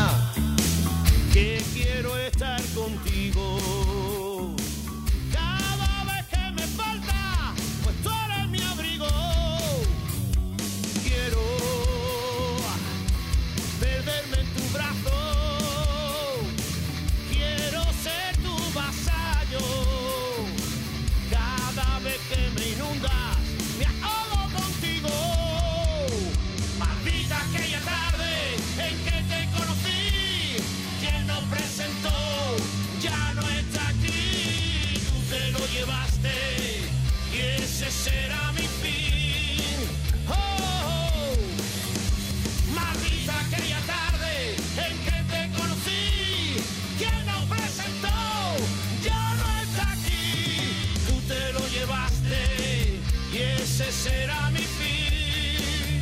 Que quiero estar contigo. Cada vez que me falta, pues tú eres mi abrigo. Quiero perderme en tu brazo. Quiero ser tu vasallo. Cada vez que me inundas, me ahogo contigo. Maldita aquella tarde en que te conocí. Quien nos presentó ya no está aquí. Tú te lo llevaste y ese será mi fin. Oh, oh. Maldita aquella tarde en que te conocí. Quien nos presentó ya no está aquí. Tú te lo llevaste y ese será mi fin.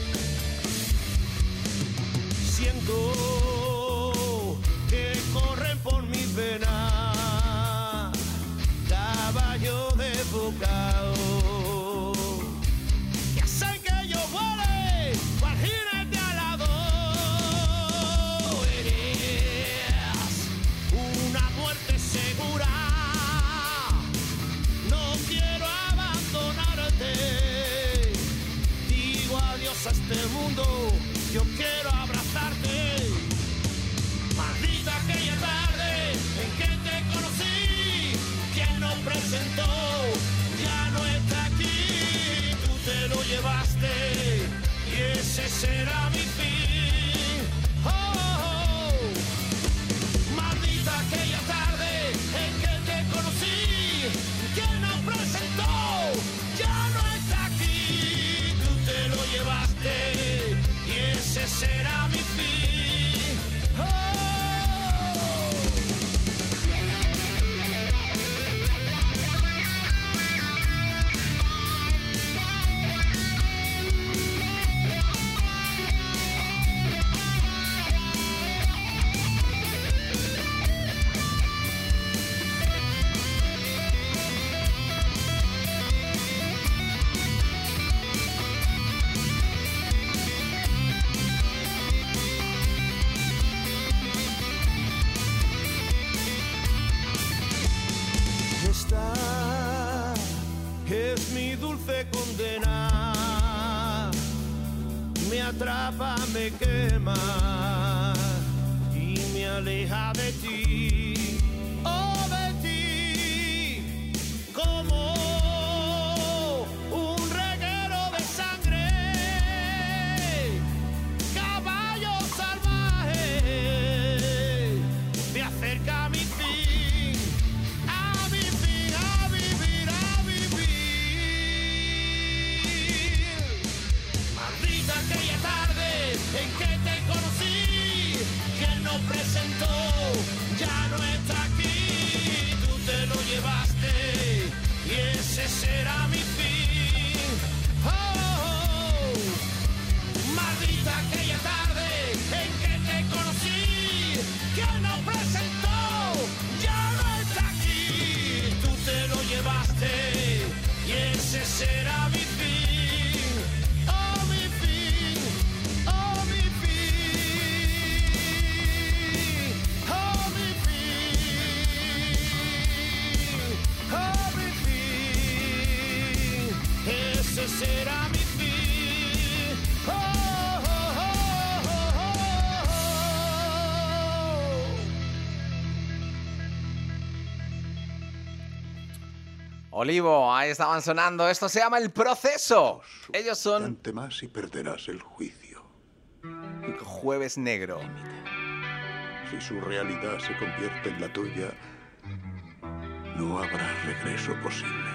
Siento que corren por mis venas caballo de bocado que hacen que yo vuele cual jinete alado. Eres una muerte segura. No quiero abandonarte. Digo adiós a este mundo. Yo quiero abrazarte. Maldita aquella tarde en que te conocí. Quien nos presentó ya no está aquí. Tú te lo llevaste y ese será mi fin. Oh, oh, oh. Maldita aquella tarde en que te conocí. Quien nos presentó ya no está aquí. Tú te lo llevaste y ese será mi fin. Oh. Esta es mi dulce condena. Me atrapa, me quema y me aleja de ti. Oh, de ti, como un reguero de sangre. Caballo salvaje, me acerca a mi fin. Aquella tarde en que te conocí, quien nos presentó ya no está aquí. Tú te lo llevaste y ese será mi fin. Oh, oh, oh. Maldita aquella tarde en que te conocí, quien nos presentó ya no está aquí. Tú te lo llevaste y ese será mi fin. Ese será mi fin. Oh, oh, oh, oh, oh. Olivo, ahí estaban sonando. Esto se llama El Proceso. Ellos son más y perderás el juicio. Jueves Negro. Si su realidad se convierte en la tuya, no habrá regreso posible.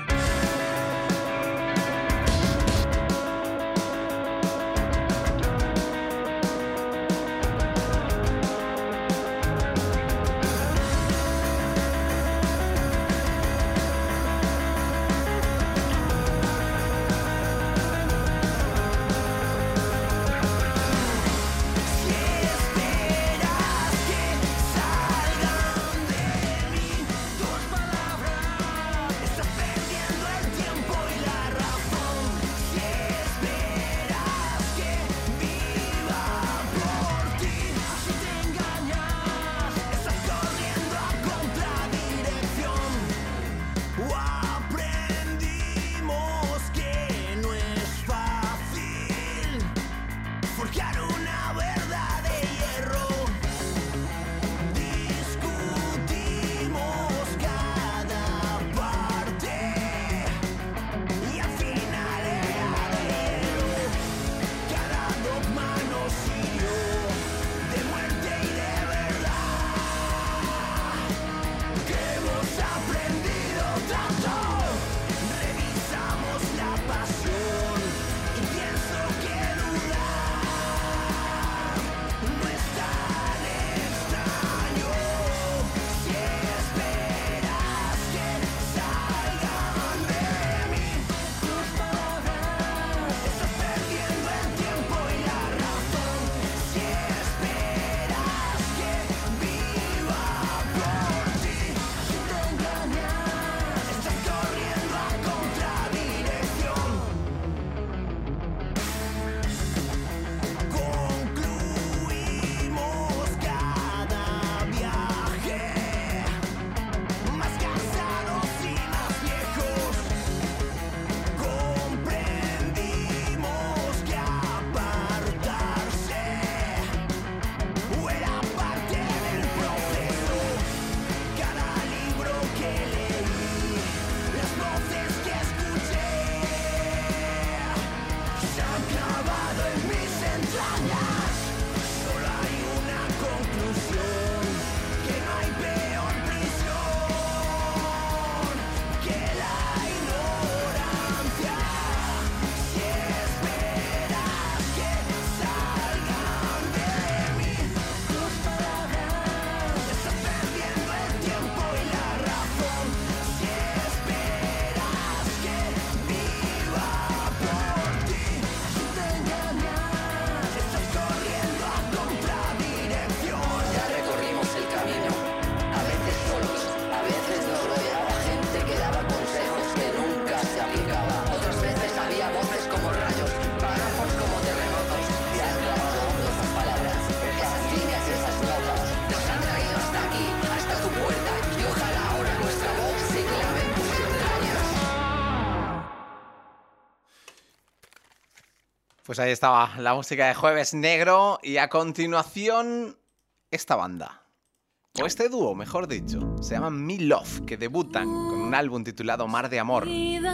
Pues ahí estaba la música de Jueves Negro y a continuación esta banda, o este dúo, mejor dicho, se llaman Me Love, que debutan con un álbum titulado Mar de Amor.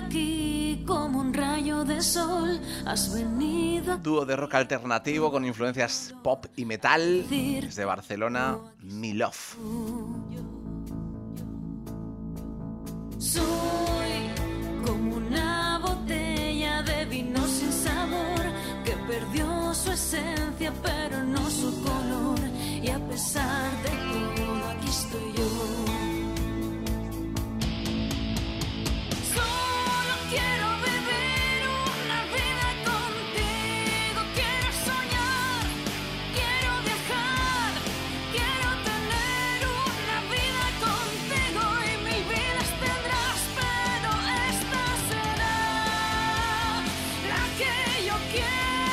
Aquí como un rayo de sol has venido. Dúo de rock alternativo con influencias pop y metal, desde Barcelona, Me Love. Soy como una botella de vino sin sabor que perdió su esencia pero no su color, y a pesar de todo aquí estoy yo. Solo quiero vivir una vida contigo, quiero soñar, quiero viajar, quiero tener una vida contigo y mil vidas tendrás, pero esta será la que yo quiero.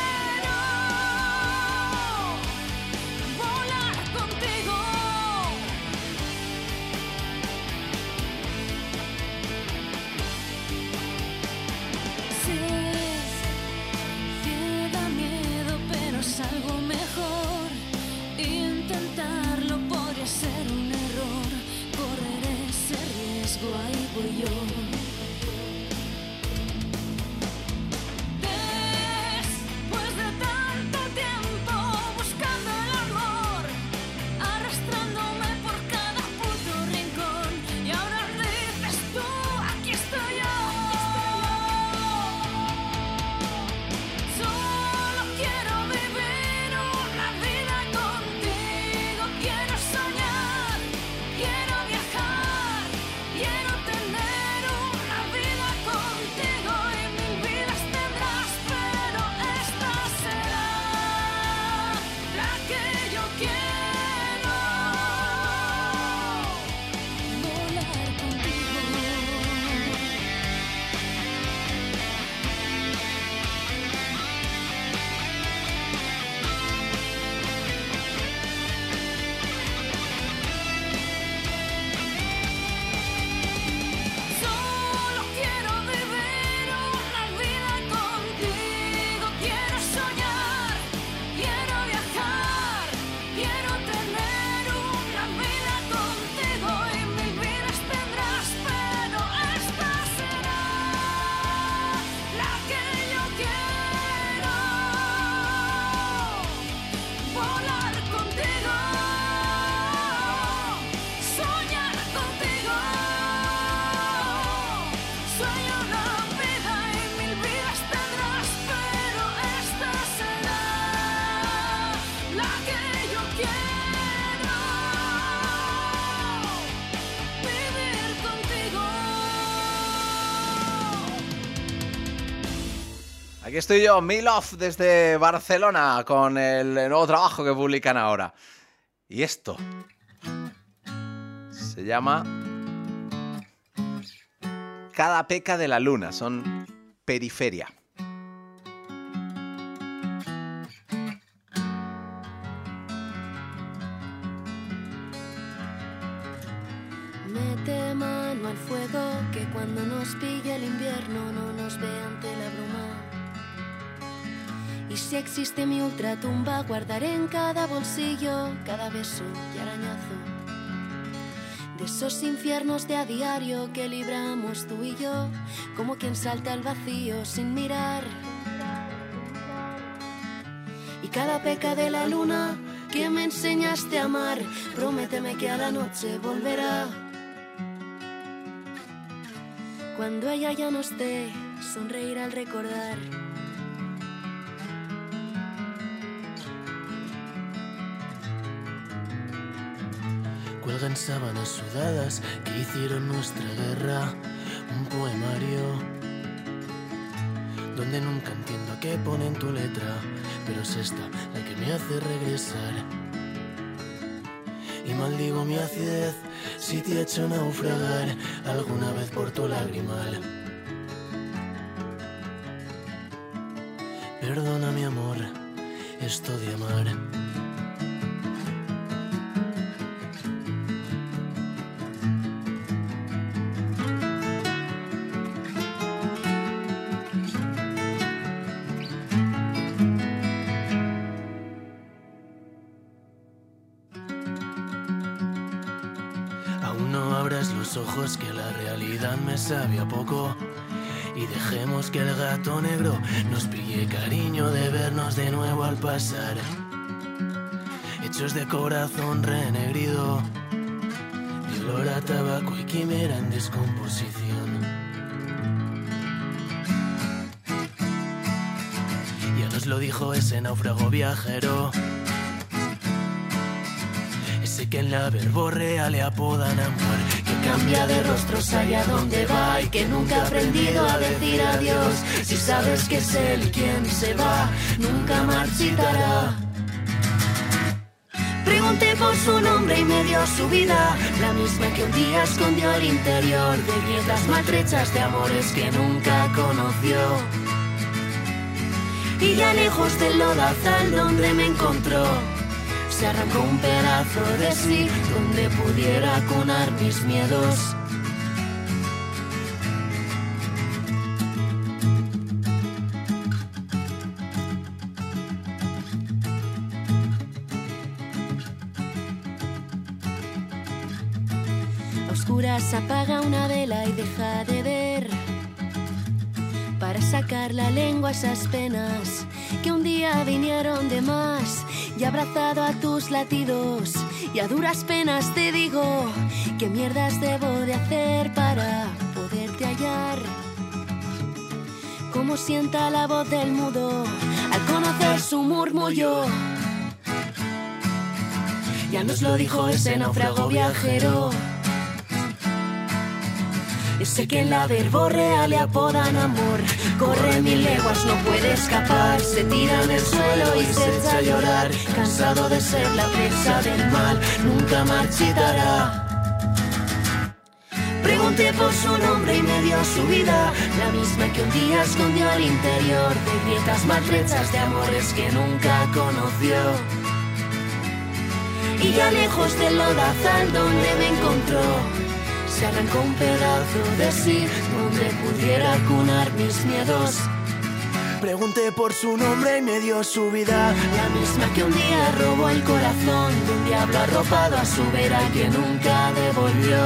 Algo mejor, intentarlo podría ser un error, correr ese riesgo, ahí voy yo. Después de tanto tiempo buscando el amor, arrastrando Aquí estoy yo, Milov, desde Barcelona, con el nuevo trabajo que publican ahora. Y esto se llama Cada peca de la luna, son Periferia. Mete mano al fuego, que cuando nos pille el invierno no nos ve ante la bruma. Y si existe mi ultratumba, guardaré en cada bolsillo cada beso y arañazo de esos infiernos de a diario que libramos tú y yo, como quien salta al vacío sin mirar. Y cada peca de la luna que me enseñaste a amar, prométeme que a la noche volverá. Cuando ella ya no esté, sonreír al recordar. Cuelgan sábanas sudadas que hicieron nuestra guerra, un poemario donde nunca entiendo qué pone en tu letra, pero es esta la que me hace regresar. Y maldigo mi acidez si te he hecho naufragar alguna vez por tu lagrimal. Perdona mi amor, esto de amar. Ojos que la realidad me sabe a poco, y dejemos que el gato negro nos pille cariño de vernos de nuevo al pasar, hechos de corazón renegrido, de olor a tabaco y quimera en descomposición. Ya nos lo dijo ese náufrago viajero, ese que en la verborrea le apodan amor, que cambia de rostros allá donde va y que nunca ha aprendido a decir adiós. Si sabes que es él quien se va, nunca marchitará. Pregunté por su nombre y me dio su vida, la misma que un día escondió al interior de grietas maltrechas de amores que nunca conoció. Y ya lejos del lodazal donde me encontró, se arrancó un pedazo de sí donde pudiera cunar mis miedos. A oscuras apaga una vela y deja de ver, para sacar la lengua a esas penas que un día vinieron de más. Y abrazado a tus latidos y a duras penas te digo qué mierdas debo de hacer para poderte hallar. Cómo sienta la voz del mudo al conocer su murmullo. Ya nos lo dijo ese náufrago viajero, ese que en la verborrea le apodan amor. Corre mil leguas, no puede escapar, se tira en el suelo y se echa a llorar. Cansado de ser la presa del mal, nunca marchitará. Pregunté por su nombre y me dio su vida, la misma que un día escondió al interior de grietas maltrechas de amores que nunca conoció. Y ya lejos del lodazal donde me encontró, se arrancó un pedazo de sí donde pudiera cunar mis miedos. Pregunté por su nombre y me dio su vida, la misma que un día robó el corazón de un diablo arropado a su vera que nunca devolvió.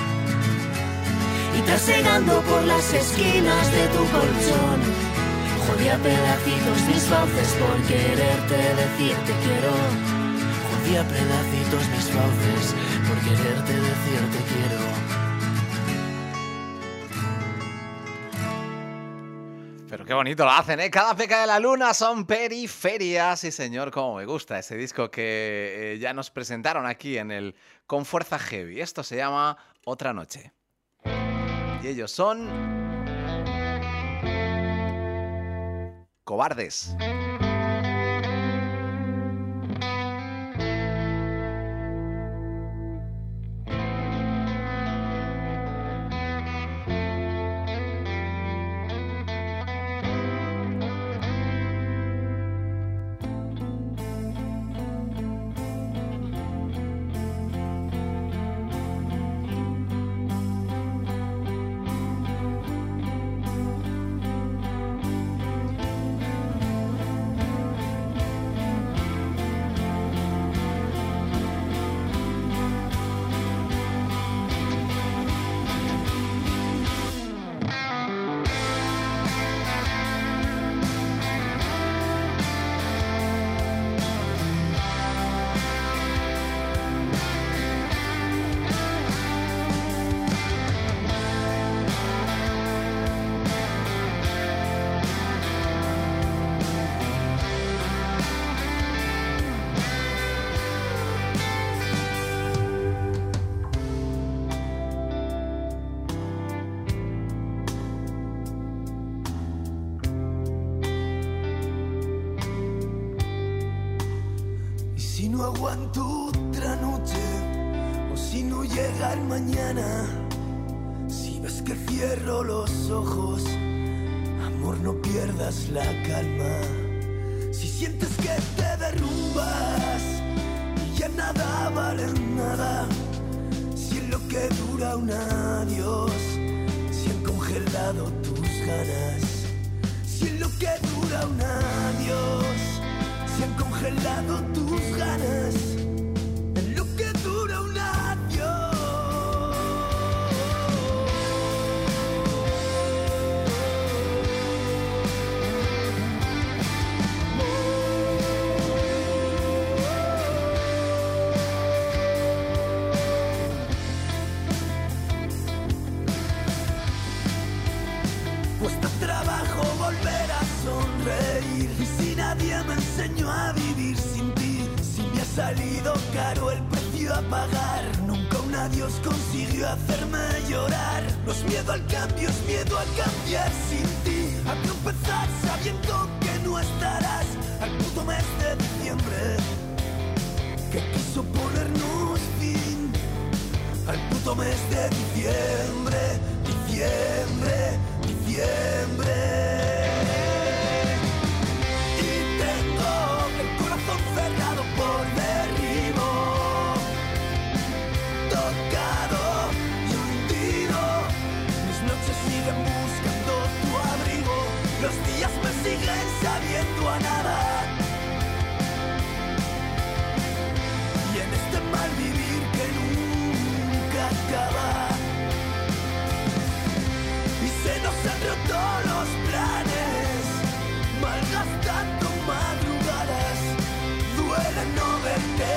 Y trasegando por las esquinas de tu colchón, jodía pedacitos mis fauces por quererte decir te quiero. Jodía pedacitos mis fauces por quererte decir te quiero. Pero qué bonito lo hacen, ¿eh? Cada peca de la luna son periferias. Sí, señor, cómo me gusta ese disco que eh, ya nos presentaron aquí en el Con Fuerza Heavy. Esto se llama Otra Noche. Y ellos son Cobardes. Si no aguanto otra noche, o si no llega el mañana, si ves que cierro los ojos, amor, no pierdas la calma. Si sientes que te derrumbas y ya nada vale nada, si en lo que dura un adiós se han congelado tus ganas, si en lo que dura un adiós se han congelado tus ganas, en lo que dura un adiós. Cuesta trabajo volver a sonreír, y si nadie me enseñó a vivir sin ti, si me ha salido caro el precio a pagar, nunca un adiós consiguió hacerme llorar. No es miedo al cambio, es miedo a cambiar sin ti, a tropezar sabiendo que no estarás, al puto mes de diciembre que quiso ponernos fin, al puto mes de diciembre, diciembre, diciembre. Y tengo el corazón cerrado por derribo, tocado y hundido. Mis noches siguen buscando tu abrigo, los días me siguen sabiendo a nada. Y en este mal vivir que nunca acaba, y se nos han roto los planes, malgastando madrugadas. Duele no verte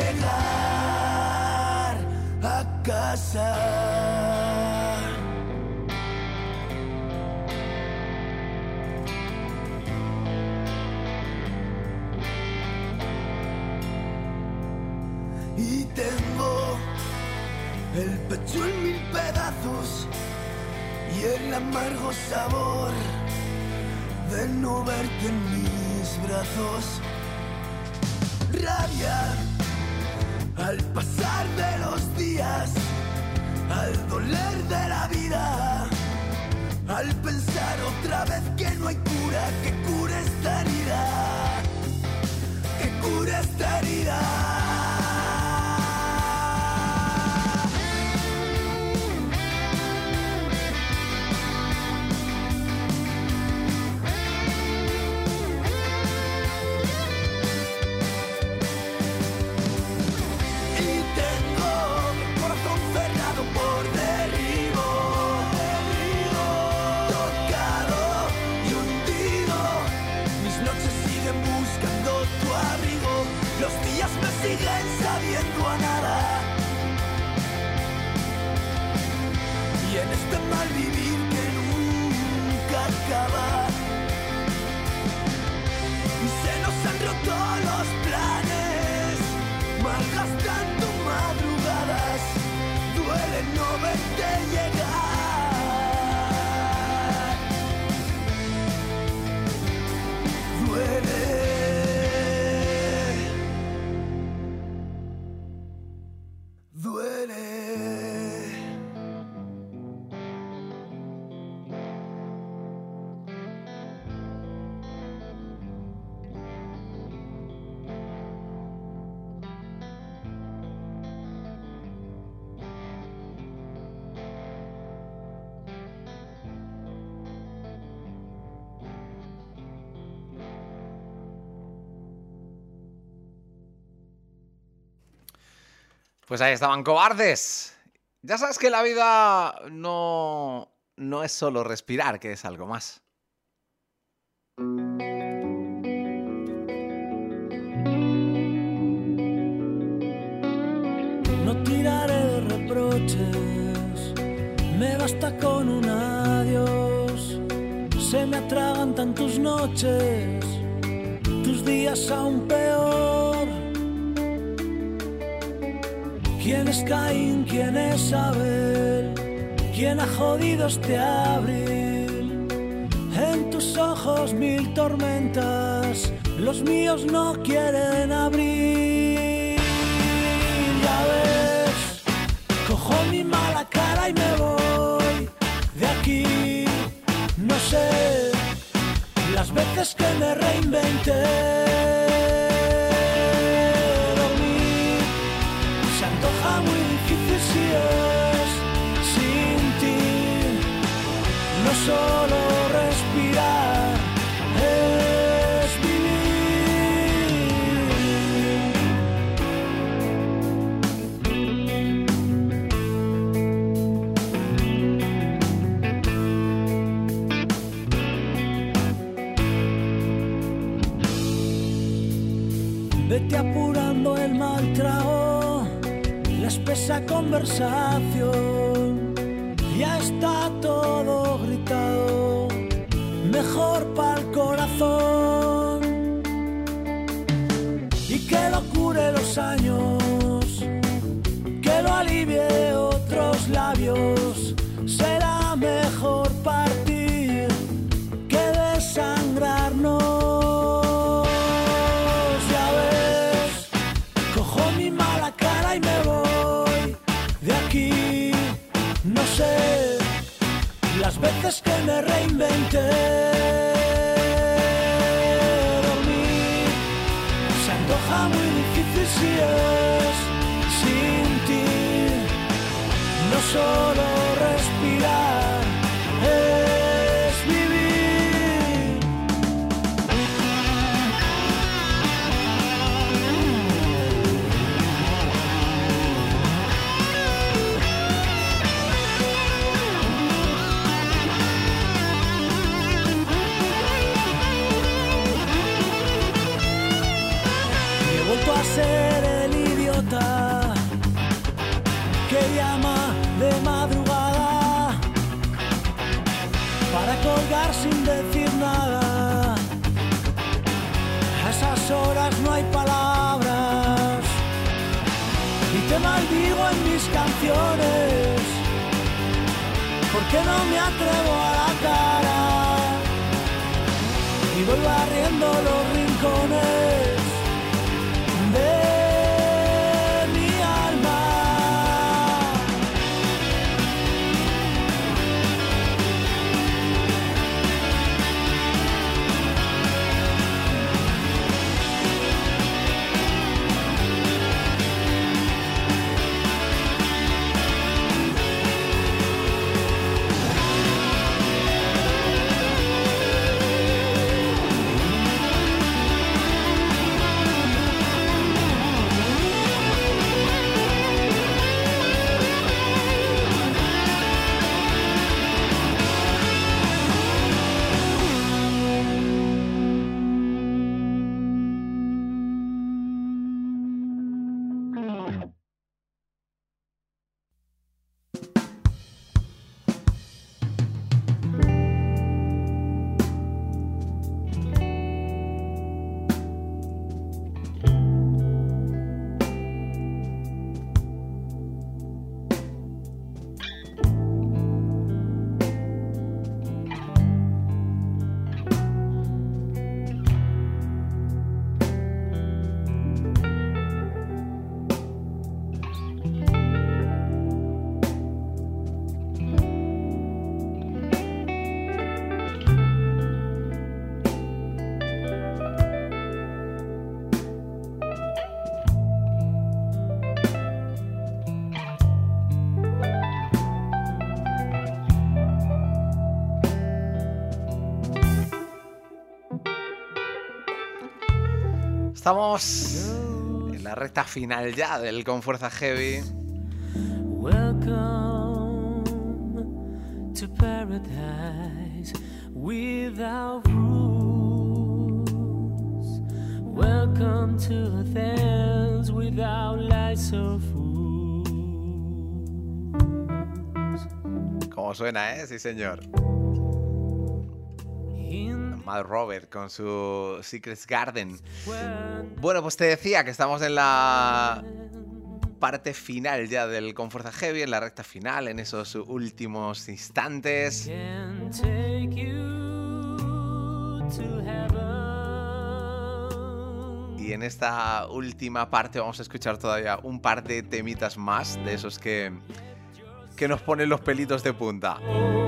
llegar a casa. Y tengo el pecho en mil pedazos y el amargo sabor de no verte en mis brazos. Rabia al pasar de los días, al doler de la vida, al pensar otra vez que no hay cura que cure esta herida, que cure esta herida. Siguen sabiendo a nada, y en este mal vivir que nunca acaba, y se nos han roto los planes, malgastando madrugadas. Duele no verte llegar. Pues ahí estaban, Cobardes. Ya sabes que la vida no, no es solo respirar, que es algo más. No tiraré de reproches, me basta con un adiós. Se me atragantan tus noches, tus días aún peor. ¿Quién es Caín? ¿Quién es Abel? ¿Quién ha jodido este abril? En tus ojos mil tormentas, los míos no quieren abrir. Ya ves, cojo mi mala cara y me voy de aquí. No sé las veces que me reinventé. Dormir se antoja muy difícil si es sin ti. No solo respirar es vete apurando el mal trago, la espesa conversación. Ya está todo gritado, mejor pa'l corazón. Y que lo cure los años, que lo alivie otros labios. Será mejor partir que desangrarnos. Y me voy de aquí. No sé las veces que me reinventé. Dormir se antoja muy difícil si es sin ti. No solo respirar es vivir. A ser el idiota que llama de madrugada para colgar sin decir nada. A esas horas no hay palabras y te maldigo en mis canciones porque no me atrevo a la cara y voy barriendo los rincones de mi alma. Estamos la recta final ya del Con Fuerza Heavy. Welcome to paradise without rules. Welcome to Athens without lights or fools. Como suena, ¿eh? Sí, señor. Mad Robert con su Secret Garden. Bueno, pues te decía que estamos en la parte final ya del Con Fuerza Heavy, en la recta final, en esos últimos instantes. Y en esta última parte vamos a escuchar todavía un par de temitas más, de esos que, que nos ponen los pelitos de punta.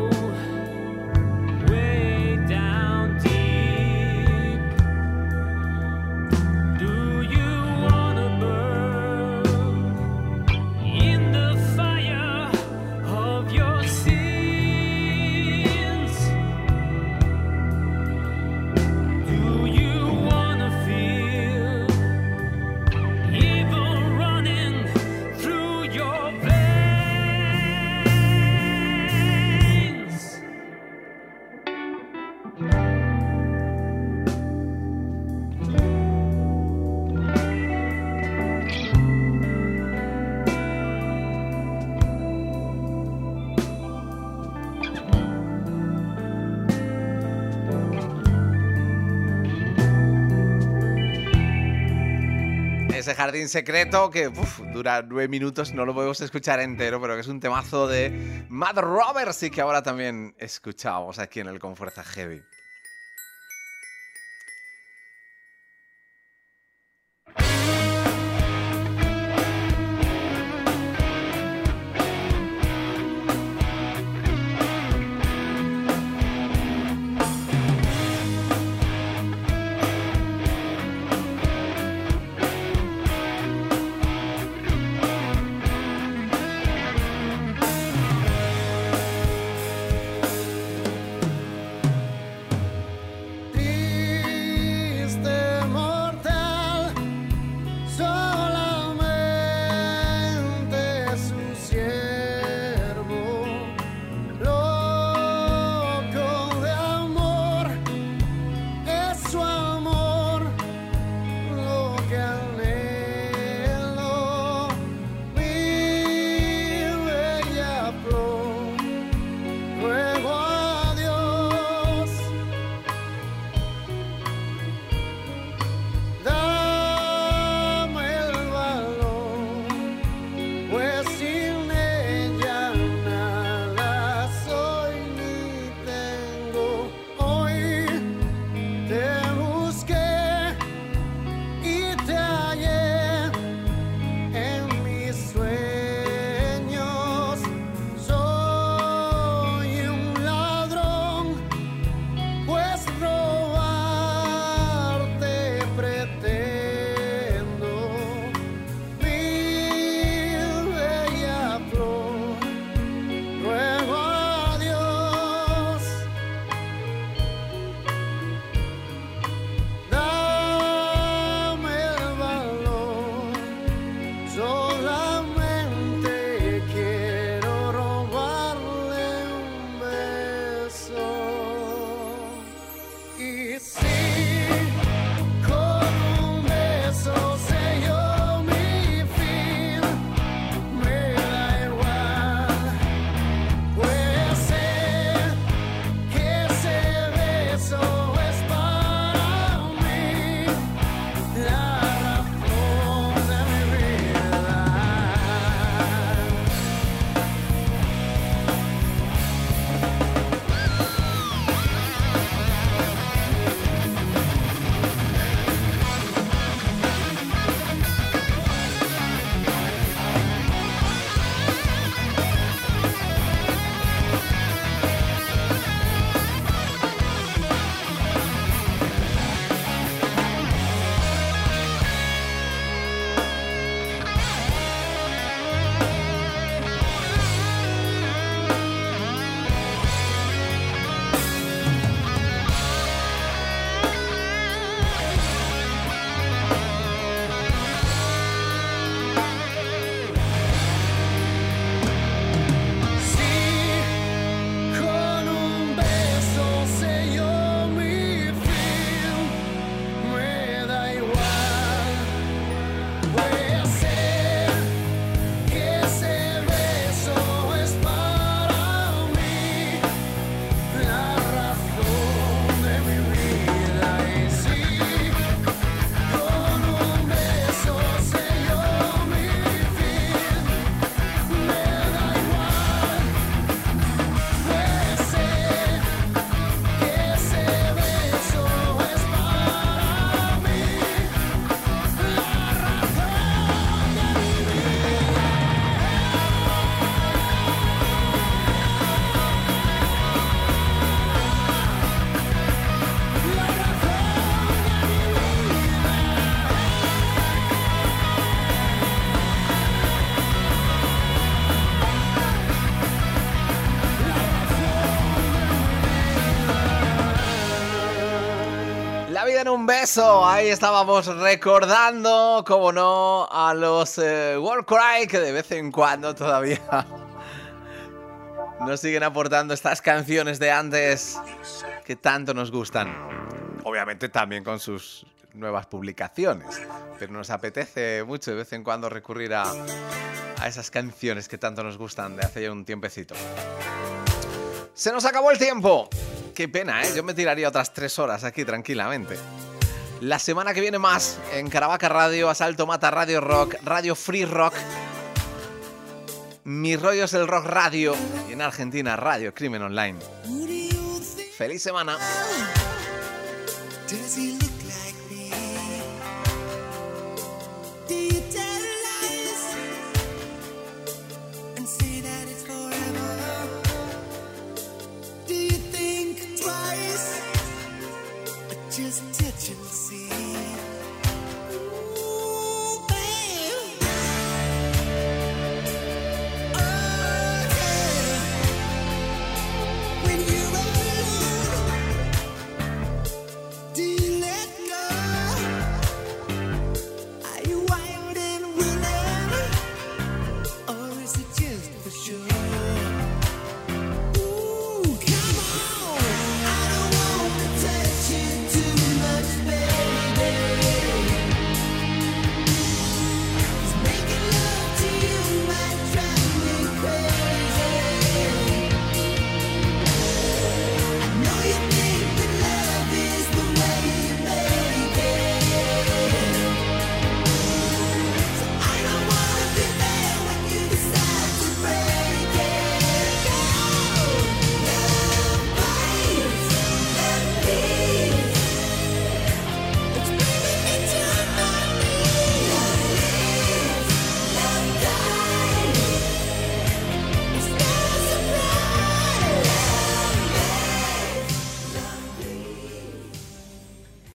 Ese jardín secreto que uf, dura nueve minutos, no lo podemos escuchar entero, pero que es un temazo de Mad Robert, y que ahora también escuchamos aquí en el Con Fuerza Heavy. también un beso. Ahí estábamos recordando, como no, a los eh, War Cry, que de vez en cuando todavía nos siguen aportando estas canciones de antes que tanto nos gustan. Obviamente también con sus nuevas publicaciones, pero nos apetece mucho de vez en cuando recurrir a, a esas canciones que tanto nos gustan de hace ya un tiempecito. Se nos acabó el tiempo. Qué pena, ¿eh? Yo me tiraría otras tres horas aquí tranquilamente. La semana que viene más en Caravaca Radio, Asalto Mata Radio Rock, Radio Free Rock, Mi Rollo es el Rock Radio y en Argentina Radio Crimen Online. ¡Feliz semana! Does he look